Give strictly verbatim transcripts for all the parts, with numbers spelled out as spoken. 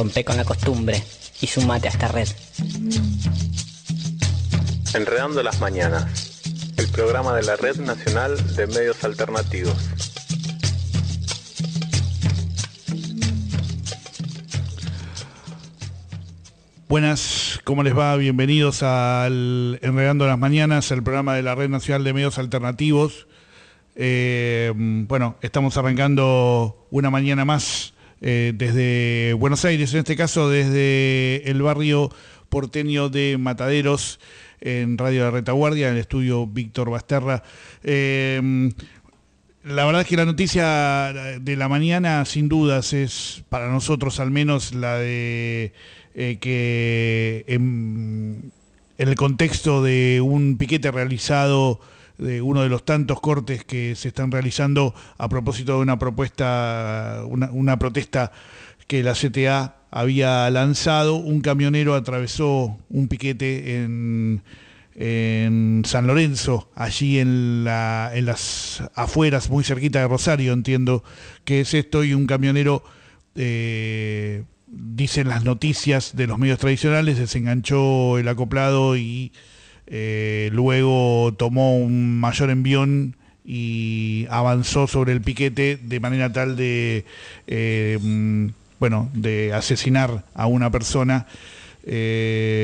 Rompe con la costumbre y sumate a esta red. Enredando las Mañanas, el programa de la Red Nacional de Medios Alternativos. Buenas, ¿cómo les va? Bienvenidos al Enredando las Mañanas, el programa de la Red Nacional de Medios Alternativos. Eh, bueno, estamos arrancando una mañana más eh, desde Buenos Aires, en este caso desde el barrio porteño de Mataderos, en Radio La Retaguardia, en el estudio Víctor Basterra. Eh, la verdad es que la noticia de la mañana, sin dudas, es para nosotros al menos la de eh, que en, en el contexto de un piquete realizado, de uno de los tantos cortes que se están realizando a propósito de una propuesta, una, una protesta que la C T A había lanzado, un camionero atravesó un piquete en, en San Lorenzo, allí en, la, en las afueras, muy cerquita de Rosario, entiendo que es esto, y un camionero, eh, dicen las noticias de los medios tradicionales, desenganchó el acoplado y Eh, luego tomó un mayor envión y avanzó sobre el piquete de manera tal de, eh, bueno, de asesinar a una persona. Eh,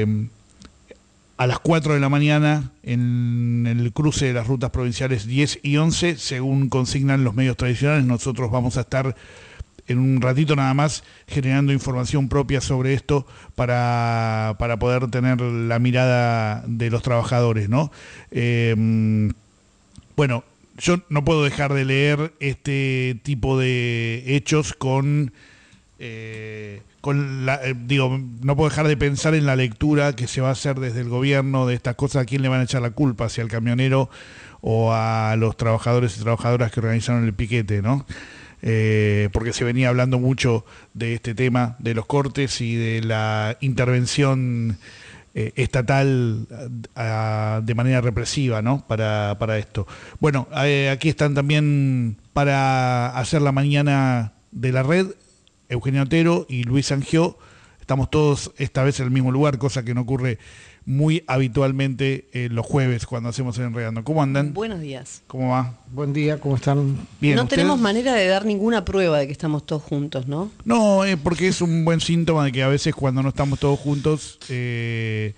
a las cuatro de la mañana en el cruce de las rutas provinciales diez y once, según consignan los medios tradicionales. Nosotros vamos a estar en un ratito nada más generando información propia sobre esto para, para poder tener la mirada de los trabajadores, ¿no? Eh, bueno, yo no puedo dejar de leer este tipo de hechos con... Eh, con la, eh, digo, no puedo dejar de pensar en la lectura que se va a hacer desde el gobierno de estas cosas. ¿A quién le van a echar la culpa? ¿Si al camionero o a los trabajadores y trabajadoras que organizaron el piquete, ¿no? Eh, porque se venía hablando mucho de este tema, de los cortes y de la intervención eh, estatal a, de manera represiva, ¿no? Para, para esto. Bueno, eh, aquí están también para hacer la mañana de la red, Eugenio Otero y Luis Angió. Estamos todos esta vez en el mismo lugar, cosa que no ocurre muy habitualmente eh, los jueves cuando hacemos el Enredando. ¿Cómo andan? Buenos días. ¿Cómo va? Buen día, ¿cómo están? Bien, no ¿ustedes? tenemos manera de dar ninguna prueba de que estamos todos juntos, ¿no? No, eh, porque es un buen síntoma de que a veces cuando no estamos todos juntos eh,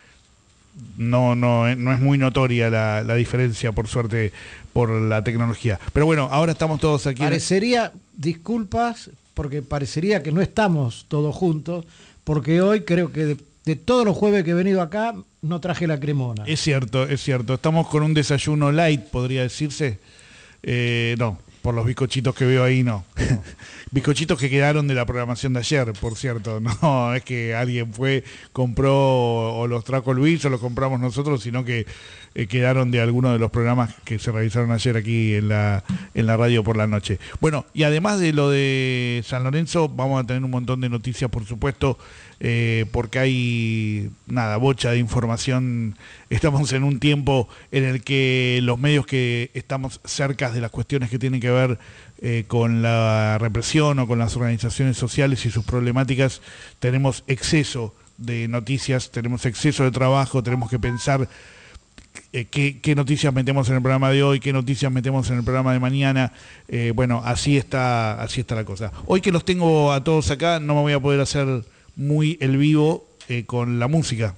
no, no, no es muy notoria la, la diferencia, por suerte, por la tecnología. Pero bueno, ahora estamos todos aquí. Parecería, disculpas, porque parecería que no estamos todos juntos, porque hoy creo que de, de todos los jueves que he venido acá, no traje la cremona. Es cierto, es cierto. Estamos con un desayuno light, podría decirse. Eh, no, por los bizcochitos que veo ahí, no. no. Bizcochitos que quedaron de la programación de ayer, por cierto. No es que alguien fue, compró o los trajo Luis o los compramos nosotros, sino que eh, quedaron de alguno de los programas que se realizaron ayer aquí en la, en la radio por la noche. Bueno, y además de lo de San Lorenzo, vamos a tener un montón de noticias, por supuesto, eh, porque hay, nada, bocha de información. Estamos en un tiempo en el que los medios que estamos cerca de las cuestiones que tienen que ver eh, con la represión o con las organizaciones sociales y sus problemáticas, tenemos exceso de noticias, tenemos exceso de trabajo, tenemos que pensar eh, qué, qué noticias metemos en el programa de hoy, qué noticias metemos en el programa de mañana. Eh, bueno, así está, así está la cosa. Hoy que los tengo a todos acá, no me voy a poder hacer muy el vivo eh, con la música.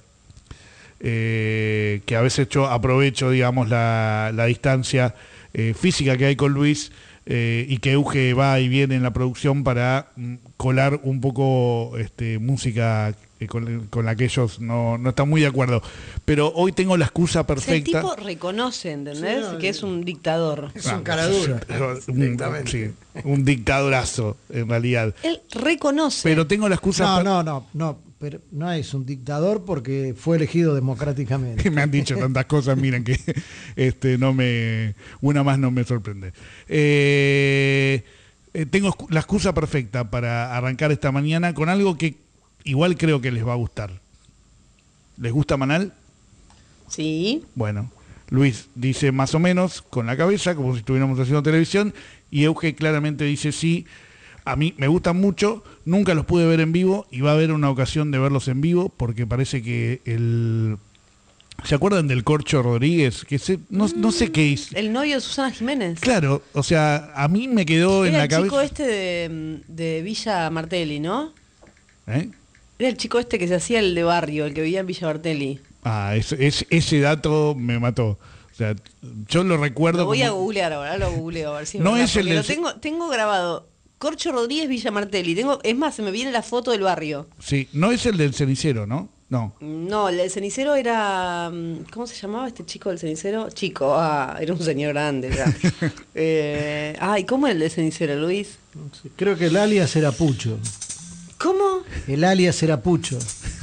Eh, que a veces yo aprovecho, digamos, la, la distancia eh, física que hay con Luis eh, y que Euge va y viene en la producción para mm, colar un poco este, música eh, con, con la que ellos no, no están muy de acuerdo. Pero hoy tengo la excusa perfecta. O sea, el tipo reconoce, ¿entendés? Sí, no, que es un dictador. Es un caradura. Un, sí, un dictadorazo, en realidad. Él reconoce. Pero tengo la excusa... No, per- no, no, no, pero no es un dictador porque fue elegido democráticamente. Me han dicho tantas cosas, miren que este no me una más no me sorprende. Eh, eh, tengo la excusa perfecta para arrancar esta mañana con algo que igual creo que les va a gustar. ¿Les gusta Manal? Sí. Bueno, Luis dice más o menos con la cabeza, como si estuviéramos haciendo televisión, y Euge claramente dice sí. a mí me gustan mucho, nunca los pude ver en vivo y va a haber una ocasión de verlos en vivo porque parece que el... ¿Se acuerdan del Corcho Rodríguez? Que se, no, no sé qué es. El novio de Susana Jiménez. Claro, o sea, a mí me quedó en Era la el cabeza... chico este de, de Villa Martelli, ¿no? ¿Eh? Era el chico este que se hacía el de barrio, el que vivía en Villa Martelli. Ah, es, es- ese dato me mató. O sea, yo lo recuerdo Lo voy a como- googlear ahora, lo googleo a ver si es No verdad, es el porque del- lo tengo, tengo grabado. Corcho Rodríguez Villa Martelli. Tengo, es más, se me viene la foto del barrio. Sí, no es el del cenicero, ¿no? No. No, el del cenicero era. ¿Cómo se llamaba este chico del cenicero? Chico, ah, era un señor grande ya. eh, ay, ¿cómo era el del cenicero, Luis? Creo que el alias era Pucho. ¿Cómo? El alias era Pucho.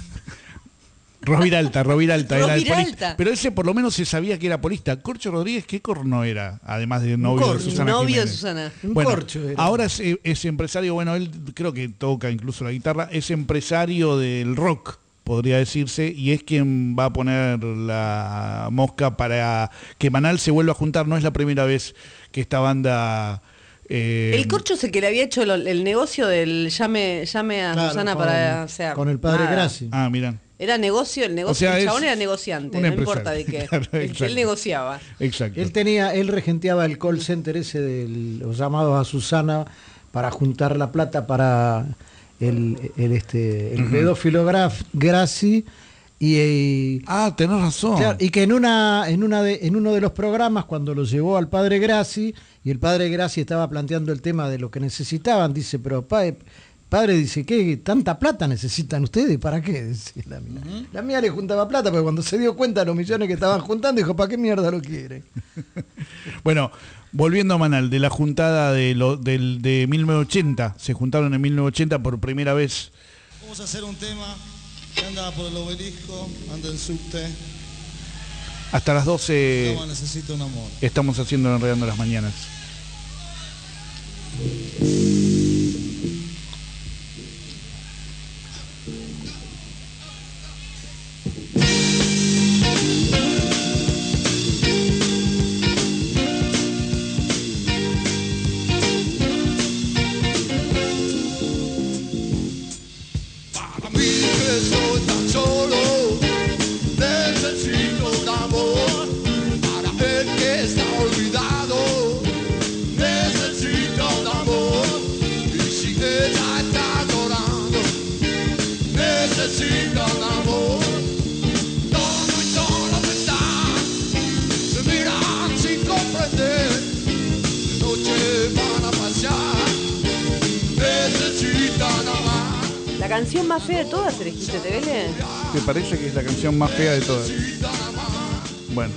Roviralta, Roviralta era el Roviralta. polista. Pero ese por lo menos se sabía que era polista. Corcho Rodríguez, ¿qué corno era? Además de novio corcho. de Susana Novio de Jiménez. Susana. Un Bueno, corcho era. ahora es, es empresario, bueno, él creo que toca incluso la guitarra, es empresario del rock, podría decirse, y es quien va a poner la mosca para que Manal se vuelva a juntar. No es la primera vez que esta banda... eh, El Corcho es el que le había hecho el, el negocio del llame, llame a Claro, Susana con- para. O sea, con el padre nada. Graci. Ah, miran. Era negocio, el negocio. O sea, el es chabón era negociante, un no empresario. importa de qué. Claro, El- exacto. él negociaba. Exacto. Él tenía, él regenteaba el call center ese de los llamados a Susana para juntar la plata para el, el este el pedófilo Graf- Graci y, y- Ah, tenés razón. claro, y que en una en una de, en uno de los programas cuando lo llevó al padre Graci y el padre Graci estaba planteando el tema de lo que necesitaban, dice, pero pa- padre dice, ¿qué tanta plata necesitan ustedes? ¿Para qué? Dice la mía. La mía le juntaba plata, pero cuando se dio cuenta de los millones que estaban juntando, dijo, ¿para qué mierda lo quiere? Bueno, volviendo a Manal, de la juntada de, lo, del, de mil novecientos ochenta, se juntaron en mil novecientos ochenta por primera vez. Vamos a hacer un tema que anda por el obelisco, anda en subte. Hasta las doce Toma, necesito un amor. estamos haciendo Enredando las Mañanas. Para mí que soy tan solo, necesito un amor. Para el que está olvidado, necesito un amor. Y si ella está llorando, necesito un amor. Todo y todo me está, se miran sin comprender. De noche van a pasear, necesitan amar. La canción más fea de todas elegiste, ¿te vele? ¿Te parece que es la canción más fea de todas? Bueno.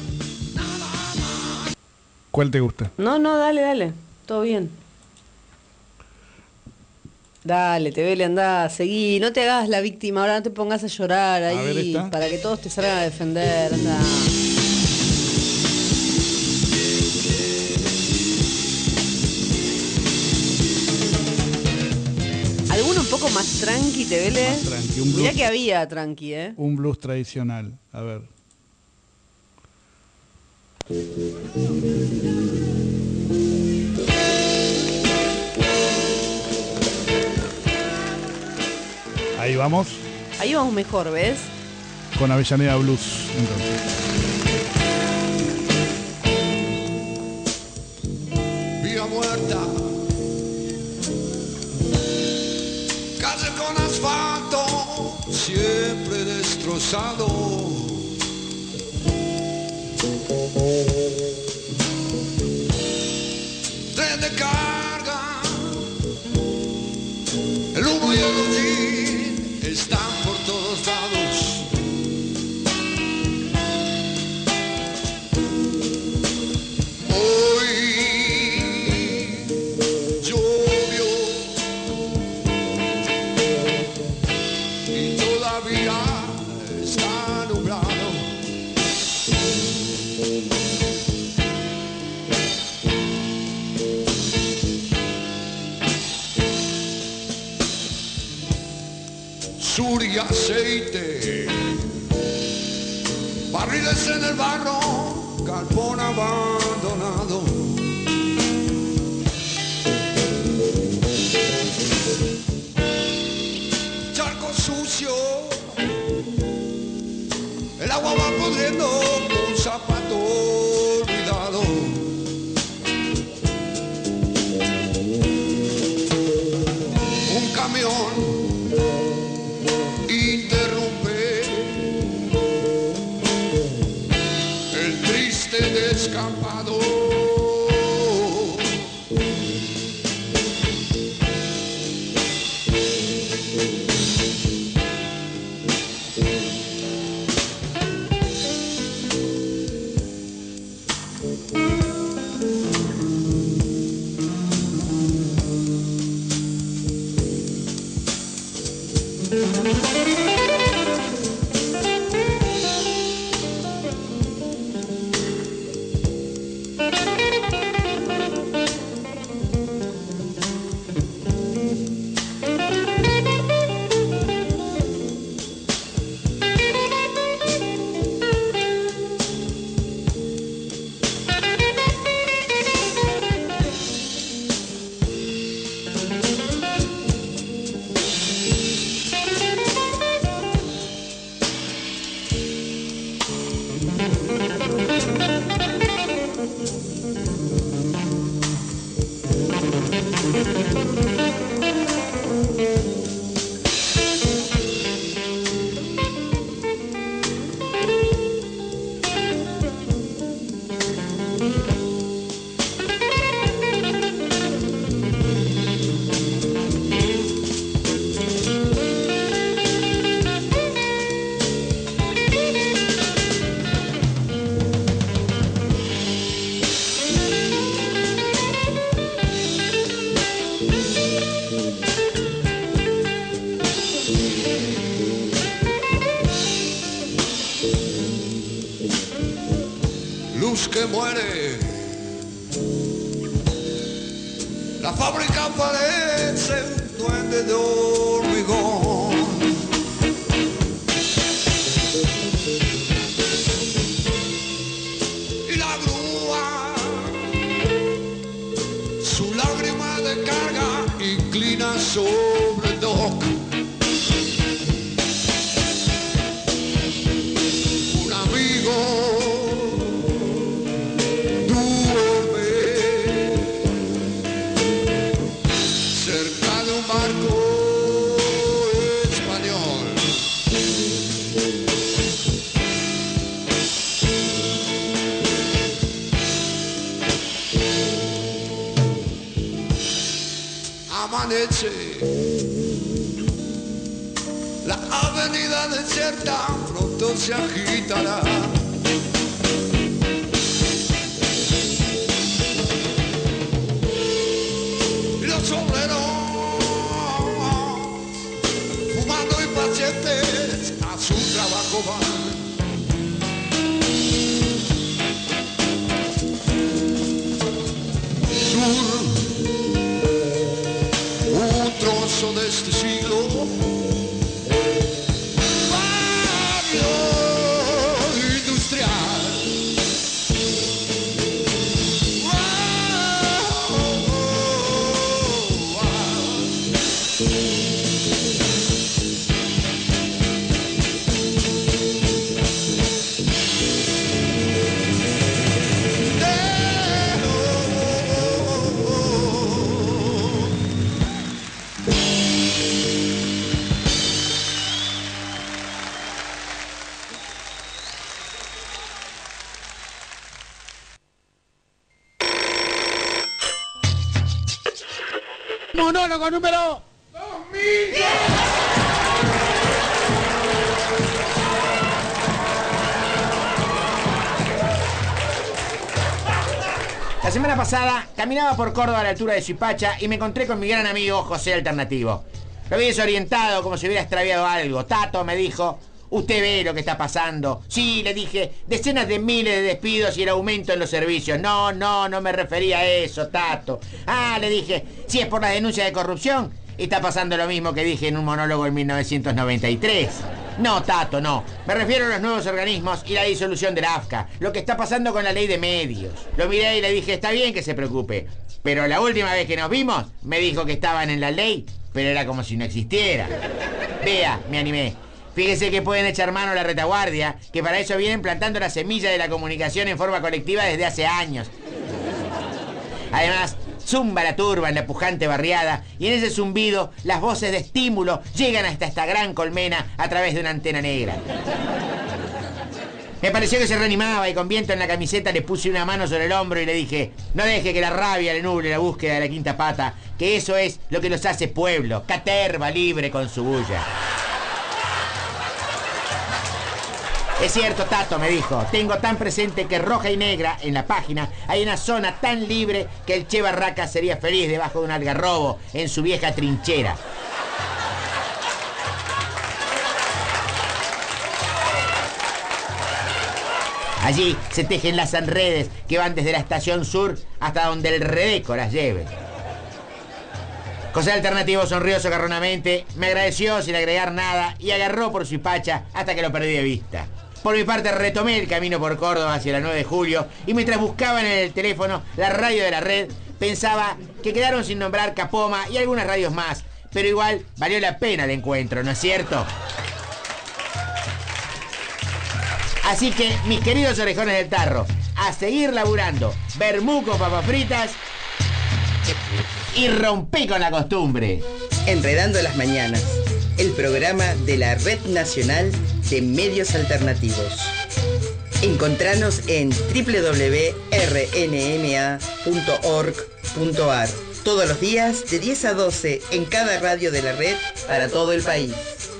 ¿Cuál te gusta? No, no, dale, dale. Todo bien. Dale, te vele, andá, seguí. No te hagas la víctima, ahora no te pongas a llorar ahí. A ver, ¿esta? Para que todos te salgan a defender, andá. ¿Alguno un poco más tranqui, te vele? Más tranqui, un Mirá blues. que había tranqui, ¿eh? Un blues tradicional. A ver. Ahí vamos, Ahí vamos mejor, ¿ves? con Avellaneda Blues. Entonces. Vía muerta, calle con asfalto, siempre destrozado. Tren de carga, el humo y el hollín están por todos lados. Hoy llovió y todavía está nublado. Sur y aceite, barriles en el barro, carbón abandonado. camión interrumpe el triste descampado. Que muere, la fábrica parece un duende de hormigón. Y la grúa, su lágrima de carga inclina sobre el dock. Un amigo amanece, la avenida desierta pronto se agitará. Y los obreros fumando impacientes a su trabajo van. Sur, un trozo de este siglo, barrio industrial. Wow, wow, wow. Monólogo número dos mil diez. La semana pasada caminaba por Córdoba a la altura de Suipacha y me encontré con mi gran amigo José Alternativo. Lo vi desorientado, como si hubiera extraviado algo. Tato, me dijo, usted ve lo que está pasando. Sí, le dije, decenas de miles de despidos y el aumento en los servicios. No, no, no me refería a eso, Tato. Ah, le dije, si es por la denuncia de corrupción, está pasando lo mismo que dije en un monólogo en mil novecientos noventa y tres. No, Tato, no. Me refiero a los nuevos organismos y la disolución de la A F C A. Lo que está pasando con la ley de medios. Lo miré y le dije, está bien que se preocupe. Pero la última vez que nos vimos, me dijo que estaban en la ley, pero era como si no existiera. Vea, me animé. Fíjese que pueden echar mano a la retaguardia, que para eso vienen plantando la semilla de la comunicación en forma colectiva desde hace años. Además, Zumba la turba en la pujante barriada y en ese zumbido las voces de estímulo llegan hasta esta gran colmena a través de una antena negra. Me pareció que se reanimaba y con viento en la camiseta le puse una mano sobre el hombro y le dije: no deje que la rabia le nuble la búsqueda de la quinta pata, que eso es lo que los hace pueblo, caterva libre con su bulla. Es cierto, Tato, me dijo, tengo tan presente que roja y negra en la página hay una zona tan libre que el Che Barraca sería feliz debajo de un algarrobo en su vieja trinchera. Allí se tejen las redes que van desde la estación sur hasta donde el Redeco las lleve. José Alternativo sonrió socarronamente, me agradeció sin agregar nada y agarró por su hipacha hasta que lo perdí de vista. Por mi parte retomé el camino por Córdoba hacia la nueve de julio y mientras buscaba en el teléfono la radio de la red, pensaba que quedaron sin nombrar Capoma y algunas radios más, pero igual valió la pena el encuentro, ¿no es cierto? Así que, mis queridos orejones del tarro, a seguir laburando, vermú con papas fritas y rompí con la costumbre. Enredando las Mañanas, el programa de la Red Nacional de Medios Alternativos. Encontranos en doble u doble u doble u punto r n m a punto org punto a r todos los días de diez a doce en cada radio de la red para todo el país.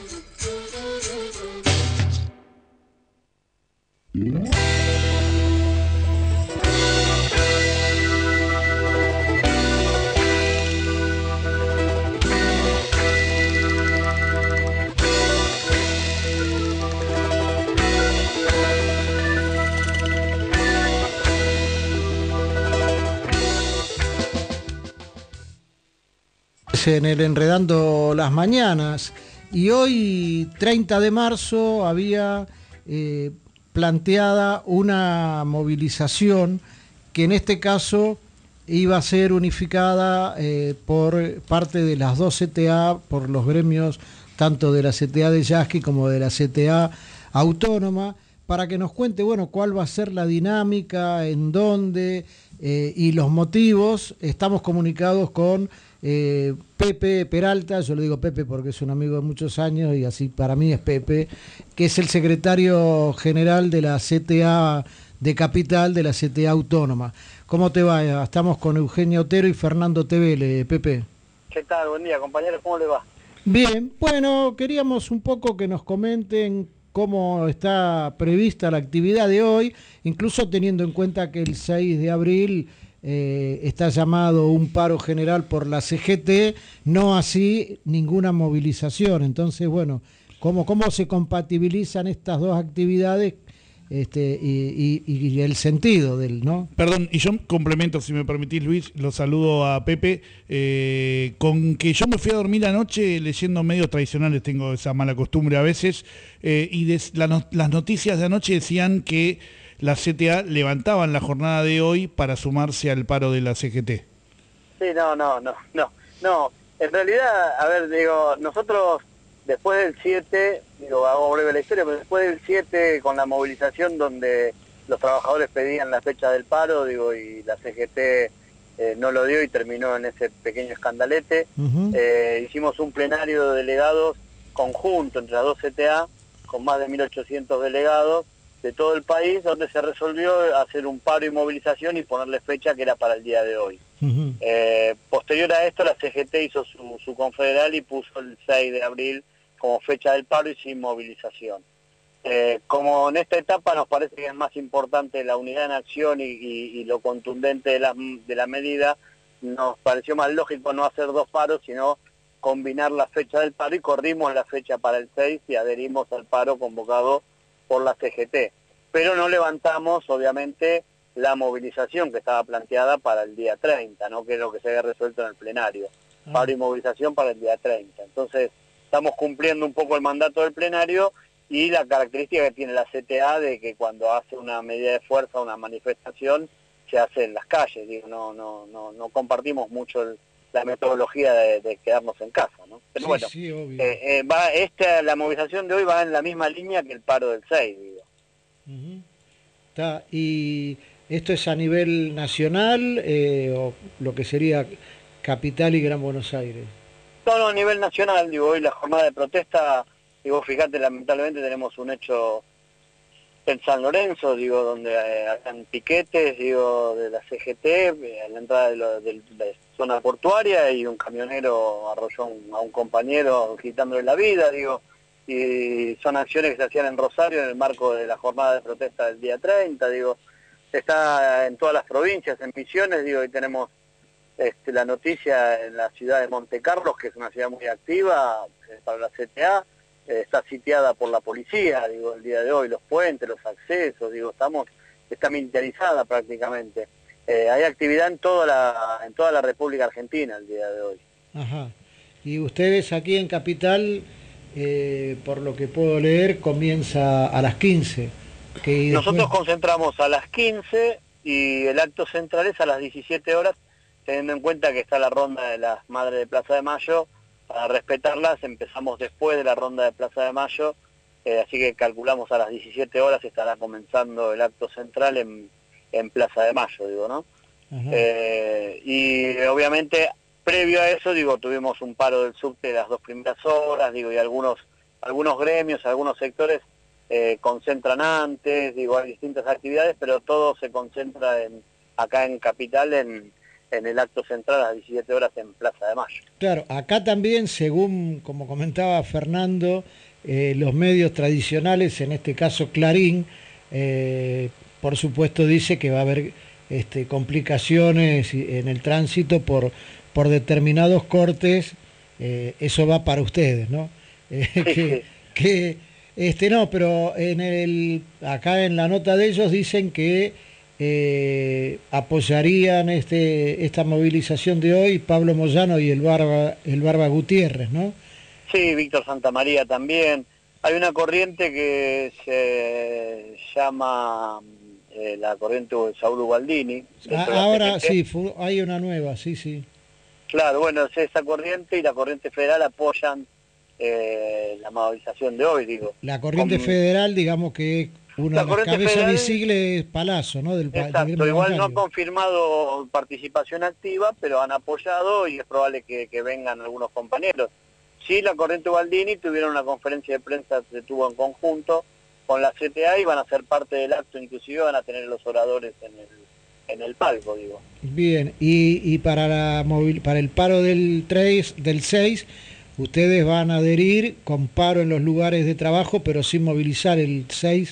En el Enredando las Mañanas, y hoy treinta de marzo había eh, planteada una movilización que en este caso iba a ser unificada eh, por parte de las dos C T A, por los gremios tanto de la C T A de Yasky como de la C T A Autónoma, para que nos cuente, bueno, cuál va a ser la dinámica, en dónde eh, y los motivos. Estamos comunicados con Eh, Pepe Peralta, yo le digo Pepe porque es un amigo de muchos años y así para mí es Pepe, que es el secretario general de la C T A de Capital, de la C T A Autónoma. ¿Cómo te va? Estamos con Eugenia Otero y Fernando Tevele. Pepe. ¿Qué tal? Buen día, compañeros, ¿cómo le va? Bien, bueno, queríamos un poco que nos comenten cómo está prevista la actividad de hoy, incluso teniendo en cuenta que el seis de abril Eh, está llamado un paro general por la C G T, no así ninguna movilización. Entonces, bueno, ¿cómo, cómo se compatibilizan estas dos actividades este, y, y, y el sentido del, ¿no? Perdón, y yo complemento, si me permitís, Luis, lo saludo a Pepe, eh, con que yo me fui a dormir anoche leyendo medios tradicionales, tengo esa mala costumbre a veces, eh, y des, la, las noticias de anoche decían que la C T A levantaban la jornada de hoy para sumarse al paro de la C G T. Sí, no, no, no, no, no. En realidad, a ver, digo, nosotros después del siete, digo, hago breve la historia, pero después del siete, con la movilización donde los trabajadores pedían la fecha del paro, digo, y la C G T eh, no lo dio y terminó en ese pequeño escandalete, uh-huh. eh, hicimos un plenario de delegados conjunto entre las dos C T A, con más de mil ochocientos delegados, de todo el país, donde se resolvió hacer un paro y movilización y ponerle fecha que era para el día de hoy. Uh-huh. Eh, posterior a esto, la C G T hizo su, su confederal y puso el seis de abril como fecha del paro y sin movilización. Eh, como en esta etapa nos parece que es más importante la unidad en acción y, y, y lo contundente de la, de la medida, nos pareció más lógico no hacer dos paros, sino combinar la fecha del paro y corrimos la fecha para el seis y adherimos al paro convocado por la C G T, pero no levantamos obviamente la movilización que estaba planteada para el día treinta, ¿no? Que es lo que se había resuelto en el plenario, ah. paro y movilización para el día treinta. Entonces estamos cumpliendo un poco el mandato del plenario y la característica que tiene la C T A de que cuando hace una medida de fuerza, una manifestación, se hace en las calles. Digo, no, no, no, no compartimos mucho el, la metodología de, de quedarnos en casa, ¿no? Pero sí, bueno, sí, obvio. Eh, eh, va, esta, la movilización de hoy va en la misma línea que el paro del seis, digo. Uh-huh. Está, y ¿Esto es a nivel nacional eh, o lo que sería Capital y Gran Buenos Aires? No, no, a nivel nacional, digo, hoy la jornada de protesta, digo, fíjate, lamentablemente tenemos un hecho en San Lorenzo, digo, donde eh, hagan piquetes, digo, de la C G T, eh, a la entrada de, lo, de la zona portuaria, y un camionero arrolló un, a un compañero quitándole la vida, digo, y son acciones que se hacían en Rosario en el marco de la jornada de protesta del día treinta, digo, está en todas las provincias, en Misiones, digo, y tenemos este, la noticia en la ciudad de Monte Carlos, que es una ciudad muy activa eh, para la C T A, eh, está sitiada por la policía, digo, el día de hoy, los puentes, los accesos, digo, estamos, está militarizada prácticamente. Eh, hay actividad en toda la, en toda la República Argentina el día de hoy. Ajá. Y ustedes aquí en Capital, eh, por lo que puedo leer, comienza a las quince. Que Nosotros después... concentramos a las quince y el acto central es a las diecisiete horas, teniendo en cuenta que está la ronda de las Madres de Plaza de Mayo. Para respetarlas empezamos después de la ronda de Plaza de Mayo, eh, así que calculamos a las diecisiete horas estará comenzando el acto central en, en Plaza de Mayo, digo, ¿no? Eh, y obviamente previo a eso, digo, tuvimos un paro del subte de las dos primeras horas, digo, y algunos, algunos gremios, algunos sectores eh, concentran antes, digo, hay distintas actividades, pero todo se concentra en, acá en Capital en en el acto central a las diecisiete horas en Plaza de Mayo. Claro, acá también, según como comentaba Fernando, eh, los medios tradicionales, en este caso Clarín, eh, por supuesto dice que va a haber este, complicaciones en el tránsito por, por determinados cortes, eh, eso va para ustedes, ¿no? Eh, Sí, que, sí. que, este, no, pero en el, acá en la nota de ellos dicen que Eh, apoyarían este, esta movilización de hoy Pablo Moyano y el Barba, el Barba Gutiérrez, ¿no? Sí, Víctor Santamaría también. Hay una corriente que se llama eh, la corriente de Saúl Ubaldini. Ah, ahora sí, fu- hay una nueva, sí, sí. Claro, bueno, es esa corriente y la corriente federal apoyan eh, la movilización de hoy, digo. La corriente Con- federal, digamos que es una La de las corriente cabezas federal- visibles, Palazzo, ¿no? Del, pa- del Exacto, gremio igual no bancario. han confirmado participación activa, pero han apoyado y es probable que, que vengan algunos compañeros. Sí, la corriente Ubaldini tuvieron una conferencia de prensa que se tuvo en conjunto con la C T A y van a ser parte del acto, inclusive van a tener los oradores en el, en el palco, digo. Bien, y, y para la movil- para el paro del tres, del seis, ustedes van a adherir con paro en los lugares de trabajo, pero sin movilizar el seis.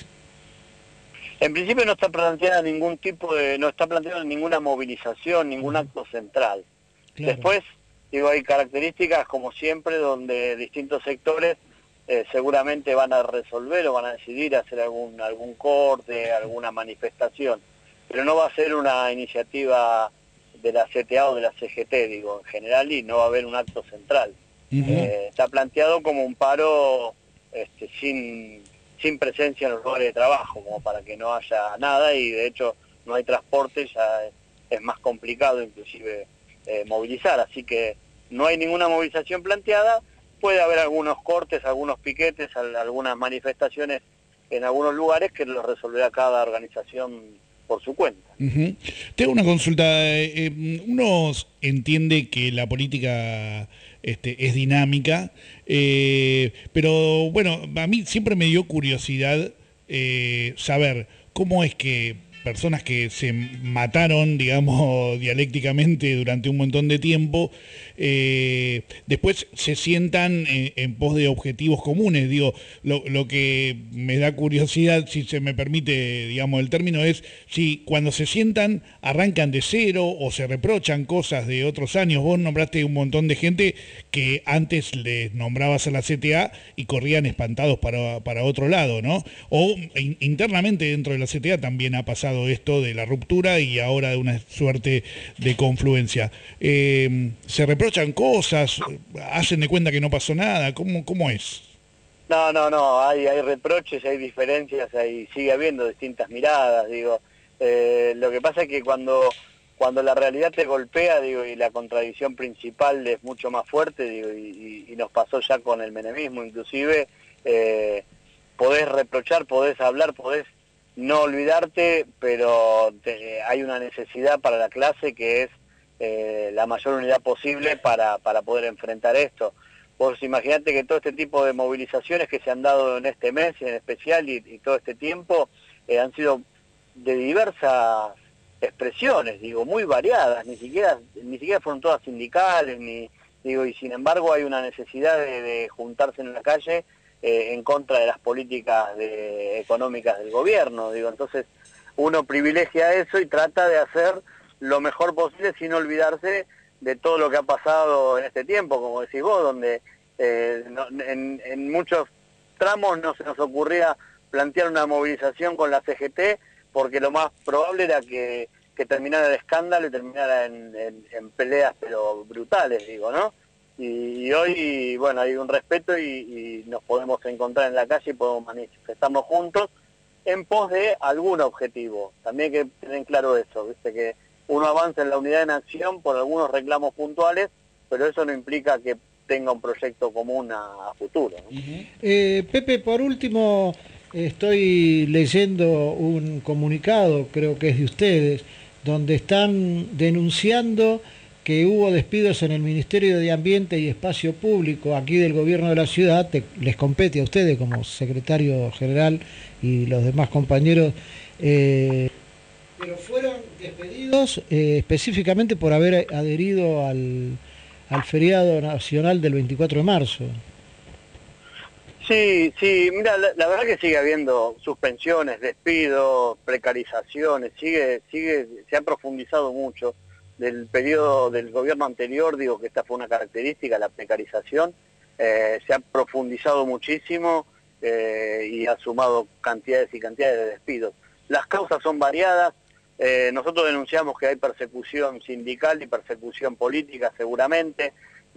En principio no está planteada ningún tipo de, no está planteada ninguna movilización, ningún acto central. Claro. Después, digo, hay características como siempre donde distintos sectores eh, seguramente van a resolver o van a decidir hacer algún algún corte, alguna manifestación, pero no va a ser una iniciativa de la C T A o de la C G T, digo, en general, y no va a haber un acto central. Ujú. Eh, está planteado como un paro este, sin, sin presencia en los lugares de trabajo, como para que no haya nada, y de hecho no hay transporte, ya es, es más complicado inclusive eh, movilizar, así que no hay ninguna movilización planteada. Puede haber algunos cortes, algunos piquetes, al- algunas manifestaciones en algunos lugares que los resolverá cada organización por su cuenta. Ujú. Tengo una consulta. eh, eh, uno entiende que la política este, es dinámica, eh, pero bueno, a mí siempre me dio curiosidad eh, saber cómo es que personas que se mataron, digamos, dialécticamente durante un montón de tiempo, eh, después se sientan en, en pos de objetivos comunes. Digo, lo, lo que me da curiosidad, si se me permite, digamos, el término, es si cuando se sientan arrancan de cero o se reprochan cosas de otros años. Vos nombraste un montón de gente que antes les nombrabas a la C T A y corrían espantados para, para otro lado, ¿no? O in, internamente dentro de la C T A también ha pasado esto de la ruptura y ahora de una suerte de confluencia. Eh, ¿Se reprochan cosas? ¿Hacen de cuenta que no pasó nada? ¿Cómo, cómo es? No, no, no, hay, hay reproches, hay diferencias, hay, sigue habiendo distintas miradas, digo. Eh, lo que pasa es que cuando, cuando la realidad te golpea, digo, y la contradicción principal es mucho más fuerte, digo, y, y, y nos pasó ya con el menemismo inclusive, eh, podés reprochar, podés hablar, podés no olvidarte, pero te, hay una necesidad para la clase que es eh, la mayor unidad posible para, para poder enfrentar esto. Vos imaginate que todo este tipo de movilizaciones que se han dado en este mes en especial y, y todo este tiempo eh, han sido de diversas expresiones, digo, muy variadas, ni siquiera ni siquiera fueron todas sindicales, ni digo, y sin embargo hay una necesidad de, de juntarse en la calle eh, en contra de las políticas de, económicas del gobierno, digo, entonces uno privilegia eso y trata de hacer lo mejor posible sin olvidarse de todo lo que ha pasado en este tiempo, como decís vos, donde eh, no, en, en muchos tramos no se nos ocurría plantear una movilización con la C G T, porque lo más probable era que, que terminara el escándalo y terminara en, en, en peleas pero brutales, digo, ¿no? Y, y hoy, bueno, hay un respeto y, y nos podemos encontrar en la calle y podemos manifestarnos juntos en pos de algún objetivo. También hay que tener claro eso, ¿viste? Que uno avanza en la unidad en acción por algunos reclamos puntuales, pero eso no implica que tenga un proyecto común a, a futuro, ¿no? Uh-huh. eh, Pepe, por último, estoy leyendo un comunicado, creo que es de ustedes, donde están denunciando que hubo despidos en el Ministerio de Ambiente y Espacio Público aquí del gobierno de la ciudad. Te, les compete a ustedes como secretario general y los demás compañeros, eh, pero fueron despedidos eh, específicamente por haber adherido al, al feriado nacional del veinticuatro de marzo. Sí, sí, mira, la, la verdad que sigue habiendo suspensiones, despidos, precarizaciones, sigue, sigue, se ha profundizado mucho del periodo del gobierno anterior, digo que esta fue una característica, la precarización, eh, se ha profundizado muchísimo eh, y ha sumado cantidades y cantidades de despidos. Las causas son variadas, eh, nosotros denunciamos que hay persecución sindical y persecución política seguramente,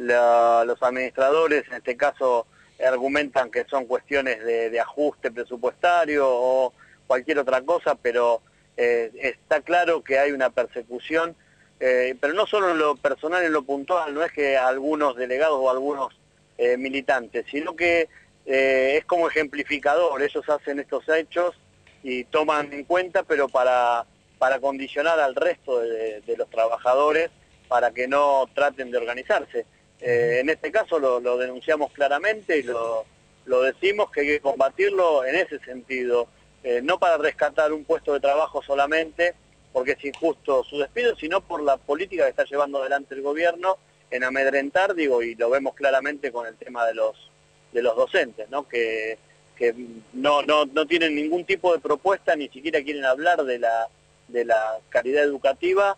la, los administradores en este caso argumentan que son cuestiones de, de ajuste presupuestario o cualquier otra cosa, pero eh, está claro que hay una persecución, eh, pero no solo en lo personal, en lo puntual, no es que algunos delegados o algunos eh, militantes, sino que eh, es como ejemplificador, ellos hacen estos hechos y toman en cuenta, pero para, para condicionar al resto de, de los trabajadores para que no traten de organizarse. Eh, en este caso lo, lo denunciamos claramente y lo, lo decimos que hay que combatirlo en ese sentido, eh, no para rescatar un puesto de trabajo solamente, porque es injusto su despido, sino por la política que está llevando adelante el gobierno en amedrentar, digo, y lo vemos claramente con el tema de los de los docentes, ¿no? Que, que no, no, no tienen ningún tipo de propuesta, ni siquiera quieren hablar de la, de la calidad educativa,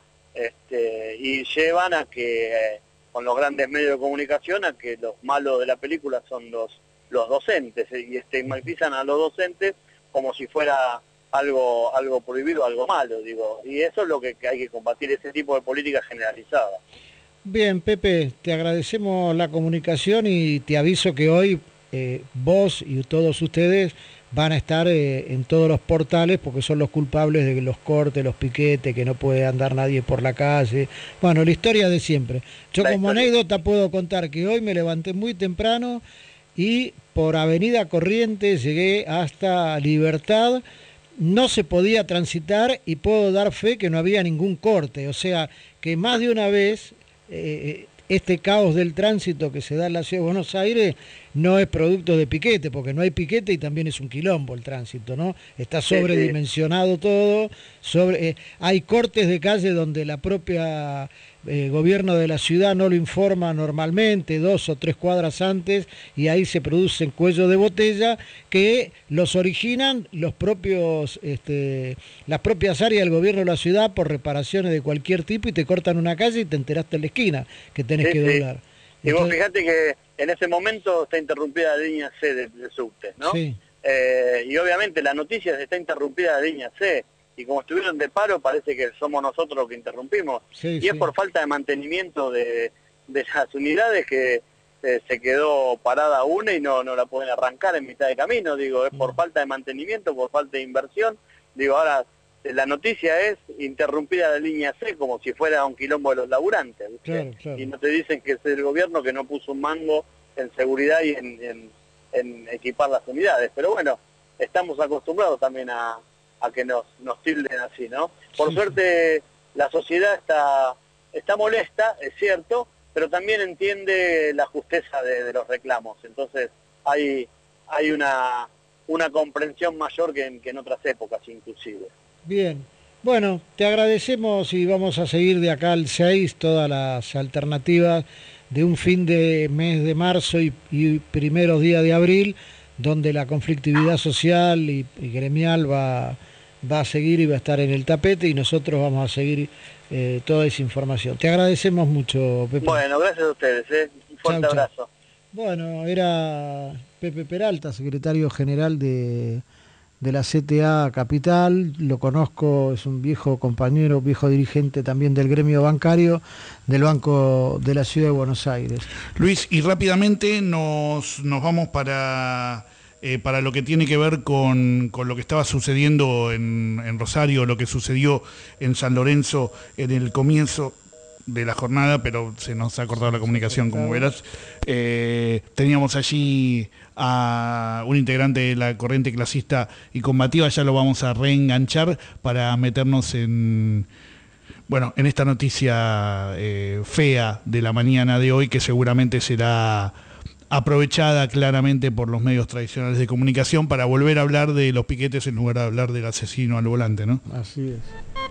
este, y llevan a que... Eh, con los grandes medios de comunicación, a que los malos de la película son los, los docentes, y estigmatizan a los docentes como si fuera algo, algo prohibido, algo malo, digo, y eso es lo que, que hay que combatir, ese tipo de política generalizada. Bien, Pepe, te agradecemos la comunicación y te aviso que hoy eh, vos y todos ustedes van a estar eh, en todos los portales porque son los culpables de los cortes, los piquetes, que no puede andar nadie por la calle. Bueno, la historia de siempre. Yo la como historia. anécdota puedo contar que hoy me levanté muy temprano y por Avenida Corrientes llegué hasta Libertad. No se podía transitar y puedo dar fe que no había ningún corte. O sea, que más de una vez... Eh, este caos del tránsito que se da en la ciudad de Buenos Aires no es producto de piquete, porque no hay piquete y también es un quilombo el tránsito, ¿no? Está sobredimensionado sí, sí. todo, sobre, eh, hay cortes de calle donde la propia eh, gobierno de la ciudad no lo informa normalmente, dos o tres cuadras antes, y ahí se producen cuellos de botella que los originan los propios, este, las propias áreas del gobierno de la ciudad por reparaciones de cualquier tipo y te cortan una calle y te enteraste en la esquina que tenés sí, que doblar. Sí. Y vos fijate que en ese momento está interrumpida la línea C del de subte, ¿no? Sí. Eh, y obviamente la noticia es que está interrumpida la línea C, y como estuvieron de paro parece que somos nosotros los que interrumpimos, sí, y sí. es por falta de mantenimiento de, de las unidades que eh, se quedó parada una y no, no la pueden arrancar en mitad de camino, digo, es por mm. falta de mantenimiento, por falta de inversión, digo, ahora la noticia es interrumpida la línea C como si fuera un quilombo de los laburantes, ¿viste? Claro, claro. Y no te dicen que es el gobierno que no puso un mango en seguridad y en, en, en equipar las unidades, pero bueno, estamos acostumbrados también a, a que nos, nos tilden así, ¿no? Por sí. suerte la sociedad está, está molesta, es cierto, pero también entiende la justeza de, de los reclamos. Entonces hay, hay una, una comprensión mayor que en, que en otras épocas inclusive. Bien, bueno, te agradecemos y vamos a seguir de acá al seis todas las alternativas de un fin de mes de marzo y, y primeros días de abril, donde la conflictividad social y, y gremial va, va a seguir y va a estar en el tapete, y nosotros vamos a seguir eh, toda esa información. Te agradecemos mucho, Pepe. Bueno, gracias a ustedes, ¿eh? Un fuerte chau, abrazo. Chau. Bueno, era Pepe Peralta, secretario general de, de la C T A Capital. Lo conozco, es un viejo compañero, viejo dirigente también del gremio bancario del Banco de la Ciudad de Buenos Aires. Luis, y rápidamente nos, nos vamos para, eh, para lo que tiene que ver con, con lo que estaba sucediendo en, en Rosario, lo que sucedió en San Lorenzo en el comienzo de la jornada, pero se nos ha cortado la comunicación, como verás. Eh, teníamos allí a un integrante de la corriente clasista y combativa, ya lo vamos a reenganchar para meternos en, bueno, en esta noticia eh, fea de la mañana de hoy, que seguramente será aprovechada claramente por los medios tradicionales de comunicación para volver a hablar de los piquetes en lugar de hablar del asesino al volante, ¿no? Así es.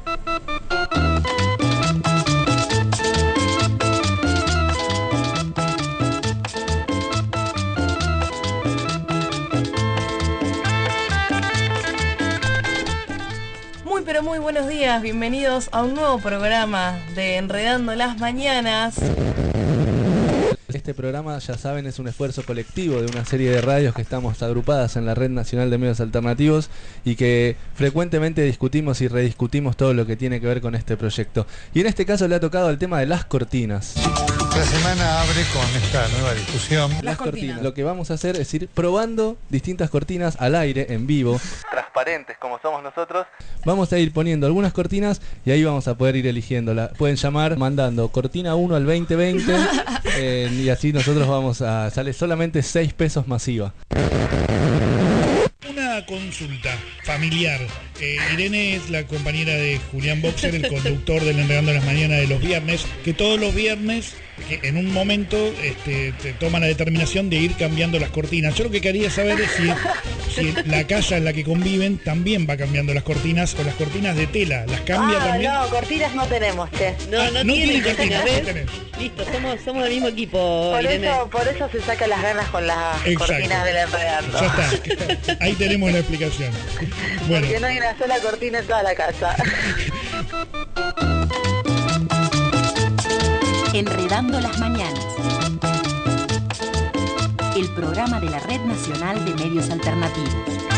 Pero muy buenos días, bienvenidos a un nuevo programa de Enredando las Mañanas. Este programa, ya saben, es un esfuerzo colectivo de una serie de radios que estamos agrupadas en la Red Nacional de Medios Alternativos y que frecuentemente discutimos y rediscutimos todo lo que tiene que ver con este proyecto. Y en este caso le ha tocado el tema de las cortinas. La semana abre con esta nueva discusión. Las, las cortinas. cortinas. Lo que vamos a hacer es ir probando distintas cortinas al aire, en vivo. Transparentes como somos nosotros. Vamos a ir poniendo algunas cortinas y ahí vamos a poder ir eligiéndola. Pueden llamar mandando cortina uno al veinte veinte eh, y así nosotros vamos a... Sale solamente seis pesos masiva. Una consulta familiar. Eh, Irene es la compañera de Julián Boxer, el conductor del Enredando las Mañanas de los viernes, que todos los viernes, que en un momento este, te toma la determinación de ir cambiando las cortinas. Yo lo que quería saber es si, si la casa en la que conviven también va cambiando las cortinas, o las cortinas de tela, ¿las cambia ah, también? No, cortinas no tenemos, che. No, ah, no, no tienen cortinas, cortinas, ¿ves? Listo, somos, somos del mismo equipo, por Irene. Eso, por eso se saca las ganas con las Exacto. cortinas del Enredando. Ya está, ahí tenemos la explicación. Bueno. Porque no hay una sola cortina en toda la casa. Enredando las Mañanas, el programa de la Red Nacional de Medios Alternativos.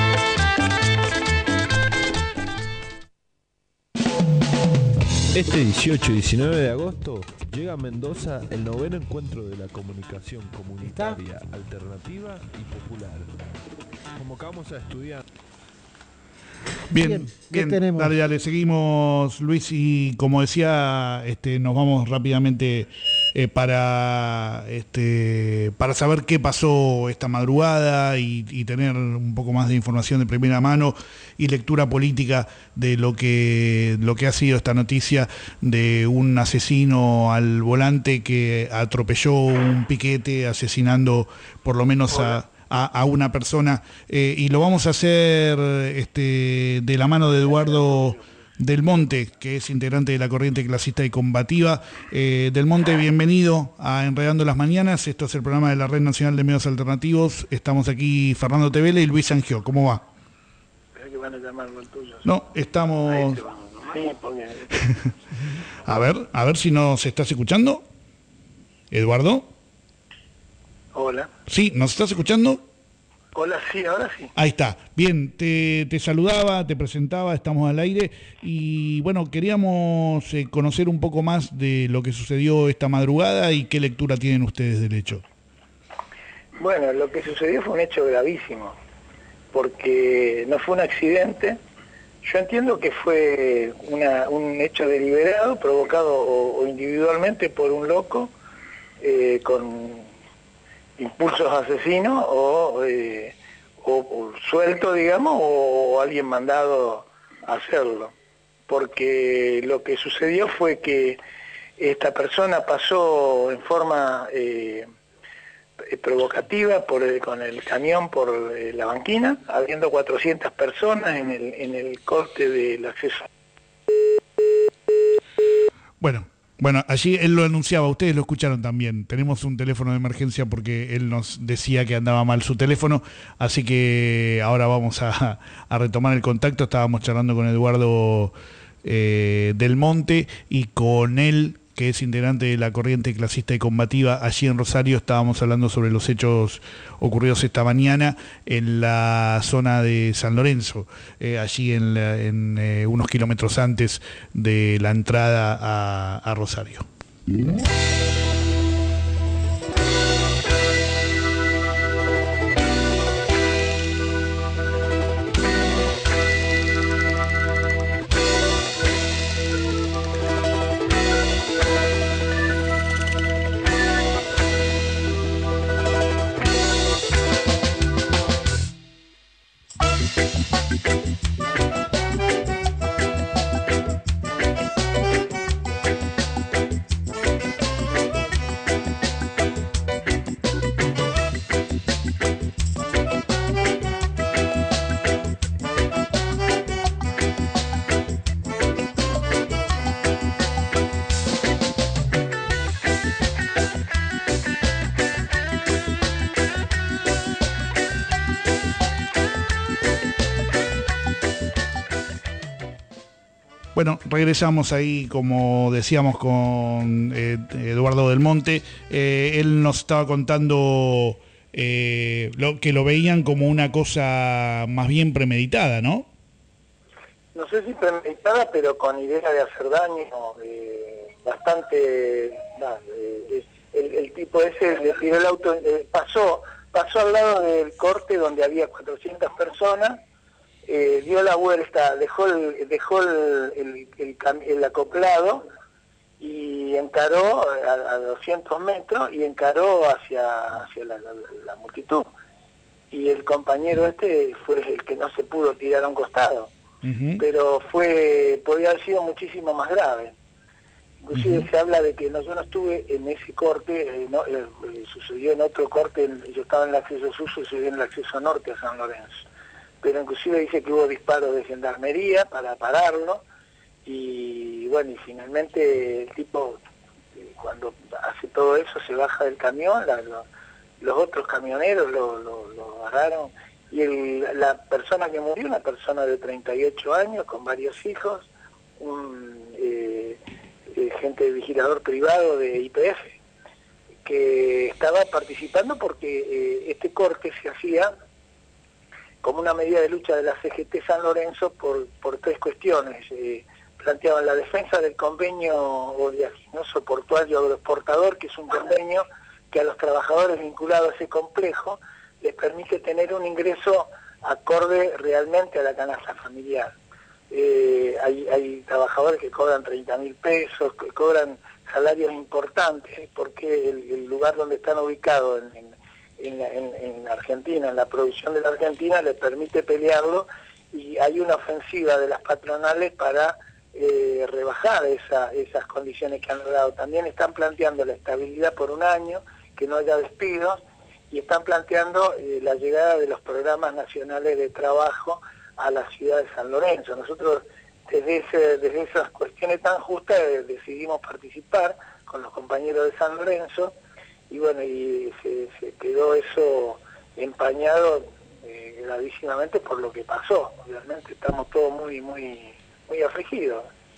Este dieciocho y diecinueve de agosto llega a Mendoza el noveno encuentro de la comunicación comunitaria, alternativa y popular. Convocamos a estudiar. Bien, bien, bien. Tenemos? Dale, dale, seguimos, Luis, y como decía, este, nos vamos rápidamente eh, para, este, para saber qué pasó esta madrugada y, y tener un poco más de información de primera mano y lectura política de lo que, lo que ha sido esta noticia de un asesino al volante que atropelló un piquete, asesinando por lo menos a... A, a una persona, eh, y lo vamos a hacer este, de la mano de Eduardo Del Monte, que es integrante de la corriente clasista y combativa. eh, Del Monte, bienvenido a Enredando las Mañanas. Esto es el programa de la Red Nacional de Medios Alternativos. Estamos aquí Fernando Tevele y Luis Sangió. ¿Cómo va? Que van a llamar los tuyos. No, estamos... a ver, a ver si nos estás escuchando. Eduardo. Hola. Sí, ¿nos estás escuchando? Hola, sí, ahora sí. Ahí está. Bien, te, te saludaba, te presentaba, estamos al aire y bueno, queríamos eh, conocer un poco más de lo que sucedió esta madrugada y qué lectura tienen ustedes del hecho. Bueno, lo que sucedió fue un hecho gravísimo, porque no fue un accidente. Yo entiendo que fue una, un hecho deliberado, provocado o, o individualmente por un loco eh, con impulsos asesinos o, eh, o, o suelto, digamos, o, o alguien mandado hacerlo, porque lo que sucedió fue que esta persona pasó en forma eh, provocativa por el, con el camión por eh, la banquina, habiendo cuatrocientas personas en el, en el corte del acceso. Bueno, bueno, allí él lo anunciaba, ustedes lo escucharon también. Tenemos un teléfono de emergencia porque él nos decía que andaba mal su teléfono, así que ahora vamos a, a retomar el contacto. Estábamos charlando con Eduardo eh, del Monte y con él, que es integrante de la corriente clasista y combativa allí en Rosario. Estábamos hablando sobre los hechos ocurridos esta mañana en la zona de San Lorenzo, eh, allí en, la, en eh, unos kilómetros antes de la entrada a, a Rosario. Bueno, regresamos ahí, como decíamos, con eh, Eduardo del Monte. Eh, él nos estaba contando eh, lo, que lo veían como una cosa más bien premeditada, ¿no? No sé si premeditada, pero con idea de hacer daño, eh, bastante... Nah, eh, el, el tipo ese le tiró el auto, eh, pasó, pasó al lado del corte donde había cuatrocientas personas, Eh, dio la vuelta, dejó el, dejó el, el, el, el acoplado y encaró a, a doscientos metros y encaró hacia, hacia la, la, la multitud. Y el compañero este fue el que no se pudo tirar a un costado, uh-huh. pero fue podía haber sido muchísimo más grave. Inclusive uh-huh. se habla de que no, yo no estuve en ese corte, eh, no, eh, sucedió en otro corte, yo estaba en el acceso sur, sucedió en el acceso norte a San Lorenzo. Pero inclusive dice que hubo disparos de gendarmería para pararlo y bueno, y finalmente el tipo cuando hace todo eso se baja del camión, la, lo, los otros camioneros lo, lo, lo agarraron y el, la persona que murió, una persona de treinta y ocho años con varios hijos, un eh, eh, gente de vigilador privado de I P F que estaba participando porque eh, este corte se hacía como una medida de lucha de la C G T San Lorenzo por, por tres cuestiones. Eh, planteaban la defensa del convenio oleaginoso portuario agroexportador, que es un convenio que a los trabajadores vinculados a ese complejo les permite tener un ingreso acorde realmente a la canasta familiar. Eh, hay, hay trabajadores que cobran treinta mil pesos, que cobran salarios importantes, porque el, el lugar donde están ubicados en, en En, la, en, en Argentina, en la producción de la Argentina, le permite pelearlo y hay una ofensiva de las patronales para eh, rebajar esa, esas condiciones que han logrado. También están planteando la estabilidad por un año, que no haya despidos, y están planteando eh, la llegada de los programas nacionales de trabajo a la ciudad de San Lorenzo. Nosotros desde, ese, desde esas cuestiones tan justas eh, decidimos participar con los compañeros de San Lorenzo, y bueno, y se, se quedó eso empañado eh, gravísimamente por lo que pasó. Realmente estamos todos muy muy muy afligidos.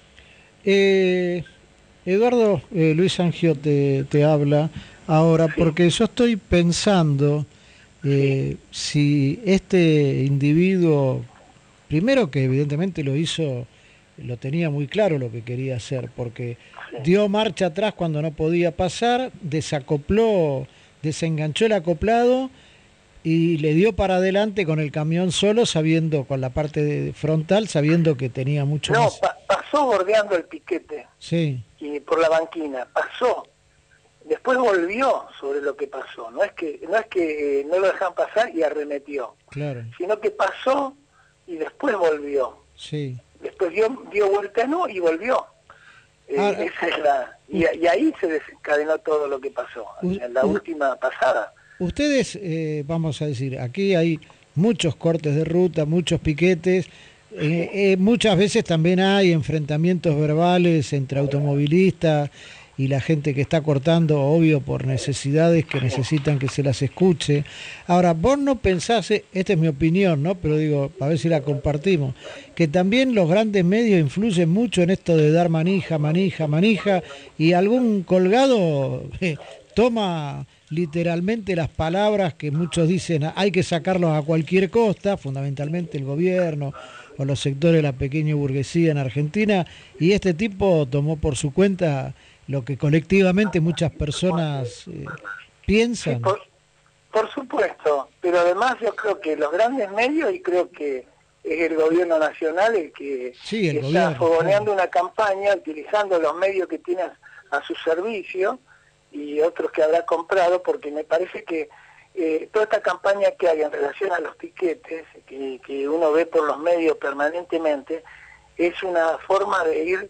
Eh, Eduardo, eh, Luis Angio te, te habla ahora, sí. Porque yo estoy pensando eh, sí. si este individuo, primero que evidentemente lo hizo, lo tenía muy claro lo que quería hacer, porque sí. dio marcha atrás cuando no podía pasar, desacopló, desenganchó el acoplado y le dio para adelante con el camión solo, sabiendo, con la parte de frontal, sabiendo que tenía mucho no, más. Pa pasó bordeando el piquete. Sí. Y por la banquina, pasó. Después volvió sobre lo que pasó. No es que no es que no lo dejan pasar y arremetió. Claro. Sino que pasó y después volvió. Sí. después dio, dio vuelta no y volvió. Eh, Ah, esa es la y, y ahí se desencadenó todo lo que pasó, en la última pasada. Ustedes, eh, vamos a decir, aquí hay muchos cortes de ruta, muchos piquetes, eh, eh, muchas veces también hay enfrentamientos verbales entre automovilistas y la gente que está cortando, obvio, por necesidades que necesitan que se las escuche. Ahora, vos no pensás, eh, esta es mi opinión, ¿no? Pero digo, a ver si la compartimos, que también los grandes medios influyen mucho en esto de dar manija, manija, manija, y algún colgado eh, toma literalmente las palabras que muchos dicen hay que sacarlos a cualquier costa, fundamentalmente el gobierno o los sectores de la pequeña burguesía en Argentina, y este tipo tomó por su cuenta lo que colectivamente muchas personas eh, piensan. Sí, por, por supuesto, pero además yo creo que los grandes medios, y creo que es el gobierno nacional el que Sí, el está gobierno, fogoneando una campaña utilizando los medios que tiene a, a su servicio y otros que habrá comprado, porque me parece que eh, toda esta campaña que hay en relación a los piquetes, que, que uno ve por los medios permanentemente, es una forma de ir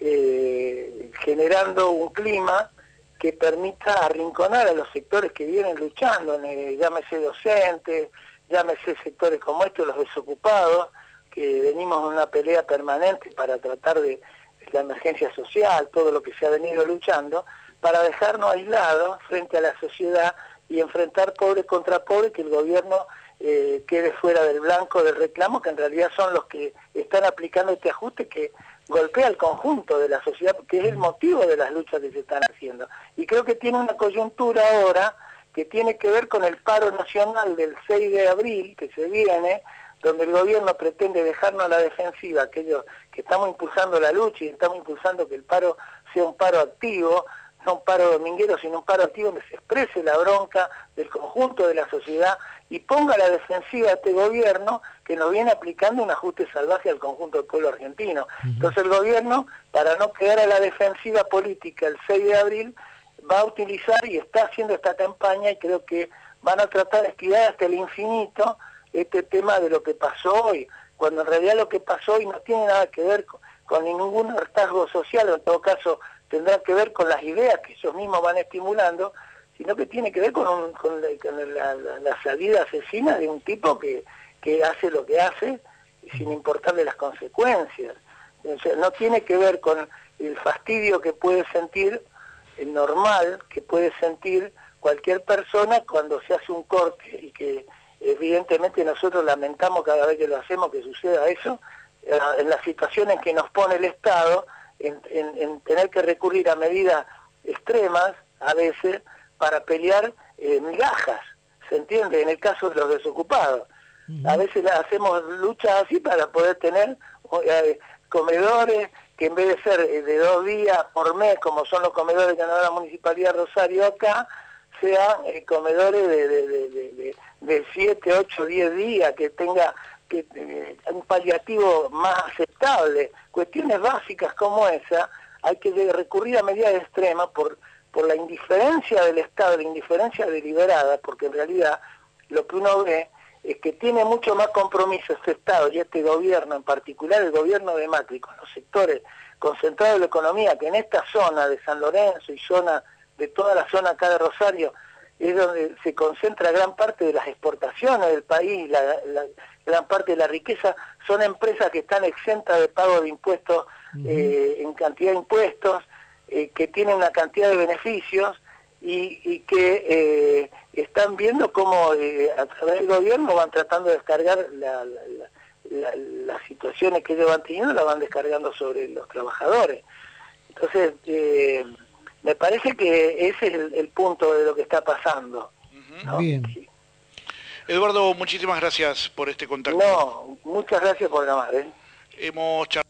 eh, generando un clima que permita arrinconar a los sectores que vienen luchando, eh, llámese docentes, llámese sectores como estos, los desocupados, que venimos en una pelea permanente para tratar de, de la emergencia social, todo lo que se ha venido luchando, para dejarnos aislados frente a la sociedad y enfrentar pobre contra pobre, que el gobierno eh, quede fuera del blanco del reclamo, que en realidad son los que están aplicando este ajuste que golpea al conjunto de la sociedad, que es el motivo de las luchas que se están haciendo. Y creo que tiene una coyuntura ahora que tiene que ver con el paro nacional del seis de abril, que se viene, donde el gobierno pretende dejarnos a la defensiva, aquellos que estamos impulsando la lucha y estamos impulsando que el paro sea un paro activo, no un paro dominguero, sino un paro activo donde se exprese la bronca del conjunto de la sociedad y ponga a la defensiva a este gobierno que nos viene aplicando un ajuste salvaje al conjunto del pueblo argentino. Uh-huh. Entonces el gobierno, para no quedar a la defensiva política el seis de abril, va a utilizar y está haciendo esta campaña, y creo que van a tratar de esquivar hasta el infinito este tema de lo que pasó hoy, cuando en realidad lo que pasó hoy no tiene nada que ver con, con ningún hartazgo social, o en todo caso tendrá que ver con las ideas que ellos mismos van estimulando, sino que tiene que ver con, un, con, la, con la, la, la salida asesina de un tipo que, que hace lo que hace sin importarle las consecuencias. O sea, no tiene que ver con el fastidio que puede sentir, el normal que puede sentir cualquier persona cuando se hace un corte, y que evidentemente nosotros lamentamos cada vez que lo hacemos que suceda eso, en las situaciones que nos pone el Estado, En, en, en tener que recurrir a medidas extremas a veces para pelear eh, migajas, ¿se entiende? En el caso de los desocupados. Uh-huh. A veces hacemos luchas así para poder tener eh, comedores que en vez de ser eh, de dos días por mes, como son los comedores que nos da la Municipalidad de Rosario acá, sean eh, comedores de, de, de, de, de, de siete, ocho, diez días, que tenga que eh, un paliativo más aceptable. Cuestiones básicas como esa hay que recurrir a medidas extremas por, por la indiferencia del Estado, la indiferencia deliberada, porque en realidad lo que uno ve es que tiene mucho más compromiso este Estado y este gobierno, en particular el gobierno de Macri, con los sectores concentrados de la economía, que en esta zona de San Lorenzo y zona de toda la zona acá de Rosario es donde se concentra gran parte de las exportaciones del país, la, la gran parte de la riqueza. Son empresas que están exentas de pago de impuestos, uh-huh. eh, en cantidad de impuestos, eh, que tienen una cantidad de beneficios y, y que eh, están viendo cómo eh, a través del gobierno van tratando de descargar la, la, la, la, las situaciones que ellos van teniendo, las van descargando sobre los trabajadores. Entonces, eh, me parece que ese es el, el punto de lo que está pasando. Uh-huh. ¿No? Bien. Sí. Eduardo, muchísimas gracias por este contacto. No, muchas gracias por llamar. ¿eh? Hemos, char...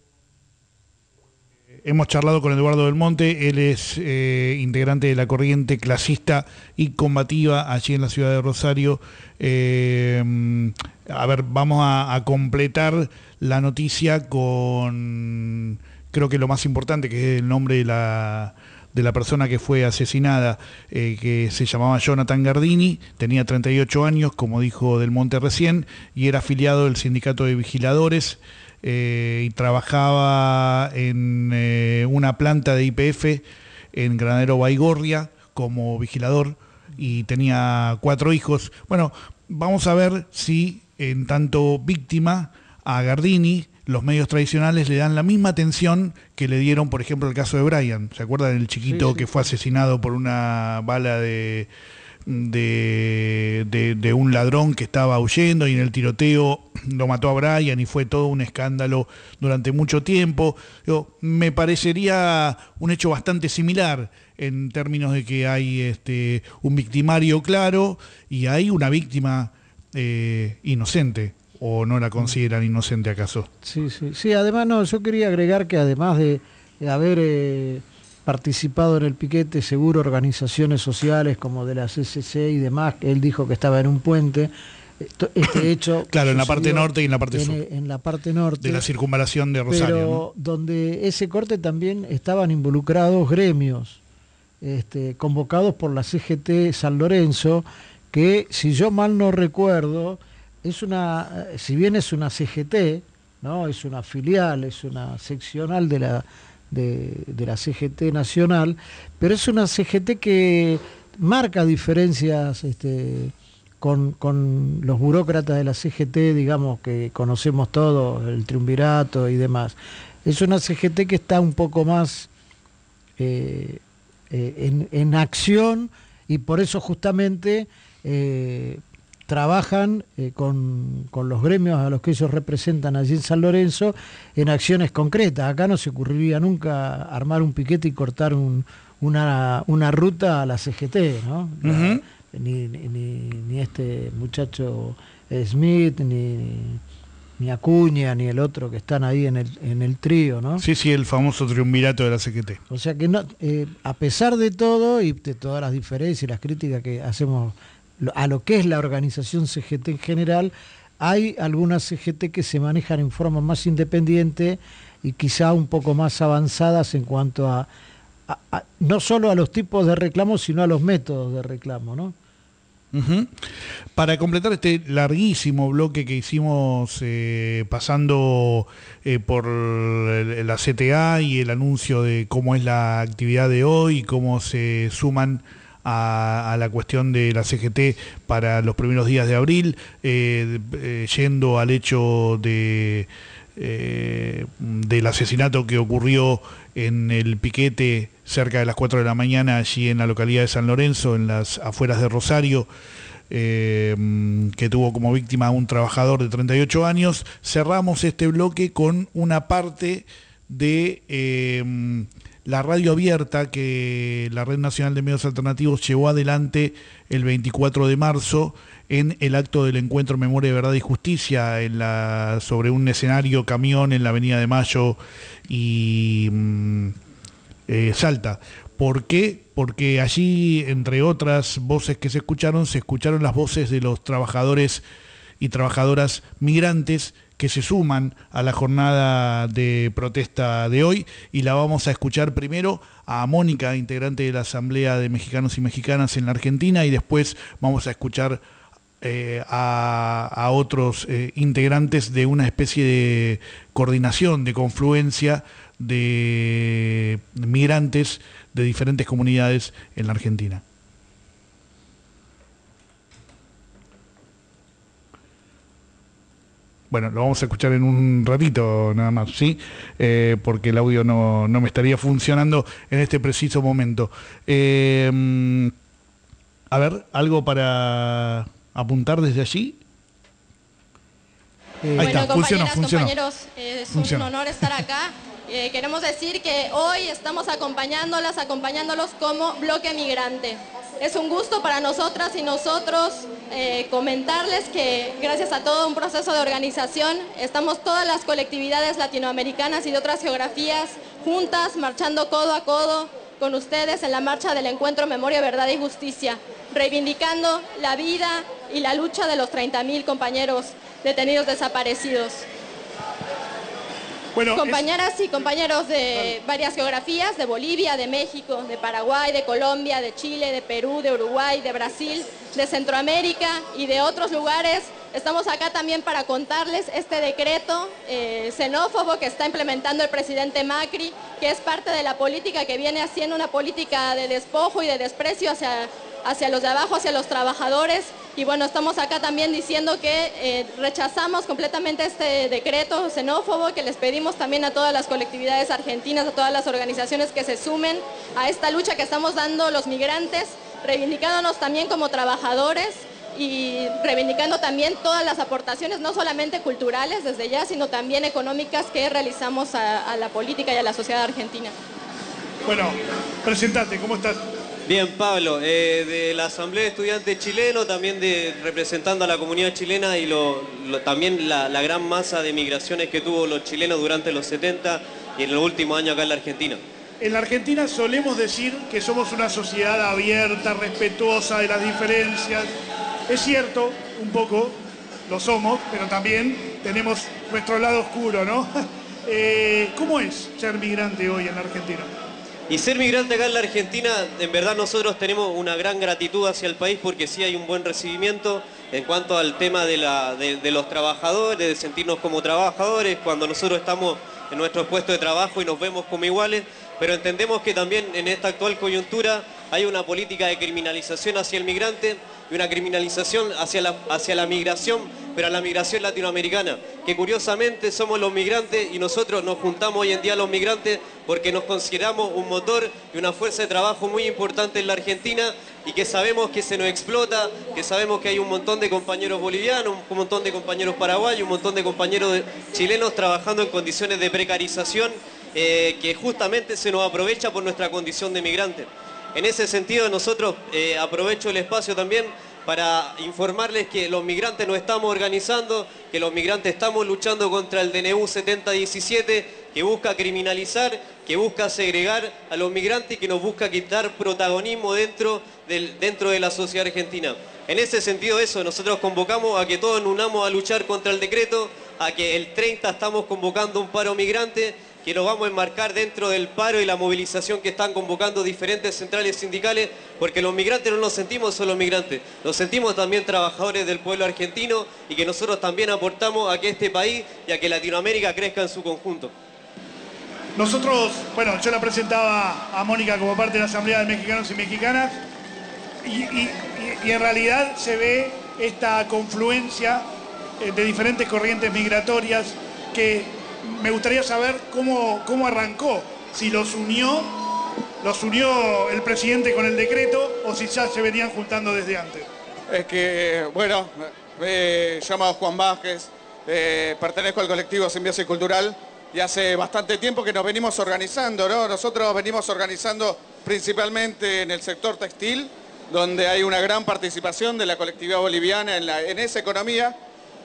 Hemos charlado con Eduardo Del Monte, él es eh, integrante de la corriente clasista y combativa allí en la ciudad de Rosario. Eh, a ver, vamos a, a completar la noticia con, creo que lo más importante, que es el nombre de la... de la persona que fue asesinada, eh, que se llamaba Jonathan Gardini, tenía treinta y ocho años, como dijo Del Monte recién, y era afiliado del sindicato de vigiladores. eh, y trabajaba en eh, una planta de Y P F en Granadero Baigorria como vigilador y tenía cuatro hijos. Bueno, vamos a ver si en tanto víctima a Gardini los medios tradicionales le dan la misma atención que le dieron, por ejemplo, el caso de Brian. ¿Se acuerdan del chiquito sí, sí, que fue asesinado por una bala de, de, de, de un ladrón que estaba huyendo y en el tiroteo lo mató a Brian y fue todo un escándalo durante mucho tiempo? Yo, me parecería un hecho bastante similar en términos de que hay este, un victimario claro y hay una víctima eh, inocente. ¿O no la consideran inocente acaso? Sí, sí, sí. Además, no, yo quería agregar que además de, de haber eh, participado en el piquete, seguro organizaciones sociales como de la C C C y demás, él dijo que estaba en un puente. Este hecho claro, en la parte norte y en la parte en, sur. En la parte norte. De la circunvalación de Rosario. Pero ¿no? Donde ese corte también estaban involucrados gremios, este, convocados por la C G T San Lorenzo, que si yo mal no recuerdo, es una, si bien es una C G T, ¿no? Es una filial, es una seccional de la, de, de la C G T nacional, pero es una C G T que marca diferencias este, con, con los burócratas de la C G T, digamos, que conocemos todos, el triunvirato y demás. Es una C G T que está un poco más eh, eh, en, en acción y por eso justamente... Eh, trabajan eh, con, con los gremios a los que ellos representan allí en San Lorenzo en acciones concretas. Acá no se ocurriría nunca armar un piquete y cortar un, una, una ruta a la C G T, ¿no? Uh-huh. La, ni, ni, ni este muchacho Smith, ni, ni Acuña, ni el otro que están ahí en el, en el trío, ¿no? Sí, sí, el famoso triunvirato de la C G T. O sea que no, eh, a pesar de todo y de todas las diferencias y las críticas que hacemos a lo que es la organización C G T en general, hay algunas C G T que se manejan en forma más independiente y quizá un poco más avanzadas en cuanto a, a, a no solo a los tipos de reclamos, sino a los métodos de reclamo, ¿no? Uh-huh. Para completar este larguísimo bloque que hicimos eh, pasando eh, por la C T A y el anuncio de cómo es la actividad de hoy y cómo se suman A, a la cuestión de la C G T para los primeros días de abril, eh, eh, yendo al hecho de eh, del asesinato que ocurrió en el piquete cerca de las cuatro de la mañana allí en la localidad de San Lorenzo, en las afueras de Rosario, eh, que tuvo como víctima a un trabajador de treinta y ocho años. Cerramos este bloque con una parte de... Eh, la radio abierta que la Red Nacional de Medios Alternativos llevó adelante el veinticuatro de marzo en el acto del encuentro Memoria, Verdad y Justicia en la, sobre un escenario camión en la Avenida de Mayo y mm, eh, Salta. ¿Por qué? Porque allí, entre otras voces que se escucharon, se escucharon las voces de los trabajadores y trabajadoras migrantes que se suman a la jornada de protesta de hoy, y la vamos a escuchar primero a Mónica, integrante de la Asamblea de Mexicanos y Mexicanas en la Argentina, y después vamos a escuchar eh, a, a otros eh, integrantes de una especie de coordinación, de confluencia de migrantes de diferentes comunidades en la Argentina. Bueno, lo vamos a escuchar en un ratito nada más, ¿sí? Eh, porque el audio no, no me estaría funcionando en este preciso momento. Eh, a ver, ¿algo para apuntar desde allí? Eh, Ahí bueno, está, funcionó, funcionó. compañeros, eh, es funcionó. un honor estar acá. Eh, queremos decir que hoy estamos acompañándolas, acompañándolos como bloque migrante. Es un gusto para nosotras y nosotros eh, comentarles que gracias a todo un proceso de organización estamos todas las colectividades latinoamericanas y de otras geografías juntas, marchando codo a codo con ustedes en la marcha del encuentro Memoria, Verdad y Justicia, reivindicando la vida y la lucha de los treinta mil compañeros detenidos desaparecidos. Bueno, compañeras es... y compañeros de varias geografías, de Bolivia, de México, de Paraguay, de Colombia, de Chile, de Perú, de Uruguay, de Brasil, de Centroamérica y de otros lugares, Estamos acá también para contarles este decreto eh, xenófobo que está implementando el presidente Macri, que es parte de la política que viene haciendo una política de despojo y de desprecio hacia, hacia los de abajo, hacia los trabajadores. Y bueno, estamos acá también diciendo que eh, rechazamos completamente este decreto xenófobo, que les pedimos también a todas las colectividades argentinas, a todas las organizaciones que se sumen a esta lucha que estamos dando los migrantes, reivindicándonos también como trabajadores y reivindicando también todas las aportaciones, no solamente culturales desde ya, sino también económicas que realizamos a, a la política y a la sociedad argentina. Bueno, presentate, ¿cómo estás? Bien, Pablo, eh, de la Asamblea de Estudiantes Chileno, también de representando a la comunidad chilena y lo, lo, también la, la gran masa de migraciones que tuvo los chilenos durante los setenta y en los últimos años acá en la Argentina. En la Argentina solemos decir que somos una sociedad abierta, respetuosa de las diferencias. Es cierto, un poco, lo somos, pero también tenemos nuestro lado oscuro, ¿no? eh, ¿Cómo es ser migrante hoy en la Argentina? Y ser migrante acá en la Argentina, en verdad nosotros tenemos una gran gratitud hacia el país porque sí hay un buen recibimiento en cuanto al tema de, la, de, de los trabajadores, de sentirnos como trabajadores cuando nosotros estamos en nuestros puestos de trabajo y nos vemos como iguales, pero entendemos que también en esta actual coyuntura hay una política de criminalización hacia el migrante y una criminalización hacia la, hacia la migración, pero a la migración latinoamericana, que curiosamente somos los migrantes y nosotros nos juntamos hoy en día los migrantes porque nos consideramos un motor y una fuerza de trabajo muy importante en la Argentina y que sabemos que se nos explota, que sabemos que hay un montón de compañeros bolivianos, un montón de compañeros paraguayos, un montón de compañeros de, chilenos trabajando en condiciones de precarización eh, que justamente se nos aprovecha por nuestra condición de migrante. En ese sentido nosotros eh, aprovecho el espacio también para informarles que los migrantes nos estamos organizando, que los migrantes estamos luchando contra el D N U setenta diecisiete, que busca criminalizar, que busca segregar a los migrantes y que nos busca quitar protagonismo dentro, del, dentro de la sociedad argentina. En ese sentido eso, nosotros convocamos a que todos nos unamos a luchar contra el decreto, a que el treinta estamos convocando un paro migrante, que nos vamos a enmarcar dentro del paro y la movilización que están convocando diferentes centrales sindicales, porque los migrantes no nos sentimos solo migrantes, nos sentimos también trabajadores del pueblo argentino y que nosotros también aportamos a que este país y a que Latinoamérica crezca en su conjunto. Nosotros, bueno, yo la presentaba a Mónica como parte de la Asamblea de Mexicanos y Mexicanas y, y, y en realidad se ve esta confluencia de diferentes corrientes migratorias que me gustaría saber cómo, cómo arrancó, si los unió, los unió el presidente con el decreto o si ya se venían juntando desde antes. Es que, bueno, me llamo Juan Vázquez, eh, pertenezco al colectivo Simbiosis Cultural y hace bastante tiempo que nos venimos organizando, ¿no? Nosotros venimos organizando principalmente en el sector textil, donde hay una gran participación de la colectividad boliviana en, la, en esa economía.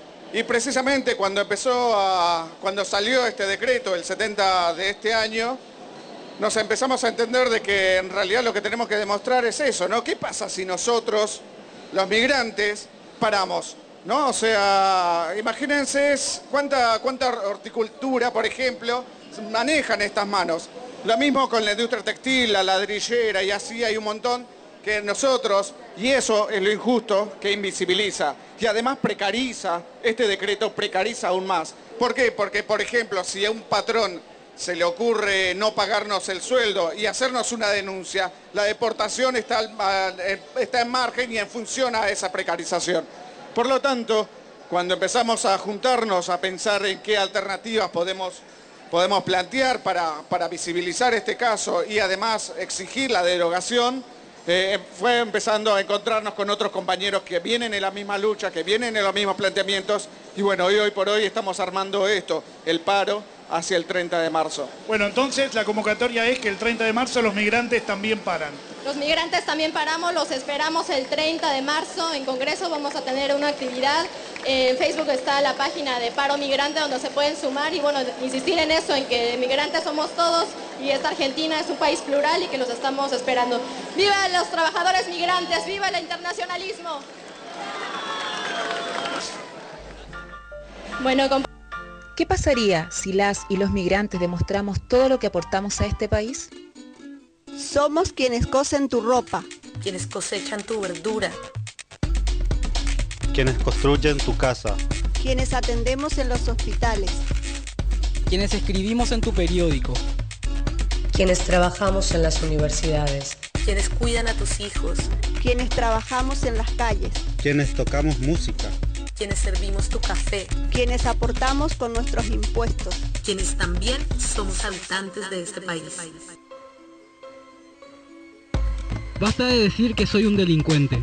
Y precisamente cuando empezó a, cuando salió este decreto, el setenta de este año, nos empezamos a entender de que en realidad lo que tenemos que demostrar es eso, ¿no? ¿Qué pasa si nosotros, los migrantes, paramos? ¿No? O sea, imagínense cuánta, cuánta horticultura, por ejemplo, manejan estas manos. Lo mismo con la industria textil, la ladrillera y así hay un montón que nosotros, y eso es lo injusto, que invisibiliza y además precariza, este decreto precariza aún más. ¿Por qué? Porque, por ejemplo, si a un patrón se le ocurre no pagarnos el sueldo y hacernos una denuncia, la deportación está, está en margen y en función a esa precarización. Por lo tanto, cuando empezamos a juntarnos a pensar en qué alternativas podemos, podemos plantear para, para visibilizar este caso y además exigir la derogación, Eh, fue empezando a encontrarnos con otros compañeros que vienen en la misma lucha, que vienen en los mismos planteamientos y bueno, hoy, hoy por hoy estamos armando esto, el paro hacia el treinta de marzo. Bueno, entonces la convocatoria es que el treinta de marzo los migrantes también paran. Los migrantes también paramos, los esperamos el treinta de marzo en Congreso, vamos a tener una actividad. En Facebook está la página de Paro Migrante donde se pueden sumar y bueno, insistir en eso, en que migrantes somos todos y esta Argentina es un país plural y que los estamos esperando. ¡Viva los trabajadores migrantes! ¡Viva el internacionalismo! Bueno, ¿qué pasaría si las y los migrantes demostramos todo lo que aportamos a este país? Somos quienes cosen tu ropa, quienes cosechan tu verdura, quienes construyen tu casa, quienes atendemos en los hospitales, quienes escribimos en tu periódico, quienes trabajamos en las universidades, quienes cuidan a tus hijos, quienes trabajamos en las calles, quienes tocamos música, quienes servimos tu café, quienes aportamos con nuestros impuestos, quienes también somos habitantes de este país. Basta de decir que soy un delincuente.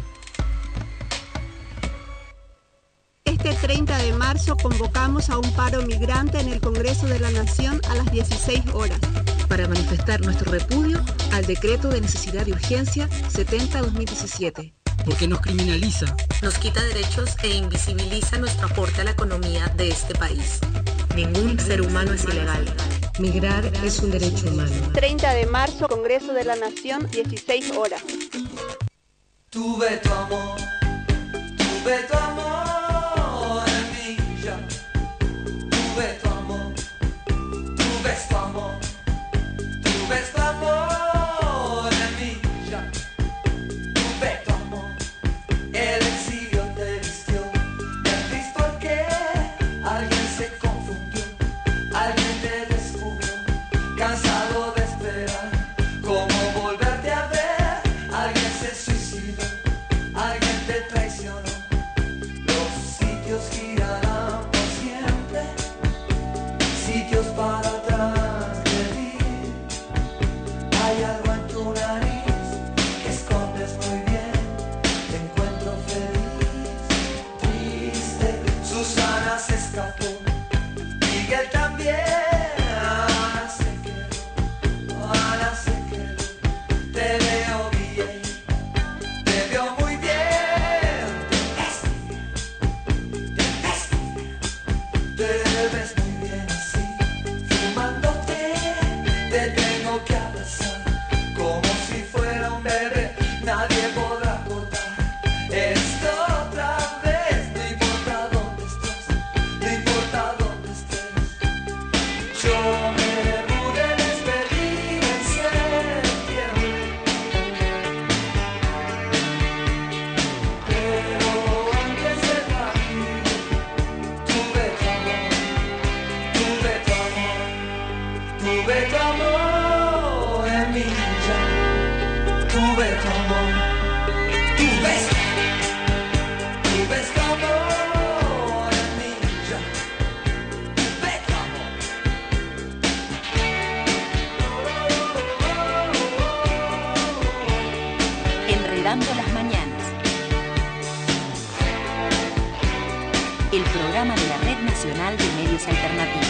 Este treinta de marzo convocamos a un paro migrante en el Congreso de la Nación a las dieciséis horas. Para manifestar nuestro repudio al decreto de necesidad y urgencia setenta barra dos mil diecisiete. Porque nos criminaliza, nos quita derechos e invisibiliza nuestro aporte a la economía de este país. Ningún ser humano es ilegal. Migrar es un derecho humano. treinta de marzo, Congreso de la Nación, dieciséis horas. Tuve tu amor, tuve tu amor en mí ya. Tuve tu amor, tuve tu amor, tuve tu amor en mí ya. Tuve tu amor, el exilio te vistió. Perdís porque alguien se confundió, alguien te descubrió, cansado de esperar. ¿Cómo volverte a ver? Alguien se suicidó, alguien te traicionó. Los sitios girarán por siempre, sitios para transgredir. Hay algo en tu nariz que escondes muy bien. Te encuentro feliz, triste. Susana se escapó, Miguel también. Ana se quedó, Ana se quedó. Te veo bien, te veo muy bien. Te ves bien, te ves muy bien así. Fumándote, te tengo que abrazar como si fuera un bebé. Nadie podrá cortar esto otra vez. No importa dónde estés, no importa dónde estés. Yo me pude despedir en septiembre, pero antes de partir tuve tu amor, tuve tu amor, tuve tu amor en mí ya. Tuve tu amor, tuve, tuve tu amor en mí ya. Tuve tu amor. Enredando las mañanas. El programa de la Red Nacional de Medios Alternativos.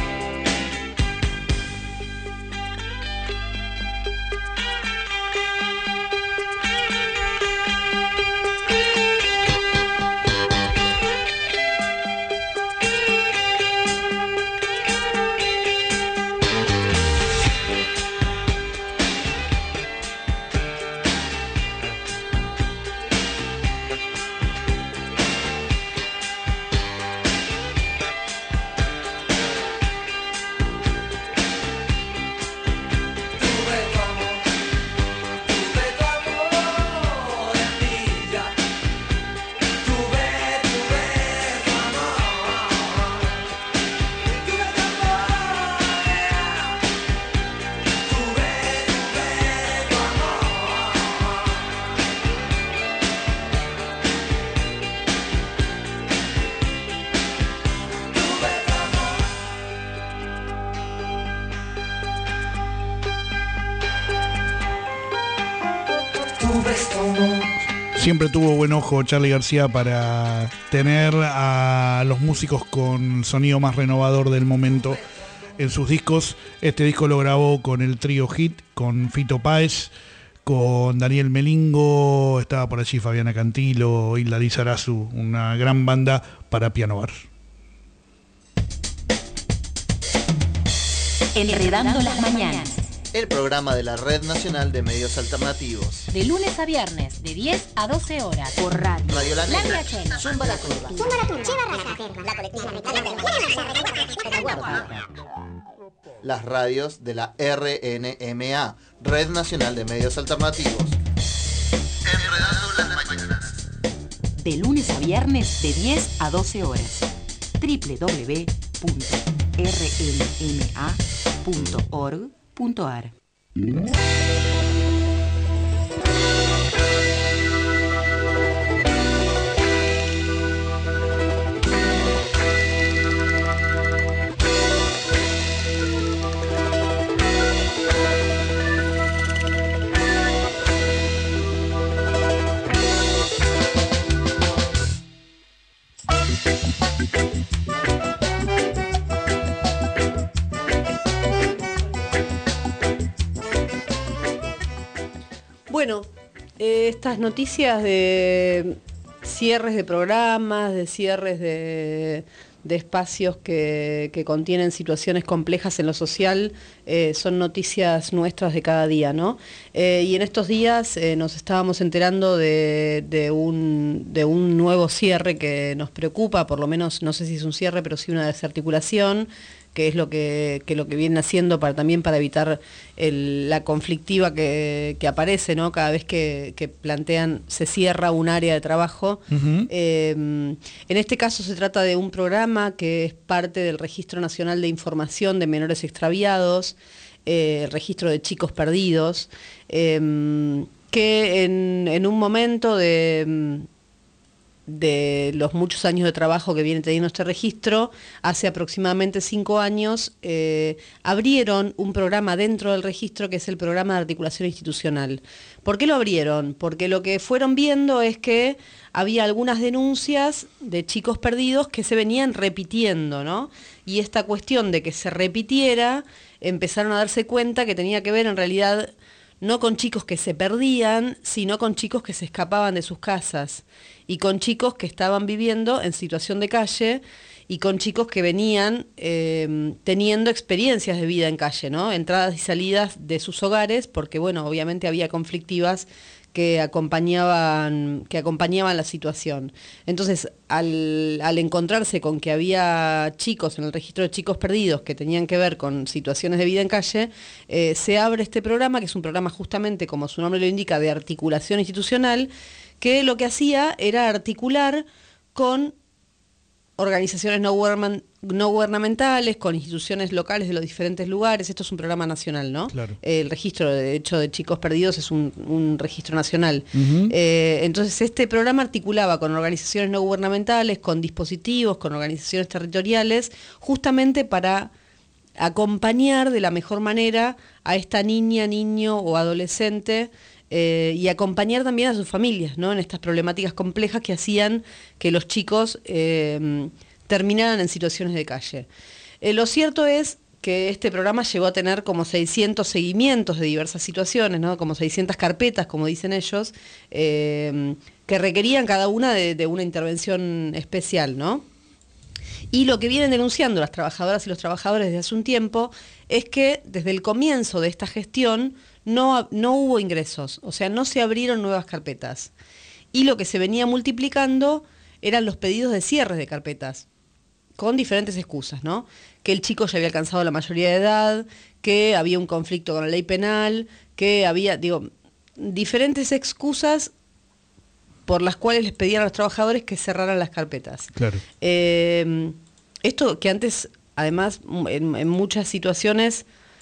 Tuve tu amor, tuve tu amor en mí ya. Tuve, tuve tu amor, tuve tu amor, tuve, tuve tu amor. Tuve tu amor. Tuve tu amor. Siempre tuvo buen ojo Charly García para tener a los músicos con sonido más renovador del momento en sus discos. Este disco lo grabó con el trío Hit, con Fito Páez, con Daniel Melingo, estaba por allí Fabiana Cantilo, Hilda Lizarazu, una gran banda para piano bar. Enredando las mañanas. El programa de la Red Nacional de Medios Alternativos. De lunes a viernes, de diez a doce horas. Por radio. Radio La La Negra. Negra. Zumba la curva. Zumba la turba. La colectiva. Las radios de la R N M A, Red Nacional de Medios Alternativos. Enredando las mañanas. de lunes a viernes de diez a doce horas. doble u doble u doble u punto r n m a punto org punto a r. Bueno, eh, estas noticias de cierres de programas, de cierres de, de espacios que, que contienen situaciones complejas en lo social, eh, son noticias nuestras de cada día, ¿no? Eh, y en estos días eh, nos estábamos enterando de, de, un, de un nuevo cierre que nos preocupa, por lo menos, no sé si es un cierre, pero sí una desarticulación, que es lo que, que lo que vienen haciendo para también para evitar el, la conflictiva que, que aparece, ¿no? Cada vez que, que plantean, se cierra un área de trabajo. Uh-huh. Eh, en este caso se trata de un programa que es parte del Registro Nacional de Información de Menores Extraviados, eh, el registro de chicos perdidos, eh, que en, en un momento de... de los muchos años de trabajo que viene teniendo este registro, hace aproximadamente cinco años eh, abrieron un programa dentro del registro que es el programa de articulación institucional. ¿Por qué lo abrieron? Porque lo que fueron viendo es que había algunas denuncias de chicos perdidos que se venían repitiendo, ¿no? Y esta cuestión de que se repitiera, empezaron a darse cuenta que tenía que ver en realidad no con chicos que se perdían, sino con chicos que se escapaban de sus casas y con chicos que estaban viviendo en situación de calle y con chicos que venían eh, teniendo experiencias de vida en calle, ¿no? Entradas y salidas de sus hogares, porque bueno, obviamente había conflictivas que acompañaban, que acompañaban la situación. Entonces, al, al encontrarse con que había chicos en el registro de chicos perdidos que tenían que ver con situaciones de vida en calle, eh, se abre este programa, que es un programa justamente, como su nombre lo indica, de articulación institucional, que lo que hacía era articular con organizaciones no, gubernament- no gubernamentales, con instituciones locales de los diferentes lugares. Esto es un programa nacional, ¿no? Claro. Eh, el registro, de hecho, de chicos perdidos es un, un registro nacional. Uh-huh. Eh, entonces, este programa articulaba con organizaciones no gubernamentales, con dispositivos, con organizaciones territoriales, justamente para acompañar de la mejor manera a esta niña, niño o adolescente, Eh, y acompañar también a sus familias, ¿no? En estas problemáticas complejas que hacían que los chicos eh, terminaran en situaciones de calle. Eh, lo cierto es que este programa llegó a tener como seiscientos seguimientos de diversas situaciones, ¿no? Como seiscientas carpetas, como dicen ellos, eh, que requerían cada una de, de una intervención especial, ¿no? Y lo que vienen denunciando las trabajadoras y los trabajadores desde hace un tiempo es que desde el comienzo de esta gestión no, no hubo ingresos, o sea, no se abrieron nuevas carpetas. Y lo que se venía multiplicando eran los pedidos de cierres de carpetas, con diferentes excusas, ¿no? Que el chico ya había alcanzado la mayoría de edad, que había un conflicto con la ley penal, que había, digo, diferentes excusas por las cuales les pedían a los trabajadores que cerraran las carpetas. Claro. Eh, esto que antes, además, en, en muchas situaciones,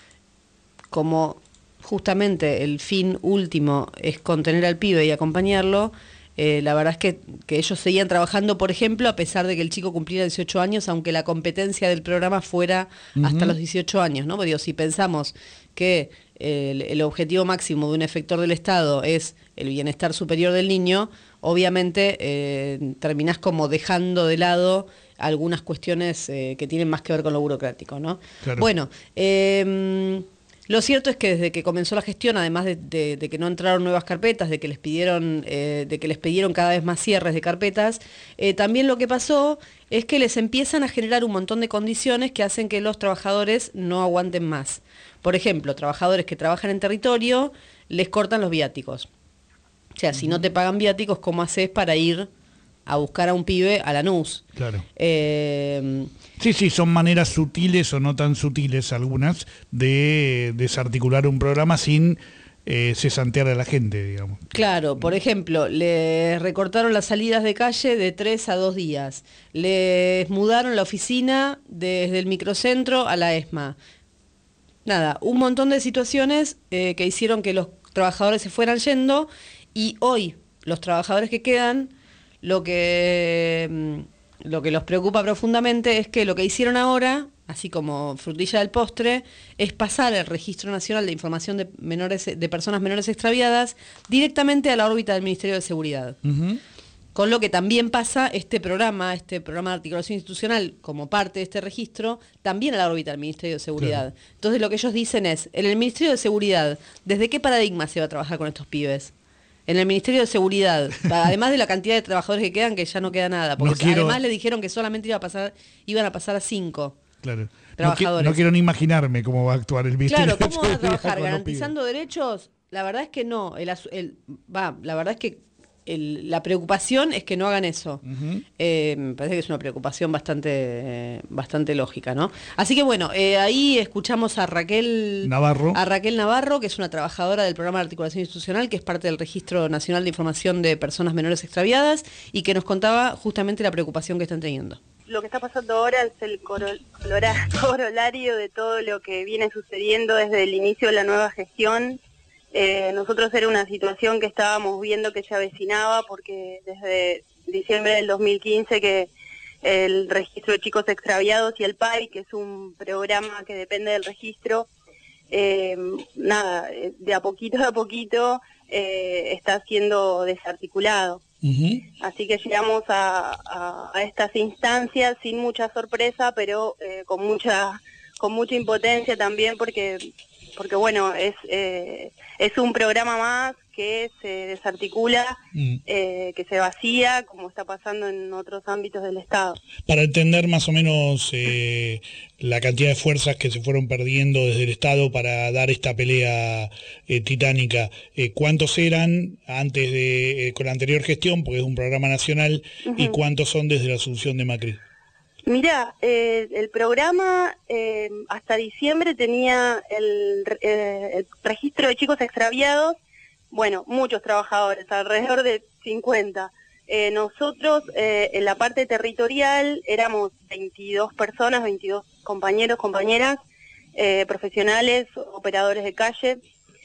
como justamente el fin último es contener al pibe y acompañarlo, eh, la verdad es que, que ellos seguían trabajando, por ejemplo, a pesar de que el chico cumpliera dieciocho años, aunque la competencia del programa fuera uh-huh. hasta los dieciocho años, ¿no? Porque digo, si pensamos que el, el objetivo máximo de un efector del Estado es el bienestar superior del niño, obviamente eh, terminás como dejando de lado algunas cuestiones eh, que tienen más que ver con lo burocrático, ¿no? Claro. Bueno, eh, lo cierto es que desde que comenzó la gestión, además de, de, de que no entraron nuevas carpetas, de que les pidieron, eh, de que les pidieron cada vez más cierres de carpetas, eh, también lo que pasó es que les empiezan a generar un montón de condiciones que hacen que los trabajadores no aguanten más. Por ejemplo, trabajadores que trabajan en territorio, les cortan los viáticos. O sea, uh-huh. si no te pagan viáticos, ¿cómo haces para ir a buscar a un pibe a Lanús? Claro. Eh, sí, sí, son maneras sutiles o no tan sutiles algunas de desarticular un programa sin eh, cesantear a la gente, digamos. Claro, por ejemplo, les recortaron las salidas de calle de tres a dos días. Les mudaron la oficina desde el microcentro a la ESMA. Nada, un montón de situaciones eh, que hicieron que los trabajadores se fueran yendo, y hoy los trabajadores que quedan, lo que, lo que los preocupa profundamente es que lo que hicieron ahora, así como frutilla del postre, es pasar el Registro Nacional de Información de, menores, de Personas Menores Extraviadas directamente a la órbita del Ministerio de Seguridad. Uh-huh. Con lo que también pasa este programa, este programa de articulación institucional, como parte de este registro, también a la órbita del Ministerio de Seguridad. Claro. Entonces lo que ellos dicen es, en el Ministerio de Seguridad, ¿desde qué paradigma se va a trabajar con estos pibes? En el Ministerio de Seguridad, además de la cantidad de trabajadores que quedan, que ya no queda nada, porque no quiero... además le dijeron que solamente iba a pasar, iban a pasar a cinco. Claro. Trabajadores. No, no quiero ni imaginarme cómo va a actuar el Ministerio. Claro, ¿cómo va a trabajar? ¿Garantizando derechos? La verdad es que no. El, el, va, la verdad es que el, la preocupación es que no hagan eso. Uh-huh. Eh, me parece que es una preocupación bastante, eh, bastante lógica, ¿no? Así que bueno, eh, ahí escuchamos a Raquel Navarro. a Raquel Navarro, que es una trabajadora del programa de articulación institucional, que es parte del Registro Nacional de Información de Personas Menores Extraviadas, y que nos contaba justamente la preocupación que están teniendo. Lo que está pasando ahora es el corolario de todo lo que viene sucediendo desde el inicio de la nueva gestión. Eh, nosotros era una situación que estábamos viendo que se avecinaba, porque desde diciembre del dos mil quince que el registro de chicos extraviados y el P A I, que es un programa que depende del registro, eh, nada, de a poquito a poquito eh, está siendo desarticulado. Uh-huh. Así que llegamos a, a, a estas instancias sin mucha sorpresa, pero eh, con mucha con mucha impotencia también, porque porque bueno, es eh, es un programa más que se desarticula, mm. eh, que se vacía, como está pasando en otros ámbitos del Estado. Para entender más o menos eh, la cantidad de fuerzas que se fueron perdiendo desde el Estado para dar esta pelea eh, titánica, eh, ¿cuántos eran antes de, eh, con la anterior gestión, porque es un programa nacional, uh-huh. y cuántos son desde la asunción de Macri? Mira, eh, el programa eh, hasta diciembre tenía el, eh, el registro de chicos extraviados, bueno, muchos trabajadores, alrededor de cincuenta. Eh, nosotros eh, en la parte territorial éramos veintidós personas, veintidós compañeros, compañeras, eh, profesionales, operadores de calle,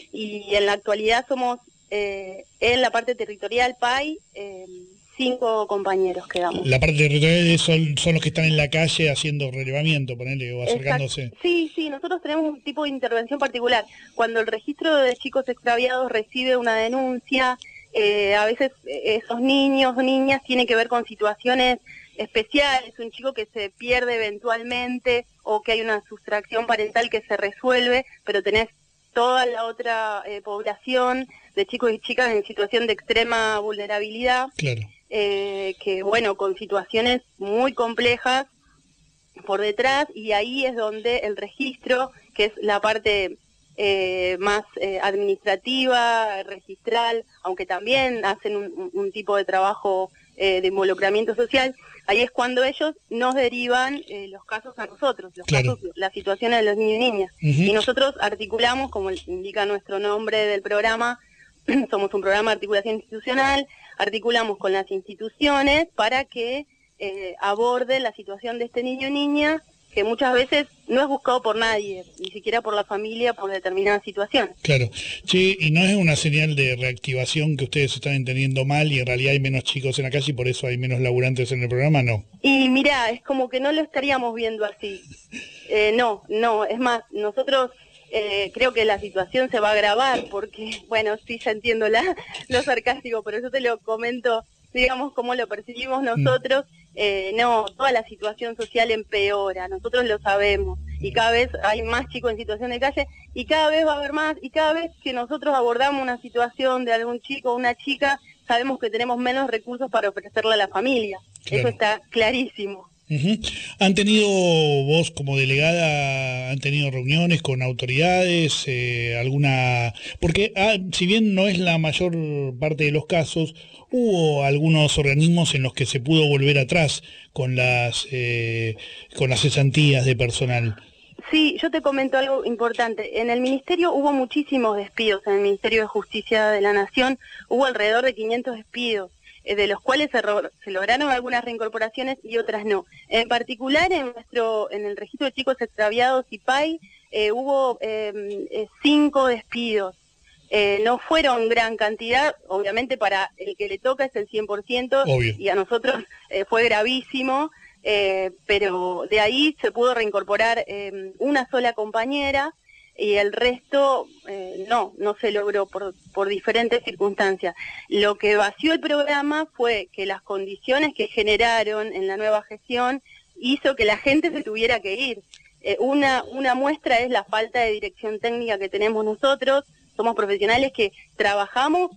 y en la actualidad somos eh, en la parte territorial P A I, eh, cinco compañeros quedamos. La parte territorial son, son los que están en la calle haciendo relevamiento, ponele, o acercándose. Exacto. Sí, sí, nosotros tenemos un tipo de intervención particular. Cuando el registro de chicos extraviados recibe una denuncia, eh, a veces esos niños o niñas tienen que ver con situaciones especiales, un chico que se pierde eventualmente o que hay una sustracción parental que se resuelve, pero tenés toda la otra eh, población de chicos y chicas en situación de extrema vulnerabilidad. Claro. Eh, que bueno, con situaciones muy complejas por detrás, y ahí es donde el registro, que es la parte eh, más eh, administrativa, registral, aunque también hacen un, un tipo de trabajo eh, de involucramiento social, ahí es cuando ellos nos derivan eh, los casos a nosotros, los claro. casos, las situaciones de los niños y niñas. Uh-huh. Y nosotros articulamos, como indica nuestro nombre del programa, somos un programa de articulación institucional, articulamos con las instituciones para que eh, aborde la situación de este niño o niña, que muchas veces no es buscado por nadie, ni siquiera por la familia, por determinada situación. Claro. Sí, y no es una señal de reactivación que ustedes están entendiendo mal y en realidad hay menos chicos en la calle y por eso hay menos laburantes en el programa, ¿no? Y mirá, es como que no lo estaríamos viendo así. Eh, no, no, es más, nosotros... Eh, creo que la situación se va a agravar porque, bueno, sí, ya entiendo la, lo sarcástico, pero yo te lo comento, digamos, cómo lo percibimos nosotros. Eh, no, toda la situación social empeora, nosotros lo sabemos, y cada vez hay más chicos en situación de calle, y cada vez va a haber más, y cada vez que nosotros abordamos una situación de algún chico o una chica, sabemos que tenemos menos recursos para ofrecerle a la familia. Claro. Eso está clarísimo. Uh-huh. ¿Han tenido, vos como delegada, han tenido reuniones con autoridades, eh, alguna...? Porque ah, si bien no es la mayor parte de los casos, hubo algunos organismos en los que se pudo volver atrás con las, eh, con las cesantías de personal. Sí, yo te comento algo importante. En el Ministerio hubo muchísimos despidos, en el Ministerio de Justicia de la Nación hubo alrededor de quinientos despidos, eh, de los cuales se, se lograron algunas reincorporaciones y otras no. En particular, en nuestro en el registro de chicos extraviados I P A I eh, hubo eh, eh, cinco despidos. Eh, no fueron gran cantidad, obviamente para el que le toca es el cien por ciento, Obvio. Y a nosotros eh, fue gravísimo. Eh, pero de ahí se pudo reincorporar eh, una sola compañera y el resto eh, no, no se logró por, por diferentes circunstancias. Lo que vació el programa fue que las condiciones que generaron en la nueva gestión hizo que la gente se tuviera que ir. Eh, una, una muestra es la falta de dirección técnica que tenemos nosotros. Somos profesionales que trabajamos,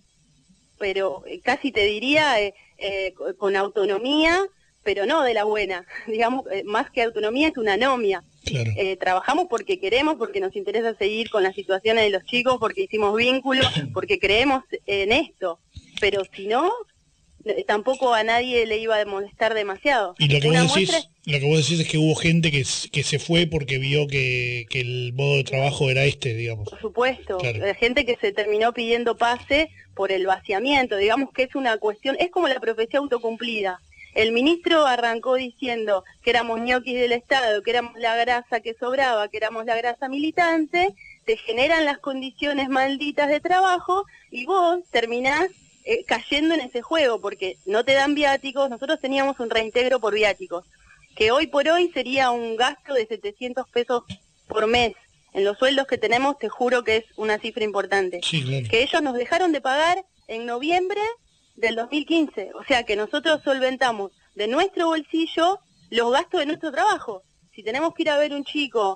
pero eh, casi te diría eh, eh, con autonomía, pero no de la buena, digamos, eh, más que autonomía es una anomia. Claro. Eh, trabajamos porque queremos, porque nos interesa seguir con las situaciones de los chicos, porque hicimos vínculos, porque creemos en esto, pero si no, eh, tampoco a nadie le iba a molestar demasiado. Y lo que, Una vos decís, muestra- lo que vos decís es que hubo gente que, s- que se fue porque vio que, que el modo de trabajo era este, digamos. Por supuesto, Claro. eh, gente que se terminó pidiendo pase por el vaciamiento, digamos que es una cuestión, es como la profecía autocumplida. El ministro arrancó diciendo que éramos ñoquis del Estado, que éramos la grasa que sobraba, que éramos la grasa militante, te generan las condiciones malditas de trabajo y vos terminás eh, cayendo en ese juego porque no te dan viáticos. Nosotros teníamos un reintegro por viáticos, que hoy por hoy sería un gasto de setecientos pesos por mes. En los sueldos que tenemos te juro que es una cifra importante. Sí, claro. Que ellos nos dejaron de pagar en noviembre del dos mil quince, o sea que nosotros solventamos de nuestro bolsillo los gastos de nuestro trabajo. Si tenemos que ir a ver un chico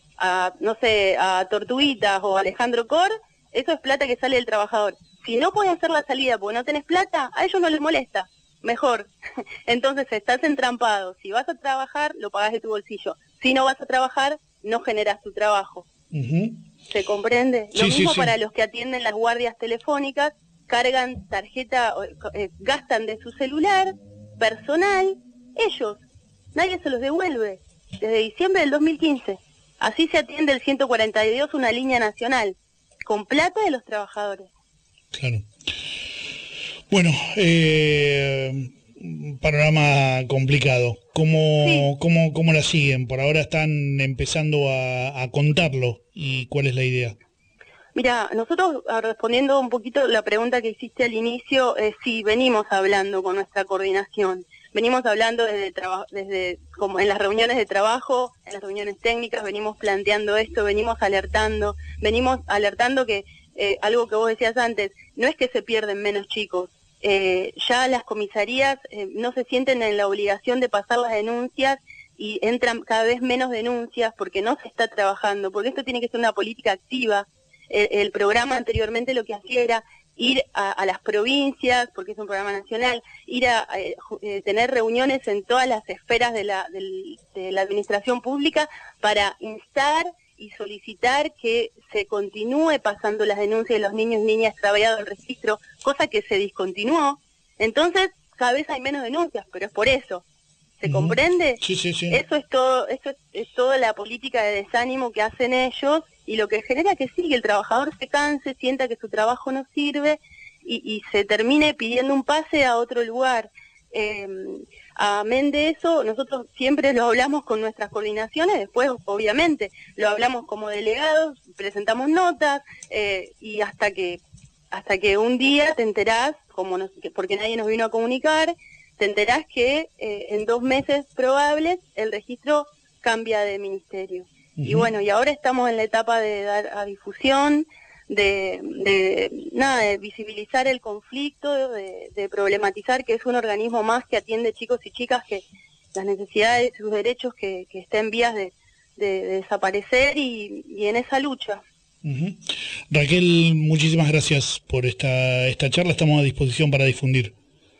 a, no sé, a Tortuguitas o a Alejandro Cor, eso es plata que sale del trabajador. Si no puedes hacer la salida porque no tenés plata, a ellos no les molesta, mejor. Entonces estás entrampado. Si vas a trabajar, lo pagás de tu bolsillo. Si no vas a trabajar, no generas tu trabajo. Ujú. ¿Se comprende? Sí, Lo sí, mismo sí. para los que atienden las guardias telefónicas, cargan tarjeta, eh, gastan de su celular personal, ellos, nadie se los devuelve, desde diciembre del dos mil quince. Así se atiende el ciento cuarenta y dos, una línea nacional, con plata de los trabajadores. Claro. Bueno, eh, panorama complicado. ¿Cómo, cómo, ¿Cómo la siguen? Por ahora están empezando a, a contarlo. ¿Y cuál es la idea? Mira, nosotros, ah, respondiendo un poquito la pregunta que hiciste al inicio, eh, sí, venimos hablando con nuestra coordinación, venimos hablando desde, traba- desde como en las reuniones de trabajo, en las reuniones técnicas, venimos planteando esto, venimos alertando, venimos alertando que, eh, algo que vos decías antes, no es que se pierden menos chicos, eh, ya las comisarías eh, no se sienten en la obligación de pasar las denuncias y entran cada vez menos denuncias porque no se está trabajando, porque esto tiene que ser una política activa. El, el programa anteriormente lo que hacía era ir a, a las provincias, porque es un programa nacional, ir a, a, eh, tener reuniones en todas las esferas de la, del- de la administración pública para instar y solicitar que se continúe pasando las denuncias de los niños y niñas extraviados del registro, cosa que se discontinuó. Entonces, cada vez hay menos denuncias, pero es por eso. ¿Se comprende? Sí, sí, sí. Eso es todo, eso es, es toda la política de desánimo que hacen ellos y lo que genera que sí, que el trabajador se canse, sienta que su trabajo no sirve y, y se termine pidiendo un pase a otro lugar. Eh, amén de eso, nosotros siempre lo hablamos con nuestras coordinaciones, después obviamente lo hablamos como delegados, presentamos notas eh, y hasta que hasta que un día te enterás, como nos- que- porque nadie nos vino a comunicar, te enterás que eh, en dos meses probables el registro cambia de ministerio. Y Ujú. bueno, y ahora estamos en la etapa de dar a difusión, de, de nada, de visibilizar el conflicto, de, de problematizar que es un organismo más que atiende chicos y chicas que las necesidades y sus derechos que, que está en vías de, de- de desaparecer y, y en esa lucha. Ujú. Raquel, muchísimas gracias por esta, esta charla. Estamos a disposición para difundir.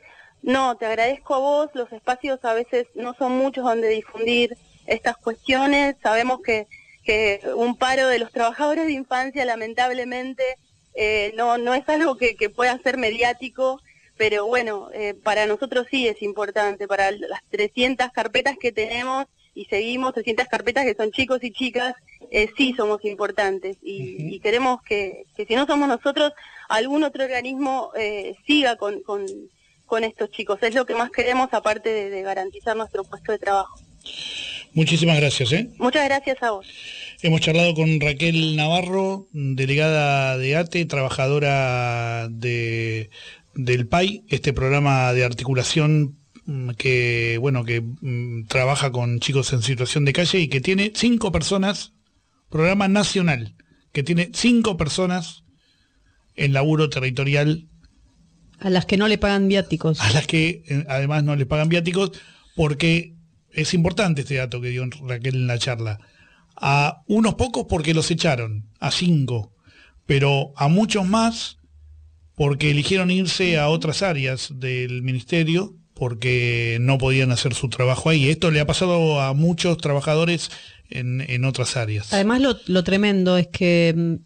No, te agradezco a vos, los espacios a veces no son muchos donde difundir estas cuestiones, sabemos que, que un paro de los trabajadores de infancia lamentablemente eh, no, no es algo que, que pueda ser mediático, pero bueno, eh, para nosotros sí es importante, para las trescientas carpetas que tenemos y seguimos trescientas carpetas que son chicos y chicas, eh, sí somos importantes y, uh-huh. y queremos que, que si no somos nosotros, algún otro organismo eh, siga con, con, con estos chicos. Es lo que más queremos, aparte de, de garantizar nuestro puesto de trabajo. Muchísimas gracias. ¿eh? Muchas gracias a vos. Hemos charlado con Raquel Navarro, delegada de A T E, trabajadora de, del P A I, este programa de articulación que bueno que mm, trabaja con chicos en situación de calle y que tiene cinco personas, programa nacional, que tiene cinco personas en laburo territorial. A las que no le pagan viáticos. A las que eh, además no le pagan viáticos, porque es importante este dato que dio Raquel en la charla. A unos pocos porque los echaron, a cinco, pero a muchos más porque eligieron irse a otras áreas del ministerio, porque no podían hacer su trabajo ahí. Esto le ha pasado a muchos trabajadores en, en otras áreas. Además, lo, lo tremendo es que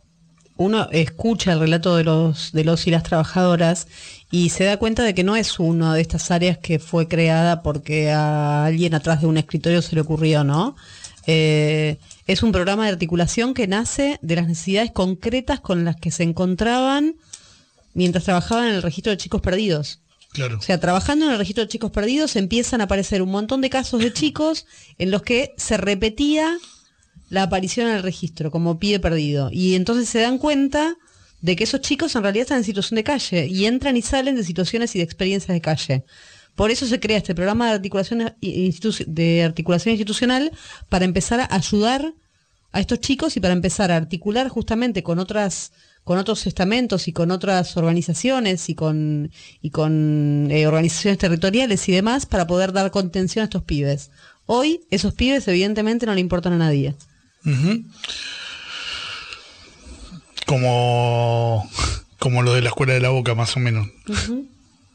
uno escucha el relato de los, de los y las trabajadoras y se da cuenta de que no es una de estas áreas que fue creada porque a alguien atrás de un escritorio se le ocurrió, ¿no? Eh, es un programa de articulación que nace de las necesidades concretas con las que se encontraban mientras trabajaban en el registro de chicos perdidos. Claro. O sea, trabajando en el registro de chicos perdidos empiezan a aparecer un montón de casos de chicos en los que se repetía la aparición en el registro como pibe perdido. Y entonces se dan cuenta de que esos chicos en realidad están en situación de calle y entran y salen de situaciones y de experiencias de calle. Por eso se crea este programa de articulación, institu- de articulación institucional para empezar a ayudar a estos chicos y para empezar a articular justamente con otras con otros estamentos y con otras organizaciones y con y con eh, organizaciones territoriales y demás para poder dar contención a estos pibes. Hoy esos pibes evidentemente no le importan a nadie. Uh-huh. Como como lo de la Escuela de la Boca, más o menos. Uh-huh.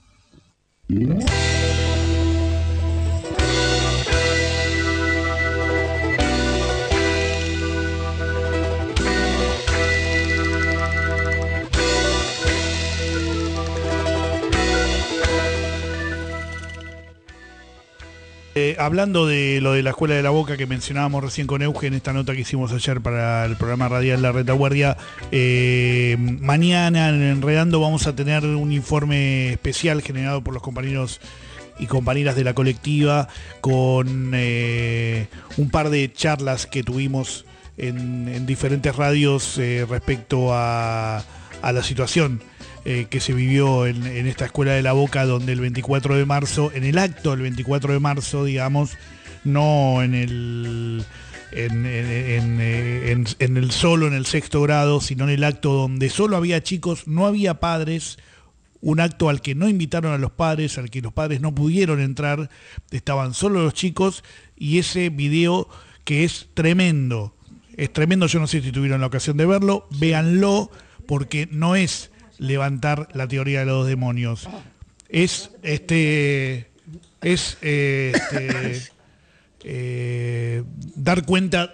Eh, hablando de lo de la Escuela de la Boca que mencionábamos recién con Eugen, esta nota que hicimos ayer para el programa radial La Retaguardia, eh, mañana en Enredando vamos a tener un informe especial generado por los compañeros y compañeras de la colectiva con eh, un par de charlas que tuvimos en, en diferentes radios eh, respecto a, a la situación Eh, que se vivió en, en esta Escuela de la Boca, donde el veinticuatro de marzo, en el acto del veinticuatro de marzo, digamos, no en el en, en, en, en, en el solo en el sexto grado, sino en el acto donde solo había chicos, no había padres, un acto al que no invitaron a los padres, al que los padres no pudieron entrar, estaban solo los chicos, y ese video que es tremendo, es tremendo, yo no sé si tuvieron la ocasión de verlo, véanlo, porque no es levantar la teoría de los demonios, es este es eh, este, eh, dar cuenta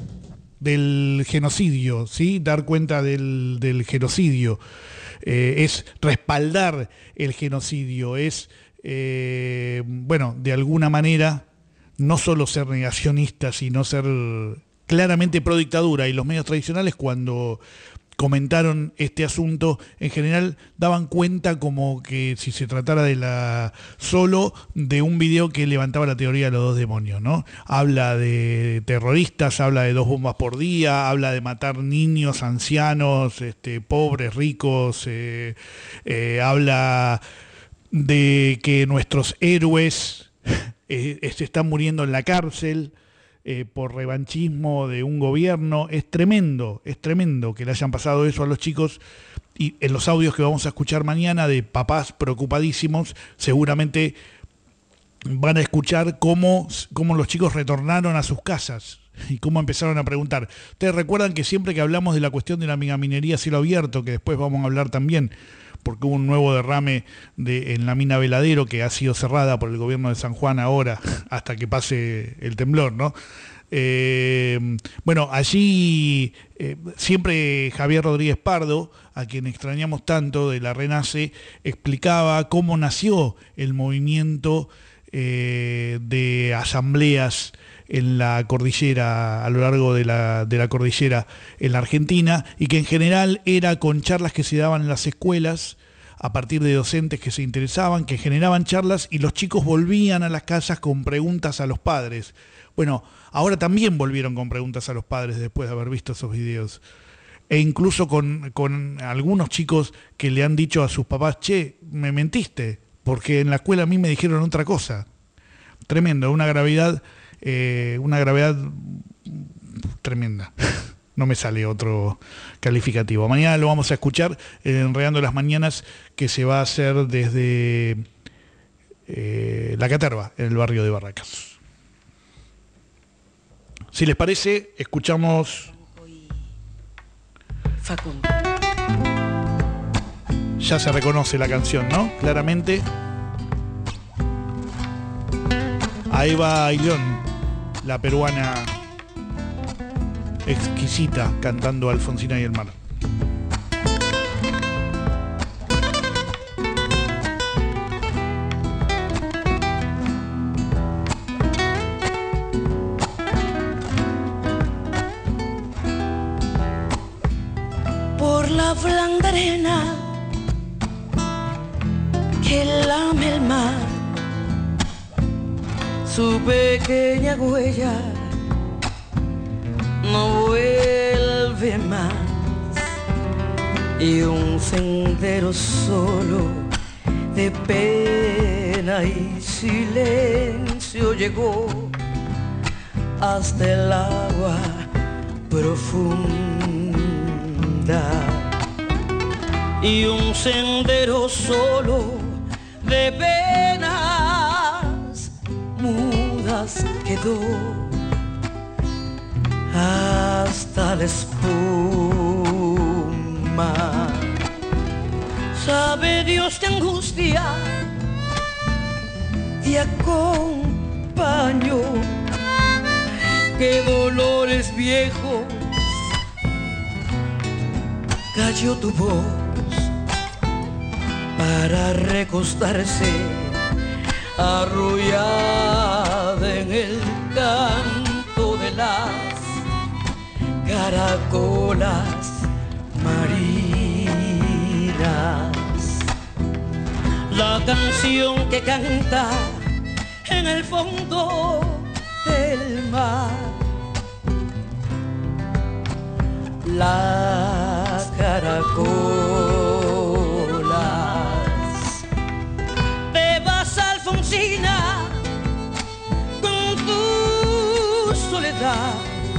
del genocidio, ¿sí? Dar cuenta del, del genocidio, eh, es respaldar el genocidio, es eh, bueno, de alguna manera no solo ser negacionista, sino ser claramente pro dictadura. Y los medios tradicionales, cuando comentaron este asunto, en general daban cuenta como que si se tratara de la solo de un video que levantaba la teoría de los dos demonios, ¿no? Habla de terroristas, habla de dos bombas por día, habla de matar niños, ancianos, este, pobres, ricos, eh, eh, habla de que nuestros héroes eh, se están muriendo en la cárcel, Eh, por revanchismo de un gobierno. Es tremendo, es tremendo que le hayan pasado eso a los chicos, y en los audios que vamos a escuchar mañana de papás preocupadísimos, seguramente van a escuchar cómo, cómo los chicos retornaron a sus casas y cómo empezaron a preguntar. Ustedes recuerdan que siempre que hablamos de la cuestión de la megaminería a cielo abierto, que después vamos a hablar también, porque hubo un nuevo derrame de, en la mina Veladero, que ha sido cerrada por el gobierno de San Juan ahora, hasta que pase el temblor, ¿no? Eh, bueno, allí eh, siempre Javier Rodríguez Pardo, a quien extrañamos tanto, de la Renace, explicaba cómo nació el movimiento eh, de asambleas en la cordillera, a lo largo de la, de la cordillera en la Argentina, y que en general era con charlas que se daban en las escuelas, a partir de docentes que se interesaban, que generaban charlas, y los chicos volvían a las casas con preguntas a los padres. Bueno, ahora también volvieron con preguntas a los padres después de haber visto esos videos. E incluso con, con algunos chicos que le han dicho a sus papás, che, me mentiste, porque en la escuela a mí me dijeron otra cosa. Tremendo, una gravedad, eh, una gravedad tremenda. No me sale otro calificativo. Mañana lo vamos a escuchar en Enredando las Mañanas, que se va a hacer desde eh, La Caterva, en el barrio de Barracas. Si les parece, escuchamos... Facundo. Ya se reconoce la canción, ¿no? Claramente. A Eva Ailón, la peruana exquisita, cantando Alfonsina y el mar. Por la blanda arena que lame el mar, su pequeña huella no vuelve más, y un sendero solo de pena y silencio llegó hasta el agua profunda, y un sendero solo de penas mudas quedó hasta la espuma. Sabe Dios qué angustia te acompañó, qué dolores viejos cayó tu voz para recostarse arrullada en el canto de las caracolas marinas. La canción que canta en el fondo del mar, las caracolas. Te vas, Alfonsina, con tu soledad,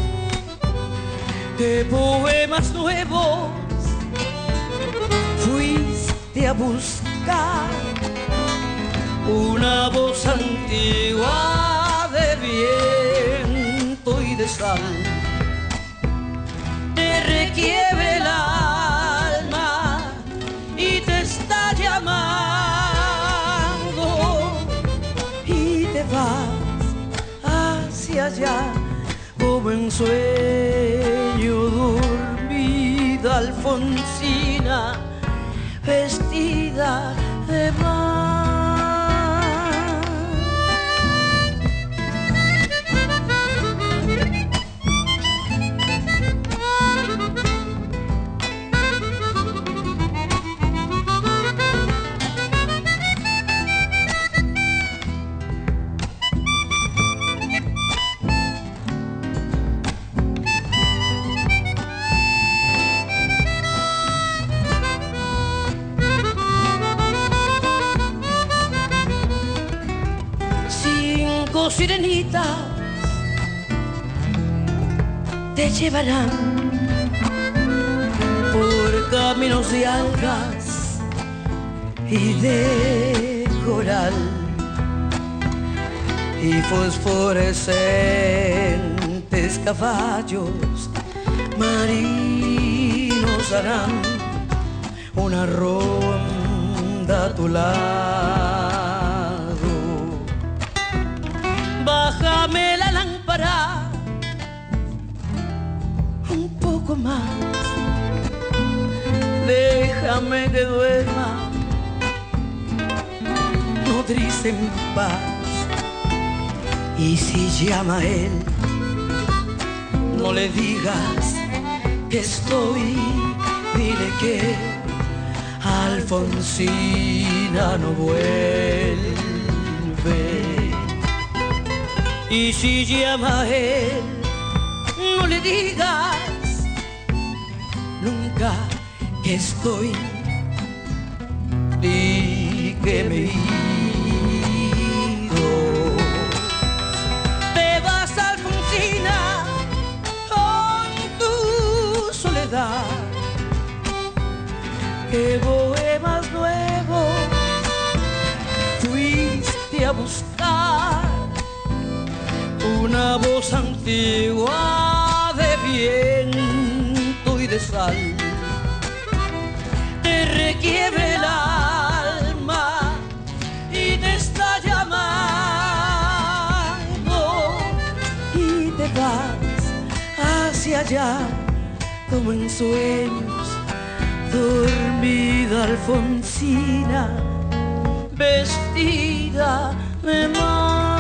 qué poemas nuevos fuiste a buscar, una voz antigua de viento y de sal te requiebre el alma y te está llamando, y te vas hacia allá como en sueño dormida Alfonsina, vestida de mar. Sirenitas te llevarán por caminos de algas y de coral, y fosforescentes caballos marinos harán una ronda a tu lado. Bájame la lámpara un poco más, déjame que duerma nodriza en paz, Y si llama él, no le digas que estoy, dile que Alfonsina no vuelve. Y si llama él, no le digas nunca que estoy, di que me he ido. Te vas, Alfonsina, con tu soledad, que poemas nuevos fuiste a buscar, una voz antigua de viento y de sal te requiebre el alma y te está llamando, y te vas hacia allá como en sueños, dormida Alfonsina, vestida de mar.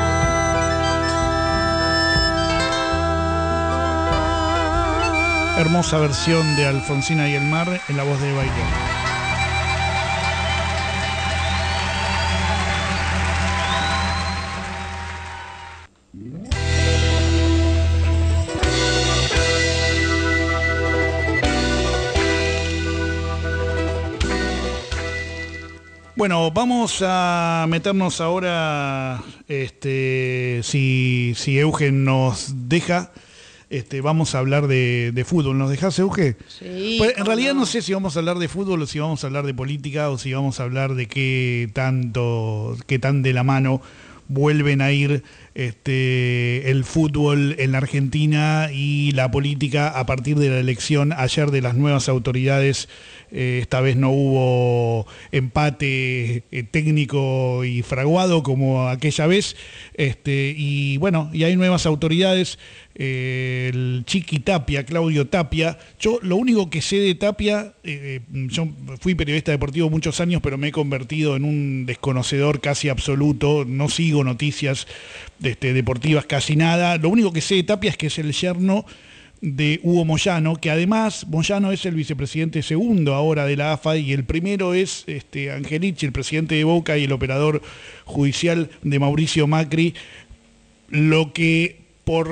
Hermosa versión de Alfonsina y el mar en la voz de Bailón. Bueno, vamos a meternos ahora, este, si, si Eugen nos deja. Este, vamos a hablar de, de fútbol. ¿Nos dejás, Euge? Sí. Pues, en realidad no sé si vamos a hablar de fútbol o si vamos a hablar de política o si vamos a hablar de qué tanto, qué tan de la mano vuelven a ir este, el fútbol en la Argentina y la política a partir de la elección ayer de las nuevas autoridades. Eh, esta vez no hubo empate eh, técnico y fraguado como aquella vez. Este, y bueno, y hay nuevas autoridades. Eh, el Chiqui Tapia, Claudio Tapia. Yo lo único que sé de Tapia, eh, yo fui periodista deportivo muchos años, pero me he convertido en un desconocedor casi absoluto. No sigo noticias este, deportivas casi nada. Lo único que sé de Tapia es que es el yerno de Hugo Moyano, que además Moyano es el vicepresidente segundo ahora de la A F A y el primero es este, Angelici, el presidente de Boca y el operador judicial de Mauricio Macri. Lo que por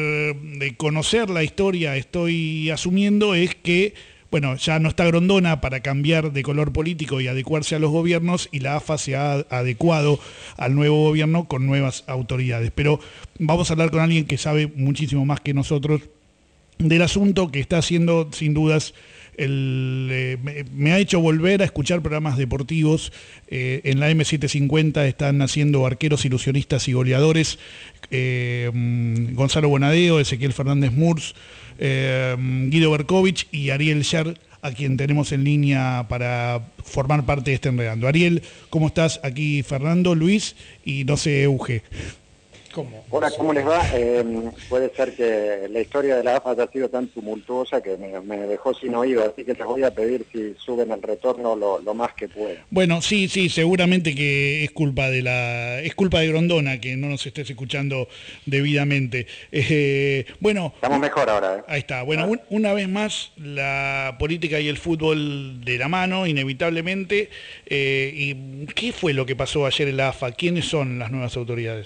de conocer la historia estoy asumiendo es que, bueno, ya no está Grondona para cambiar de color político y adecuarse a los gobiernos, y la A F A se ha adecuado al nuevo gobierno con nuevas autoridades. Pero vamos a hablar con alguien que sabe muchísimo más que nosotros del asunto, que está haciendo sin dudas el, eh, me, me ha hecho volver a escuchar programas deportivos. Eh, en la eme setecientos cincuenta están haciendo Arqueros, Ilusionistas y Goleadores, eh, Gonzalo Bonadeo, Ezequiel Fernández Murs, eh, Guido Berkovich y Ariel Sher, a quien tenemos en línea para formar parte de este Enredando. Ariel, ¿cómo estás? Aquí Fernando, Luis y no sé, Euge. ¿Cómo? Hola, ¿cómo les va? Eh, puede ser que la historia de la A F A haya sido tan tumultuosa que me, me dejó sin oído, así que les voy a pedir si suben el retorno lo, lo más que puedan. Bueno, sí, sí, seguramente que es culpa de la, es culpa de Grondona que no nos estés escuchando debidamente. Eh, bueno, estamos mejor ahora. ¿eh? Ahí está. Bueno, un, una vez más la política y el fútbol de la mano, inevitablemente. Eh, ¿Y qué fue lo que pasó ayer en la A F A? ¿Quiénes son las nuevas autoridades?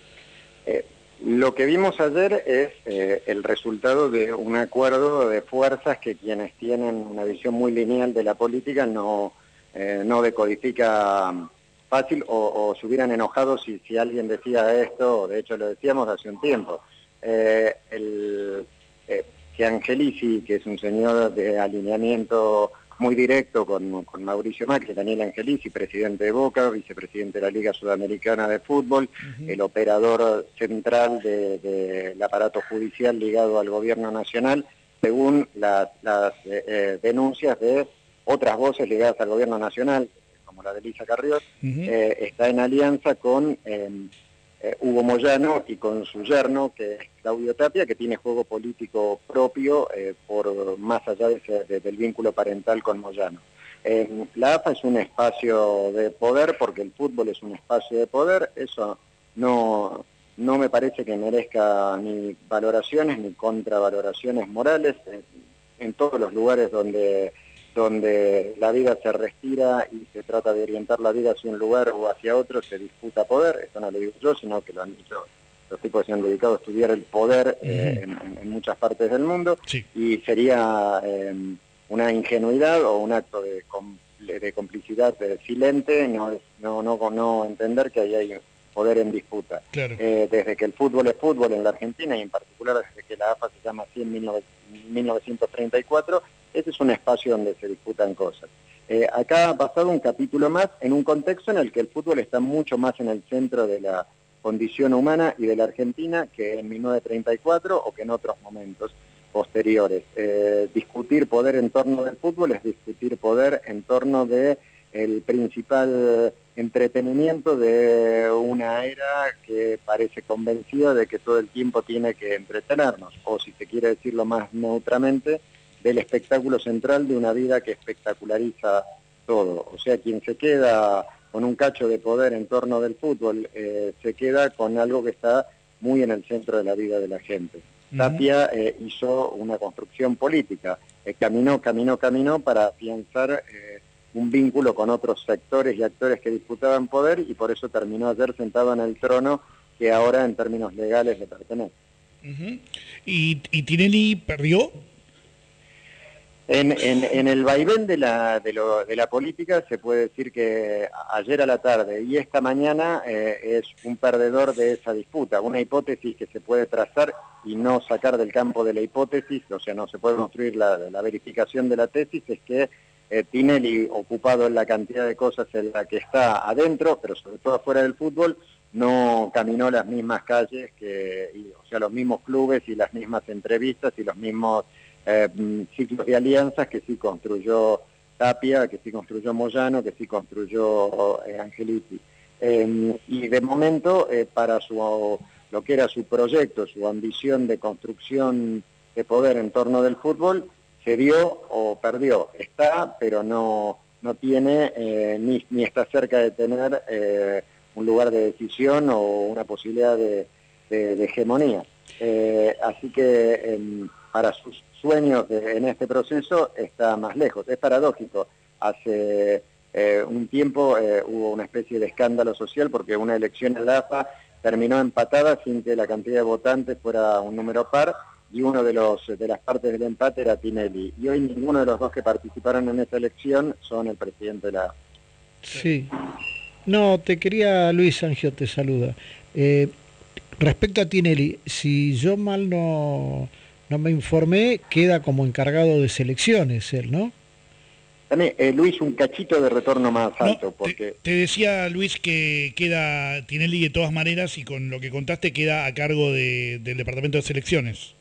Eh, lo que vimos ayer es eh, el resultado de un acuerdo de fuerzas que quienes tienen una visión muy lineal de la política no, eh, no decodifica fácil o, o se hubieran enojado si, si alguien decía esto, de hecho lo decíamos hace un tiempo. Eh, el, eh, que Angelici, que es un señor de alineamiento muy directo con, con Mauricio Macri, Daniel Angelici, presidente de Boca, vicepresidente de la Liga Sudamericana de Fútbol, uh-huh. el operador central de, de, del aparato judicial ligado al gobierno nacional, según las, las eh, denuncias de otras voces ligadas al gobierno nacional, como la de Elisa Carrió, uh-huh. eh, está en alianza con eh, eh, Hugo Moyano y con su yerno, que es Claudio Tapia, que tiene juego político propio eh, por más allá de ese, de, del vínculo parental con Moyano. Eh, la A F A es un espacio de poder porque el fútbol es un espacio de poder, eso no, no me parece que merezca ni valoraciones ni contravaloraciones morales. En, en todos los lugares donde, donde la vida se respira y se trata de orientar la vida hacia un lugar o hacia otro, se disputa poder. Esto no lo digo yo, sino que lo han dicho los tipos que se han dedicado a estudiar el poder eh, en, en muchas partes del mundo, sí. Y sería eh, una ingenuidad o un acto de, de complicidad de silente no, no, no, no entender que ahí hay poder en disputa. Claro. Eh, desde que el fútbol es fútbol en la Argentina, y en particular desde que la A F A se llama así en mil novecientos treinta y cuatro, ese es un espacio donde se disputan cosas. Eh, acá ha pasado un capítulo más en un contexto en el que el fútbol está mucho más en el centro de la condición humana y de la Argentina que en mil novecientos treinta y cuatro o que en otros momentos posteriores. Eh, discutir poder en torno del fútbol es discutir poder en torno de el principal entretenimiento de una era que parece convencida de que todo el tiempo tiene que entretenernos, o si se quiere decirlo más neutramente, del espectáculo central de una vida que espectaculariza todo. O sea, quien se queda con un cacho de poder en torno del fútbol, eh, se queda con algo que está muy en el centro de la vida de la gente. Uh-huh. Tapia eh, hizo una construcción política, eh, caminó, caminó, caminó para afianzar eh, un vínculo con otros sectores y actores que disputaban poder, y por eso terminó ayer sentado en el trono que ahora en términos legales le pertenece. Uh-huh. ¿Y, y Tinelli perdió? En, en, en el vaivén de la, de, lo, de la política se puede decir que ayer a la tarde y esta mañana eh, es un perdedor de esa disputa. Una hipótesis que se puede trazar y no sacar del campo de la hipótesis, o sea, no se puede construir la, la verificación de la tesis, es que eh, Tinelli, ocupado en la cantidad de cosas en la que está adentro, pero sobre todo afuera del fútbol, no caminó las mismas calles, que, y, o sea, los mismos clubes y las mismas entrevistas y los mismos Eh, ciclos de alianzas que sí construyó Tapia, que sí construyó Moyano, que sí construyó eh, Angelici. Eh, y de momento, eh, para su, lo que era su proyecto, su ambición de construcción de poder en torno del fútbol, se dio o perdió. Está, pero no, no tiene, eh, ni, ni está cerca de tener eh, un lugar de decisión o una posibilidad de, de, de hegemonía. Eh, así que eh, para sus sueños de, en este proceso está más lejos. Es paradójico. Hace eh, un tiempo eh, hubo una especie de escándalo social porque una elección en la A F A terminó empatada sin que la cantidad de votantes fuera un número par, y uno de los de las partes del empate era Tinelli. Y hoy ninguno de los dos que participaron en esa elección son el presidente de la A F A. Sí. No, te quería, Luis Angio te saluda. Eh, respecto a Tinelli, si yo mal no... no me informé, queda como encargado de selecciones él, ¿no? También, eh, Luis, un cachito de retorno más alto, no, porque... Te, te decía, Luis, que queda Tinelli de todas maneras, y con lo que contaste queda a cargo de, del Departamento de Selecciones.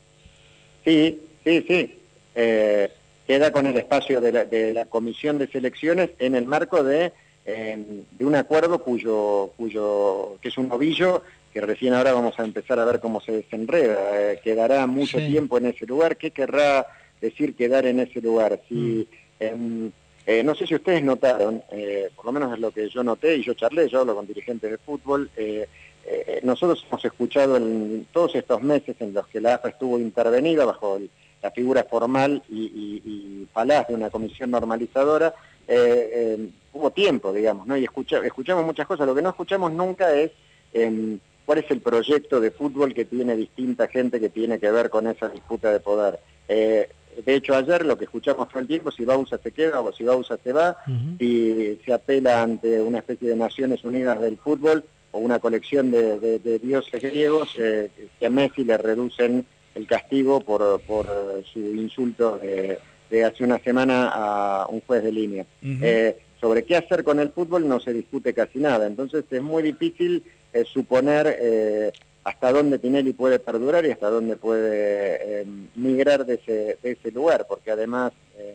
Sí, sí, sí. Eh, queda con el espacio de la, de la Comisión de Selecciones en el marco de, eh, de un acuerdo cuyo, cuyo que es un novillo, que recién ahora vamos a empezar a ver cómo se desenreda. Eh, quedará mucho sí. tiempo en ese lugar. ¿Qué querrá decir quedar en ese lugar? Si, mm. eh, eh, no sé si ustedes notaron, eh, por lo menos es lo que yo noté, y yo charlé, yo hablo con dirigentes de fútbol, eh, eh, nosotros hemos escuchado en todos estos meses en los que la A F A estuvo intervenida bajo el, la figura formal y, y, y falaz de una comisión normalizadora, eh, eh, hubo tiempo, digamos, ¿no? Y escucha, escuchamos muchas cosas. Lo que no escuchamos nunca es... Eh, ¿cuál es el proyecto de fútbol que tiene distinta gente que tiene que ver con esa disputa de poder? Eh, de hecho, ayer lo que escuchamos todo el tiempo, si Bausa se queda o si Bausa se va, uh-huh. si se apela ante una especie de Naciones Unidas del fútbol o una colección de, de, de dioses griegos, eh, que a Messi le reducen el castigo por, por su insulto de, de hace una semana a un juez de línea. Uh-huh. Eh, sobre qué hacer con el fútbol no se discute casi nada, entonces es muy difícil eh, suponer eh, hasta dónde Tinelli puede perdurar y hasta dónde puede eh, migrar de ese, de ese lugar, porque además eh,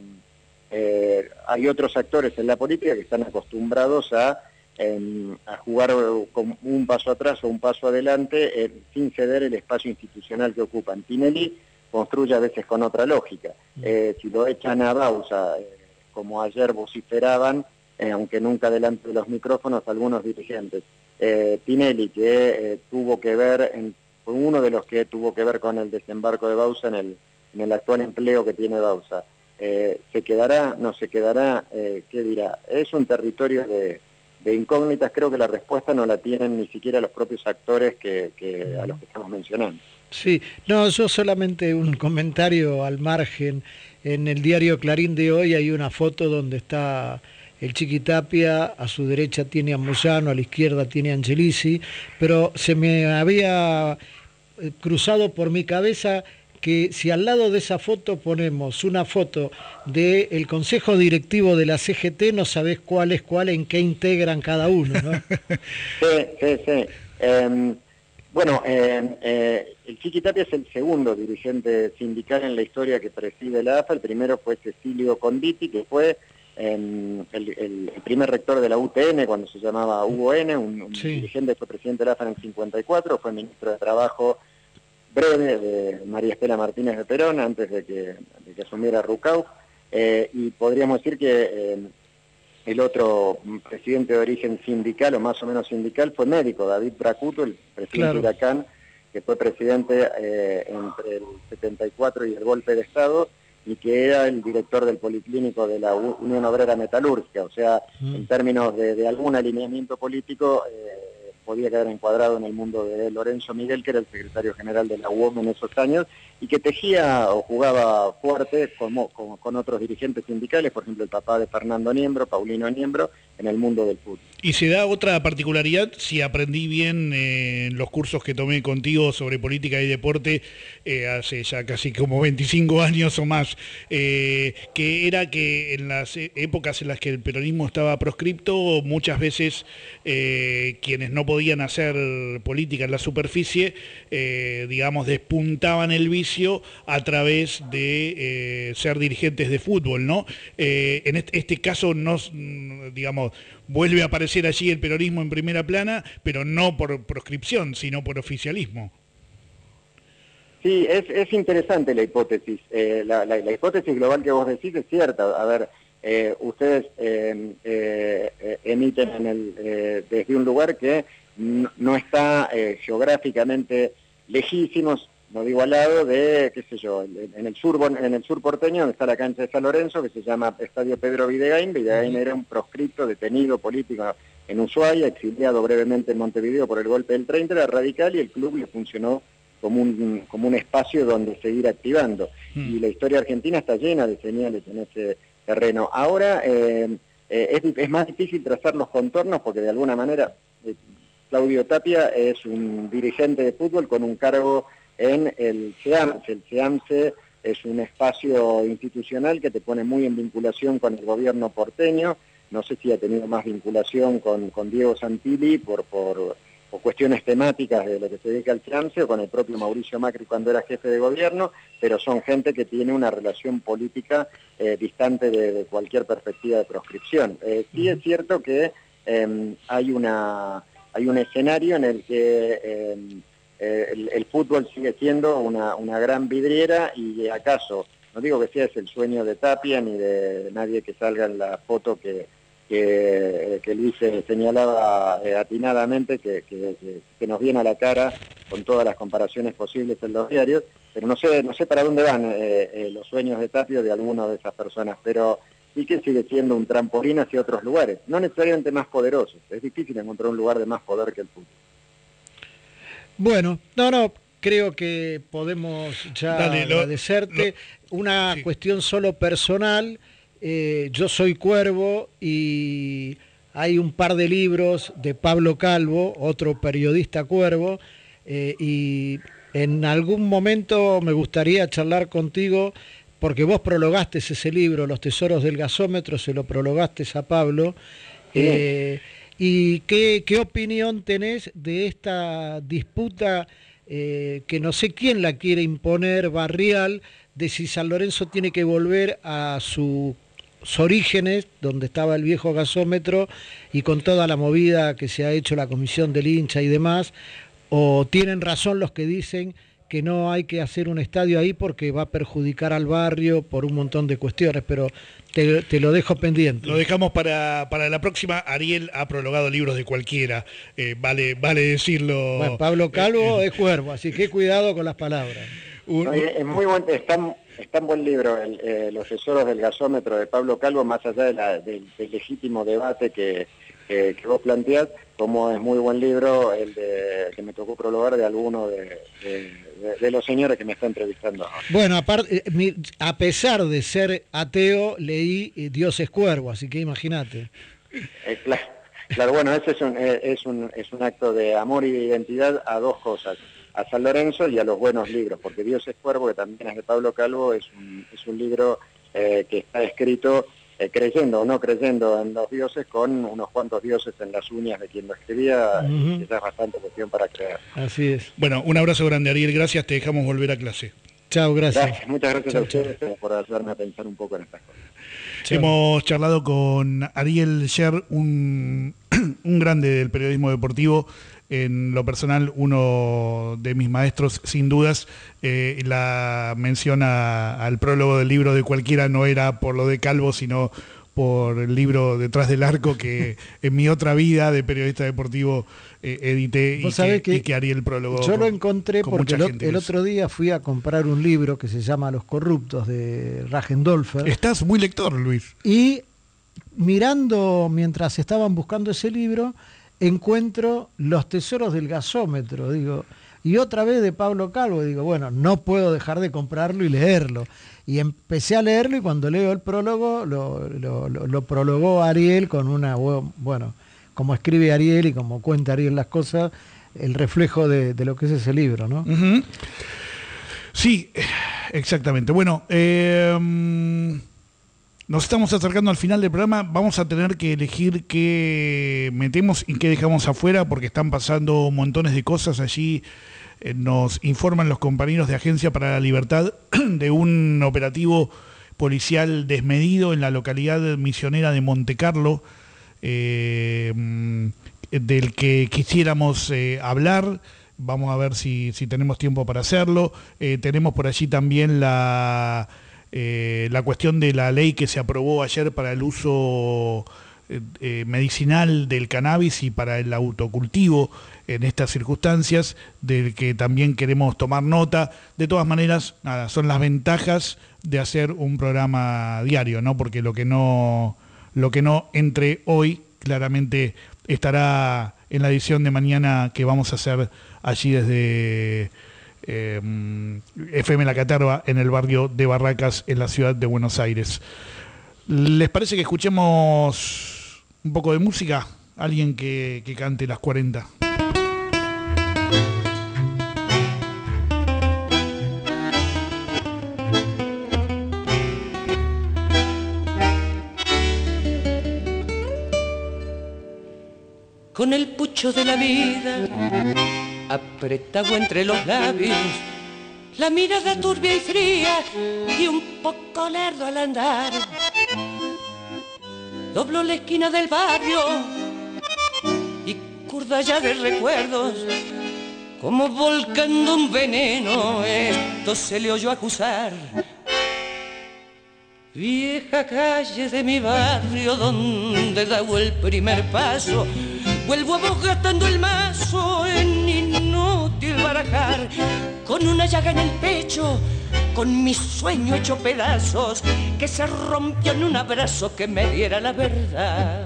eh, hay otros actores en la política que están acostumbrados a, eh, a jugar con un paso atrás o un paso adelante eh, sin ceder el espacio institucional que ocupan. Tinelli construye a veces con otra lógica. Eh, si lo echan a Bausa, eh, como ayer vociferaban, Eh, aunque nunca delante de los micrófonos, algunos dirigentes, eh, Tinelli, que eh, tuvo que ver, en, fue uno de los que tuvo que ver con el desembarco de Bausa en el, en el actual empleo que tiene Bausa. Eh, ¿Se quedará? ¿No se quedará? Eh, ¿Qué dirá? Es un territorio de, de incógnitas. Creo que la respuesta no la tienen ni siquiera los propios actores que, que a los que estamos mencionando. Sí, no, yo solamente un comentario al margen. En el diario Clarín de hoy hay una foto donde está el Chiqui Tapia, a su derecha tiene a Moyano, a la izquierda tiene a Angelici, pero se me había cruzado por mi cabeza que si al lado de esa foto ponemos una foto del Consejo Directivo de la C G T, no sabés cuál es cuál, en qué integran cada uno, ¿no? Sí, sí, sí. Eh, bueno, eh, eh, el Chiqui Tapia es el segundo dirigente sindical en la historia que preside la A F A. El primero fue Cecilio Conditi, que fue eh, el, el, el primer rector de la U T N cuando se llamaba Hugo N, un, un sí. dirigente que fue presidente de la A F A en el cincuenta y cuatro, fue ministro de Trabajo breve de María Estela Martínez de Perón antes de que, de que asumiera Rucau, eh, y podríamos decir que eh, el otro presidente de origen sindical o más o menos sindical fue médico, David Bracuto, el presidente claro. de Huracán, que fue presidente eh, entre el setenta y cuatro y el golpe de Estado, y que era el director del Policlínico de la Unión Obrera Metalúrgica, o sea, mm. en términos de, de algún alineamiento político, eh, podía quedar encuadrado en el mundo de Lorenzo Miguel, que era el secretario general de la U O M en esos años, y que tejía o jugaba fuerte como, como, con otros dirigentes sindicales, por ejemplo el papá de Fernando Niembro, Paulino Niembro, en el mundo del fútbol. Y se da otra particularidad, si aprendí bien eh, en los cursos que tomé contigo sobre política y deporte, eh, hace ya casi como veinticinco años o más, eh, que era que en las épocas en las que el peronismo estaba proscripto, muchas veces eh, quienes no podían hacer política en la superficie, eh, digamos, despuntaban el vicio a través de eh, ser dirigentes de fútbol, ¿no? Eh, en este, este caso, no, digamos, vuelve a aparecer allí el peronismo en primera plana, pero no por proscripción, sino por oficialismo. Sí, es, es interesante la hipótesis. Eh, la, la, la hipótesis global que vos decís es cierta. A ver, eh, ustedes eh, eh, emiten en el, eh, desde un lugar que no, no está eh, geográficamente lejísimos, no digo al lado de, qué sé yo, en el sur en el sur porteño, donde está la cancha de San Lorenzo, que se llama Estadio Pedro Videgain. Videgain era un proscripto, detenido político en Ushuaia, exiliado brevemente en Montevideo por el golpe del treinta, era radical, y el club le funcionó como un, como un espacio donde seguir activando. Mm. Y la historia argentina está llena de señales en ese terreno. Ahora eh, eh, es, es más difícil trazar los contornos porque de alguna manera eh, Claudio Tapia es un dirigente de fútbol con un cargo en el SEAMSE. El SEAMSE es un espacio institucional que te pone muy en vinculación con el gobierno porteño. No sé si ha tenido más vinculación con, con Diego Santilli por, por, por cuestiones temáticas de lo que se dedica al SEAMSE, o con el propio Mauricio Macri cuando era jefe de gobierno, pero son gente que tiene una relación política eh, distante de, de cualquier perspectiva de proscripción. Eh, sí es cierto que eh, hay, una, hay un escenario en el que eh, Eh, el, el fútbol sigue siendo una, una gran vidriera, y acaso, no digo que sea ese el sueño de Tapia ni de nadie que salga en la foto que, que, que Luis señalaba eh, atinadamente, que, que, que nos viene a la cara con todas las comparaciones posibles en los diarios, pero no sé, no sé para dónde van eh, eh, los sueños de Tapia de alguna de esas personas, pero sí que sigue siendo un trampolín hacia otros lugares, no necesariamente más poderosos. Es difícil encontrar un lugar de más poder que el fútbol. Bueno, no, no, creo que podemos ya Dale, lo, agradecerte. Lo, Una sí. cuestión solo personal, eh, yo soy Cuervo y hay un par de libros de Pablo Calvo, otro periodista Cuervo, eh, y en algún momento me gustaría charlar contigo, porque vos prologaste ese libro, Los Tesoros del Gasómetro, se lo prologaste a Pablo. Sí. Eh, ¿Y qué, qué opinión tenés de esta disputa eh, que no sé quién la quiere imponer, barrial, de si San Lorenzo tiene que volver a sus orígenes, donde estaba el viejo gasómetro, y con toda la movida que se ha hecho la comisión del hincha y demás, o tienen razón los que dicen que no hay que hacer un estadio ahí porque va a perjudicar al barrio por un montón de cuestiones, pero te, te lo dejo pendiente. Lo dejamos para, para la próxima. Ariel ha prologado libros de cualquiera, eh, vale, vale decirlo. Bueno, Pablo Calvo eh, eh. es cuervo, así que cuidado con las palabras. No, es muy buen, está, está en buen libro, el, eh, Los tesoros del gasómetro de Pablo Calvo, más allá de la, del, del legítimo debate que, que, que vos planteás, como es muy buen libro el de, que me tocó prologar de alguno de, de, de, de los señores que me está entrevistando. Bueno, aparte, a pesar de ser ateo, leí Dios es cuervo, así que imagínate. Eh, claro, claro, bueno, ese es un, es, un, es un acto de amor y de identidad a dos cosas, a San Lorenzo y a los buenos libros, porque Dios es cuervo, que también es de Pablo Calvo, es un, es un libro eh, que está escrito Eh, creyendo o no creyendo en los dioses, con unos cuantos dioses en las uñas de quien lo escribía, uh-huh. y esa es bastante cuestión para creer. Así es. Bueno, un abrazo grande, Ariel, gracias, te dejamos volver a clase. Chao, gracias. gracias. Muchas gracias chau, a ustedes chau. por ayudarme a pensar un poco en estas cosas. Chau. Hemos charlado con Ariel Sher, un, un grande del periodismo deportivo, en lo personal uno de mis maestros sin dudas. Eh, la mención a, al prólogo del libro de cualquiera no era por lo de Calvo, sino por el libro Detrás del Arco, que en mi otra vida de periodista deportivo eh, edité y que, que, y que Ariel prologó. Yo con, lo encontré porque el, el otro día fui a comprar un libro que se llama Los corruptos de Rajendolfer. Estás muy lector, Luis. Y mirando mientras estaban buscando ese libro, encuentro Los tesoros del gasómetro, digo, y otra vez de Pablo Calvo, digo, bueno, no puedo dejar de comprarlo y leerlo. Y empecé a leerlo y cuando leo el prólogo, lo, lo, lo, lo prologó Ariel con una, bueno, como escribe Ariel y como cuenta Ariel las cosas, el reflejo de, de lo que es ese libro, ¿no? Uh-huh. Sí, exactamente. Bueno, eh... nos estamos acercando al final del programa, vamos a tener que elegir qué metemos y qué dejamos afuera, porque están pasando montones de cosas. Allí eh, nos informan los compañeros de Agencia para la Libertad de un operativo policial desmedido en la localidad misionera de Montecarlo, eh, del que quisiéramos eh, hablar. Vamos a ver si, si tenemos tiempo para hacerlo. Eh, tenemos por allí también la... Eh, la cuestión de la ley que se aprobó ayer para el uso eh, eh, medicinal del cannabis y para el autocultivo en estas circunstancias, del que también queremos tomar nota. De todas maneras, nada, son las ventajas de hacer un programa diario, ¿no? Porque lo que no, lo que no entre hoy claramente estará en la edición de mañana que vamos a hacer allí desde Eh, F M La Caterva, en el barrio de Barracas, en la ciudad de Buenos Aires. ¿Les parece que escuchemos un poco de música? Alguien que, que cante las cuarenta. Con el pucho de la vida apretado entre los labios, la mirada turbia y fría y un poco lerdo al andar, dobló la esquina del barrio y curda ya de recuerdos, como volcando un veneno, esto se le oyó acusar. Vieja calle de mi barrio donde daba el primer paso, vuelvo a vos gastando el mazo en inútil barajar, con una llaga en el pecho, con mi sueño hecho pedazos, que se rompió en un abrazo que me diera la verdad.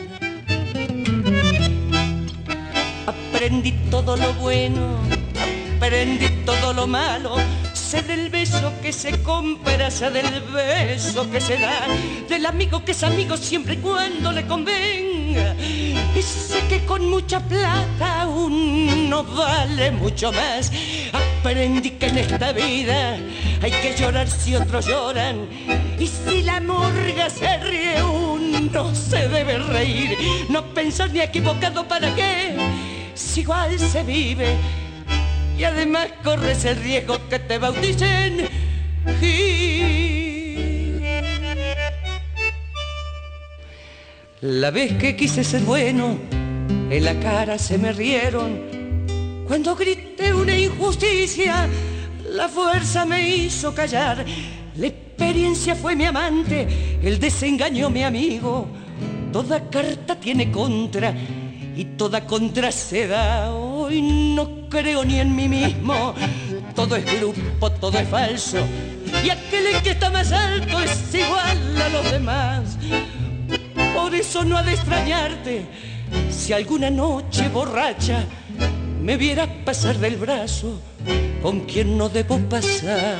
Aprendí todo lo bueno, aprendí todo lo malo, sé del beso que se compra, sé del beso que se da, del amigo que es amigo siempre y cuando le convenga, y sé que con mucha plata uno vale mucho más. Aprendí que en esta vida hay que llorar si otros lloran, y si la murga se ríe uno se debe reír, no pensar ni equivocado para qué, si igual se vive. Y además corres el riesgo que te bauticen Gil. La vez que quise ser bueno, en la cara se me rieron. Cuando grité una injusticia, La fuerza me hizo callar, la experiencia fue mi amante, el desengaño mi amigo. Toda carta tiene contra y toda contra se da. Hoy no creo ni en mí mismo, todo es grupo, todo es falso. Y aquel que está más alto es igual a los demás. Por eso no ha de extrañarte si alguna noche borracha me vieras pasar del brazo con quien no debo pasar.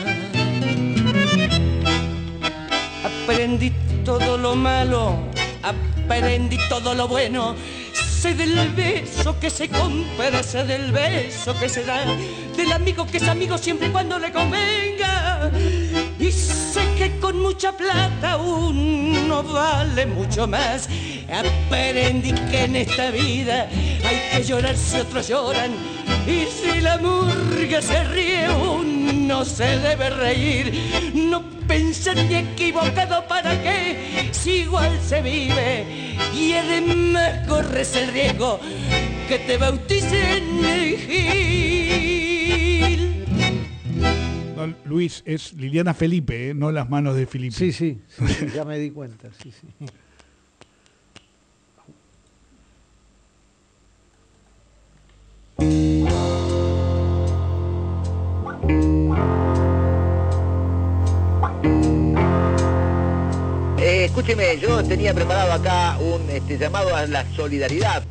Aprendí todo lo malo, aprendí todo lo bueno. Sé del beso que se compra, sé del beso que se da, del amigo que es amigo siempre y cuando le convenga. Y sé que con mucha plata uno vale mucho más. Aprendí que en esta vida hay que llorar si otros lloran. Y si la murga se ríe, uno se debe reír. No pensar ni equivocado para qué, si igual se vive. Y además corres el riesgo que te bauticen el Gil. No, Luis, es Liliana Felipe, ¿eh? No las manos de Felipe. Sí, sí, sí, ya me di cuenta, sí, sí. Eh, escúcheme, yo tenía preparado acá un este, llamado a la solidaridad.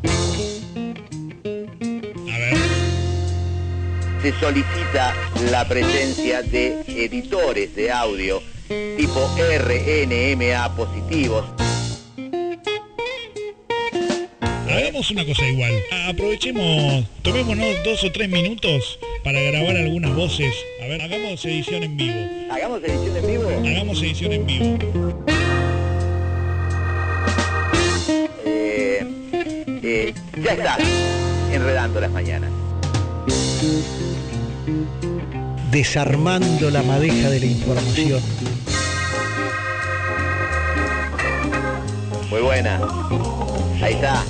A ver. Se solicita la presencia de editores de audio tipo R N M A positivos. Hagamos una cosa igual. Aprovechemos, tomémonos dos o tres minutos para grabar algunas voces. A ver, hagamos edición en vivo. ¿Hagamos edición en vivo? Hagamos edición en vivo. Eh, eh, ya está, enredando las mañanas. Desarmando la madeja de la información. Muy buena. Ahí está.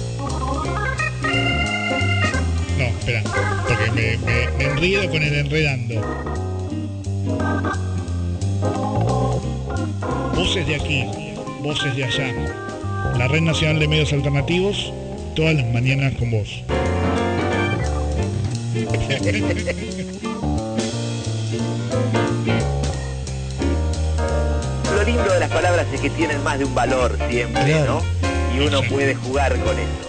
No, espera, porque me, me, me enredo con el enredando. Voces de aquí, voces de allá. La Red Nacional de Medios Alternativos, todas las mañanas con vos. Lo lindo de las palabras es que tienen más de un valor siempre, ¿no? Y uno puede jugar con eso.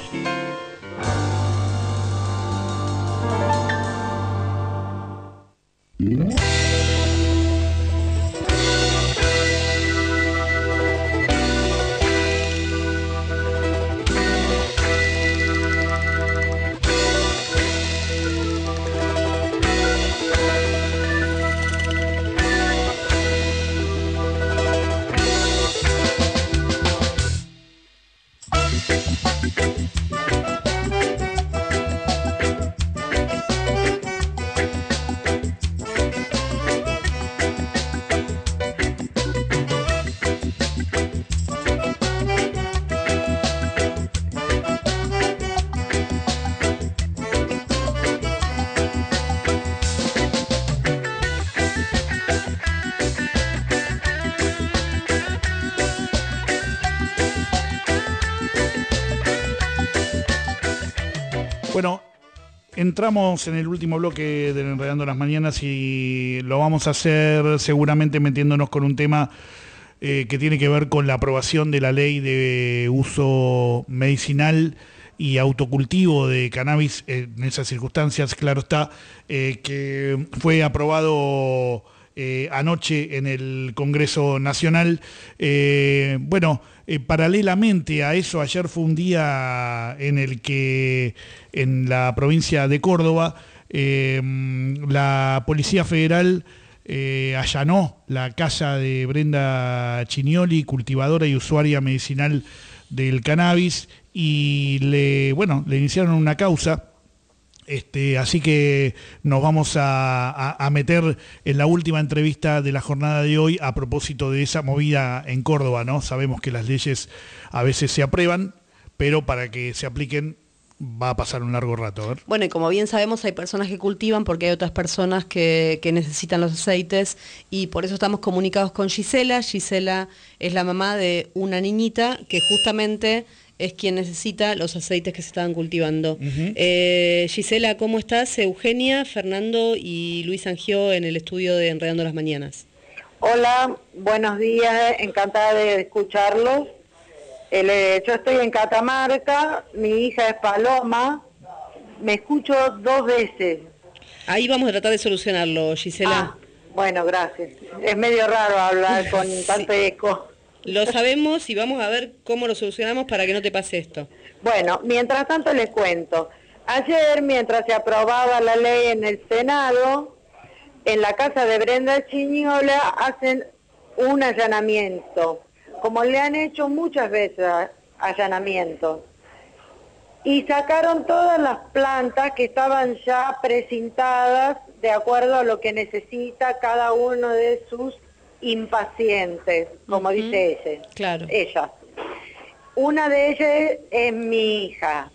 Bueno, entramos en el último bloque del Enredando las Mañanas y lo vamos a hacer seguramente metiéndonos con un tema eh, que tiene que ver con la aprobación de la ley de uso medicinal y autocultivo de cannabis en esas circunstancias, claro está, eh, que fue aprobado eh, anoche en el Congreso Nacional. Eh, bueno, eh, paralelamente a eso, ayer fue un día en el que en la provincia de Córdoba eh, la Policía Federal eh, allanó la casa de Brenda Chinioli, cultivadora y usuaria medicinal del cannabis, y le, bueno, le iniciaron una causa. Este, así que nos vamos a, a, a meter en la última entrevista de la jornada de hoy a propósito de esa movida en Córdoba, ¿no? Sabemos que las leyes a veces se aprueban, pero para que se apliquen va a pasar un largo rato. A ver. Bueno, y como bien sabemos, hay personas que cultivan porque hay otras personas que, que necesitan los aceites, y por eso estamos comunicados con Gisela. Gisela es la mamá de una niñita que justamente es quien necesita los aceites que se estaban cultivando. Uh-huh. eh, Gisela, ¿cómo estás? Eugenia, Fernando y Luis Angió en el estudio de Enredando las Mañanas. Hola, buenos días, encantada de escucharlos. Eh, yo estoy en Catamarca, mi hija es Paloma, me escucho dos veces. Ahí vamos a tratar de solucionarlo, Gisela. Ah, bueno, gracias. Es medio raro hablar con sí. tanto eco. Lo sabemos y vamos a ver cómo lo solucionamos para que no te pase esto. Bueno, mientras tanto les cuento. Ayer, mientras se aprobaba la ley en el Senado, en la casa de Brenda Chiñola hacen un allanamiento, como le han hecho muchas veces allanamientos. Y sacaron todas las plantas que estaban ya precintadas de acuerdo a lo que necesita cada uno de sus impacientes, como uh-huh. dice ella. Claro. Ella. Una de ellas es mi hija,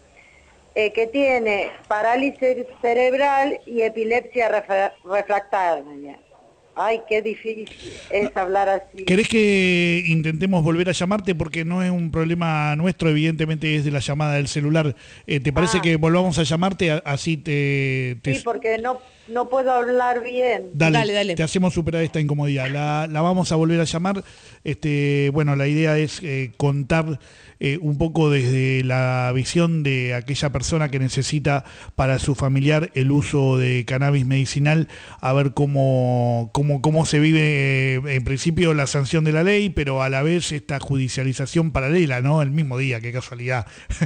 eh, que tiene parálisis cerebral y epilepsia refra- refractaria. Ay, qué difícil es hablar así. ¿Querés que intentemos volver a llamarte? Porque no es un problema nuestro, evidentemente es de la llamada del celular. Eh, ¿Te parece ah. que volvamos a llamarte? Así te... te... Sí, porque no, no puedo hablar bien. Dale, dale, dale. Te hacemos superar esta incomodidad. La, la vamos a volver a llamar. Este, bueno, la idea es eh, contar eh, un poco desde la visión de aquella persona que necesita para su familiar el uso de cannabis medicinal, a ver cómo... Cómo, cómo se vive, eh, en principio, la sanción de la ley, pero a la vez esta judicialización paralela, ¿no? El mismo día, qué casualidad,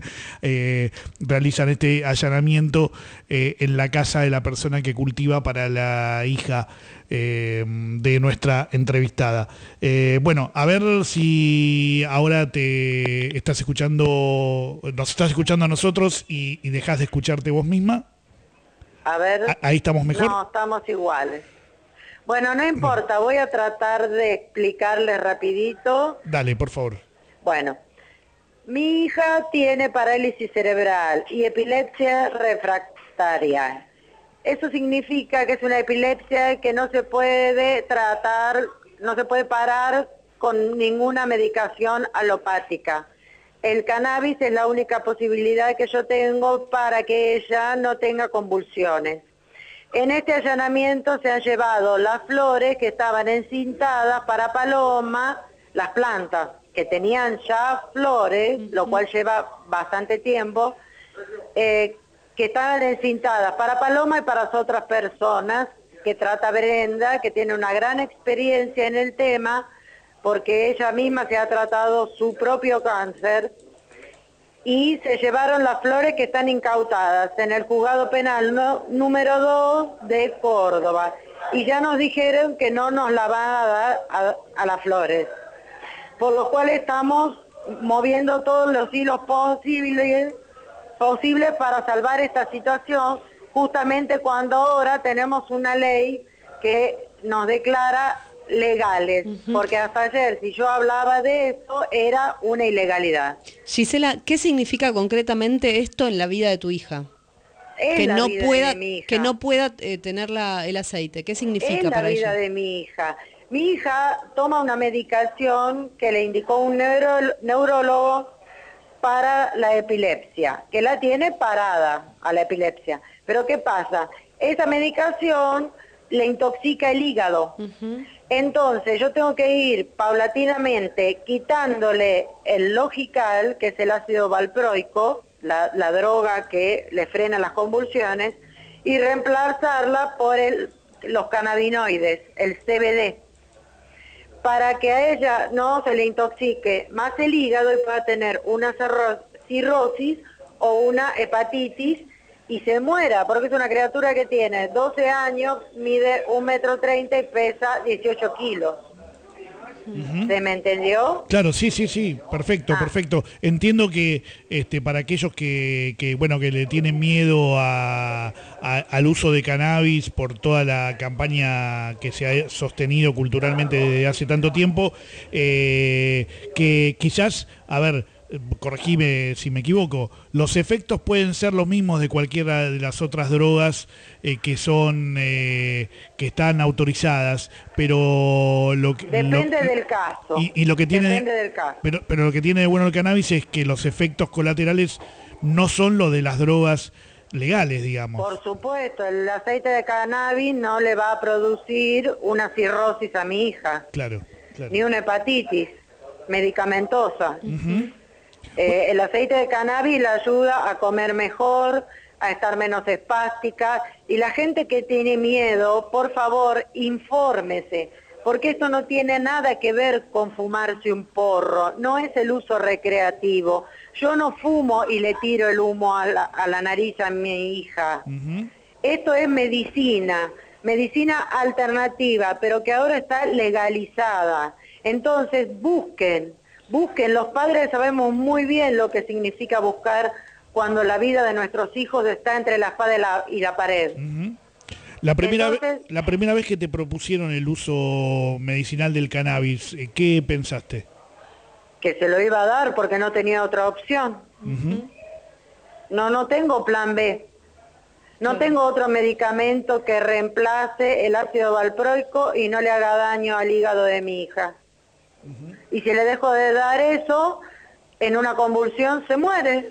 eh, realizan este allanamiento eh, en la casa de la persona que cultiva para la hija eh, de nuestra entrevistada. Eh, bueno, a ver si ahora te estás escuchando, nos estás escuchando a nosotros y, y dejás de escucharte vos misma. A ver. Ahí estamos mejor. No, estamos iguales. Bueno, no importa, voy a tratar de explicarles rapidito. Dale, por favor. Bueno, mi hija tiene parálisis cerebral y epilepsia refractaria. Eso significa que es una epilepsia que no se puede tratar, no se puede parar con ninguna medicación alopática. El cannabis es la única posibilidad que yo tengo para que ella no tenga convulsiones. En este allanamiento se han llevado las flores que estaban encintadas para Paloma, las plantas que tenían ya flores, uh-huh. lo cual lleva bastante tiempo, eh, que estaban encintadas para Paloma y para las otras personas que trata Brenda, que tiene una gran experiencia en el tema, porque ella misma se ha tratado su propio cáncer. Y se llevaron las flores que están incautadas en el juzgado penal no, número dos de Córdoba. Y ya nos dijeron que no nos la van a dar a, a las flores. Por lo cual estamos moviendo todos los hilos posibles, posibles para salvar esta situación, justamente cuando ahora tenemos una ley que nos declara legales, uh-huh. porque hasta ayer si yo hablaba de esto era una ilegalidad. Gisela, ¿qué significa concretamente esto en la vida de tu hija? Es que, la no vida pueda, de mi hija. que no pueda eh, tener la, el aceite. ¿Qué significa es la para vida ella? de mi hija. Mi hija toma una medicación que le indicó un neuro, neurólogo para la epilepsia, que la tiene parada a la epilepsia. Pero ¿qué pasa? Esa medicación le intoxica el hígado. Uh-huh. Entonces yo tengo que ir paulatinamente quitándole el Logical, que es el ácido valproico, la, la droga que le frena las convulsiones, y reemplazarla por el, los cannabinoides, el C B D, para que a ella no se le intoxique más el hígado y pueda tener una cirrosis o una hepatitis y se muera, porque es una criatura que tiene doce años, mide un metro treinta y pesa dieciocho kilos. Uh-huh. ¿Se me entendió? Claro, sí, sí, sí, perfecto, ah. perfecto. Entiendo que este, para aquellos que, que, bueno, que le tienen miedo a, a, al uso de cannabis por toda la campaña que se ha sostenido culturalmente desde hace tanto tiempo, eh, que quizás, a ver, corregime si me equivoco, los efectos pueden ser los mismos de cualquiera de las otras drogas eh, que son eh, que están autorizadas, pero lo que Depende lo, del caso. Y, y lo que tiene Depende del caso. Pero, pero lo que tiene de bueno el cannabis es que los efectos colaterales no son los de las drogas legales, digamos. Por supuesto, el aceite de cannabis no le va a producir una cirrosis a mi hija, Claro, claro. ni una hepatitis medicamentosa. Ujú. Eh, el aceite de cannabis le ayuda a comer mejor, a estar menos espástica, y la gente que tiene miedo, por favor, infórmese, porque esto no tiene nada que ver con fumarse un porro, no es el uso recreativo. Yo no fumo y le tiro el humo a la, a la nariz a mi hija. Ujú. Esto es medicina, medicina alternativa, pero que ahora está legalizada. Entonces busquen, busquen, los padres sabemos muy bien lo que significa buscar cuando la vida de nuestros hijos está entre la espada y la, y la pared. Ujú. La primera, Entonces- vez, la primera vez que te propusieron el uso medicinal del cannabis, eh, ¿qué pensaste? Que se lo iba a dar porque no tenía otra opción. Ujú. No, no tengo plan B. No tengo otro medicamento que reemplace el ácido valproico y no le haga daño al hígado de mi hija. Y si le dejo de dar eso, en una convulsión se muere.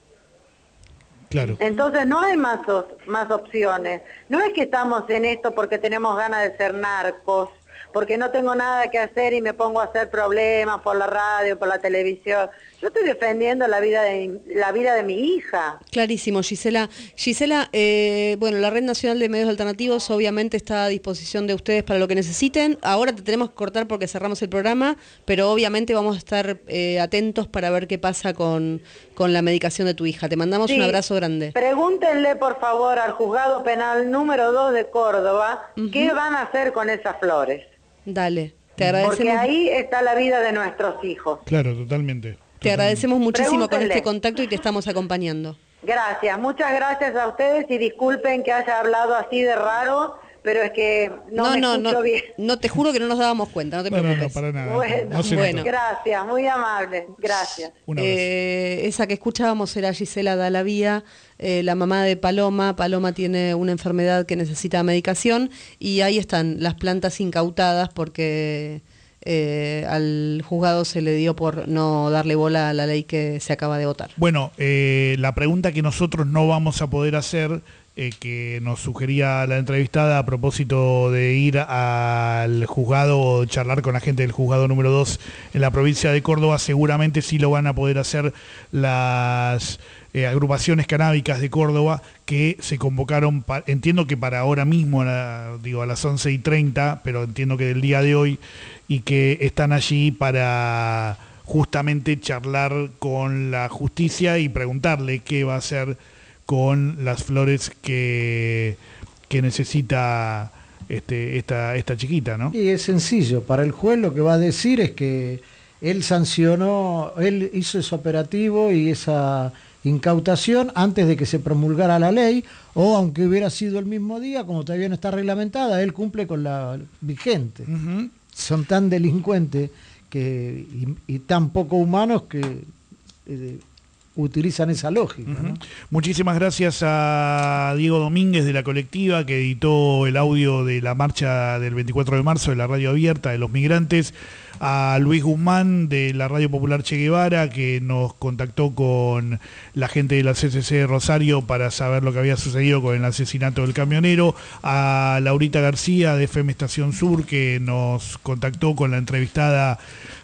Claro. Entonces no hay más, op- más opciones. No es que estamos en esto porque tenemos ganas de ser narcos, porque no tengo nada que hacer y me pongo a hacer problemas por la radio, por la televisión. Yo estoy defendiendo la vida de, la vida de mi hija. Clarísimo, Gisela. Gisela, eh, bueno, la Red Nacional de Medios Alternativos obviamente está a disposición de ustedes para lo que necesiten. Ahora te tenemos que cortar porque cerramos el programa, pero obviamente vamos a estar eh, atentos para ver qué pasa con, con la medicación de tu hija. Te mandamos Sí. un abrazo grande. Pregúntenle por favor al juzgado penal número dos de Córdoba qué van a hacer con esas flores. Dale, te Porque agradecemos. ahí está la vida de nuestros hijos. Claro, totalmente. Te agradecemos muchísimo con Pregúntenle. este contacto y te estamos acompañando. Gracias, muchas gracias a ustedes y disculpen que haya hablado así de raro, pero es que no, No, me no, escucho no, bien. no, te juro que no nos dábamos cuenta, no te No, no, preocupes. no, para nada. Bueno, No se bueno. nota. gracias, muy amable, gracias. Un abrazo. Eh, esa que escuchábamos era Gisela Dalavía, eh, la mamá de Paloma. Paloma tiene una enfermedad que necesita medicación y ahí están las plantas incautadas porque eh, al juzgado se le dio por no darle bola a la ley que se acaba de votar. Bueno, eh, la pregunta que nosotros no vamos a poder hacer, eh, que nos sugería la entrevistada a propósito de ir al juzgado o charlar con la gente del juzgado número dos en la provincia de Córdoba, seguramente sí lo van a poder hacer las eh, agrupaciones canábicas de Córdoba que se convocaron, pa- entiendo que para ahora mismo, a la- digo a las once y treinta, pero entiendo que del día de hoy, y que están allí para justamente charlar con la justicia y preguntarle qué va a hacer con las flores que, que necesita este, esta, esta chiquita, ¿no? Y es sencillo, para el juez lo que va a decir es que él sancionó, él hizo ese operativo y esa incautación antes de que se promulgara la ley, o aunque hubiera sido el mismo día, como todavía no está reglamentada, él cumple con la vigente. Uh-huh. Son tan delincuentes que, y, y tan poco humanos que eh, utilizan esa lógica, ¿no? Uh-huh. Muchísimas gracias a Diego Domínguez de la colectiva que editó el audio de la marcha del veinticuatro de marzo de la radio abierta de los migrantes, a Luis Guzmán de la Radio Popular Che Guevara que nos contactó con la gente de la C C C de Rosario para saber lo que había sucedido con el asesinato del camionero, a Laurita García de F M Estación Sur que nos contactó con la entrevistada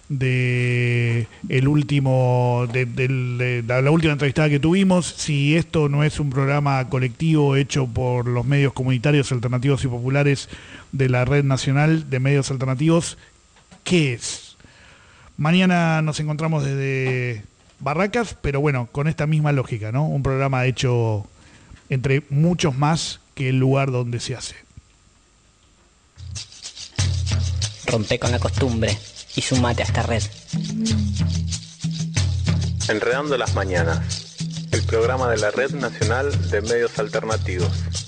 de el último de, de, de, de la última entrevistada que tuvimos. Si esto no es un programa colectivo hecho por los medios comunitarios alternativos y populares de la Red Nacional de Medios Alternativos, ¿qué es? Mañana nos encontramos desde Barracas, pero bueno, con esta misma lógica, ¿no? Un programa hecho entre muchos más que el lugar donde se hace. Rompe con la costumbre y sumate a esta red. Enredando las Mañanas, el programa de la Red Nacional de Medios Alternativos.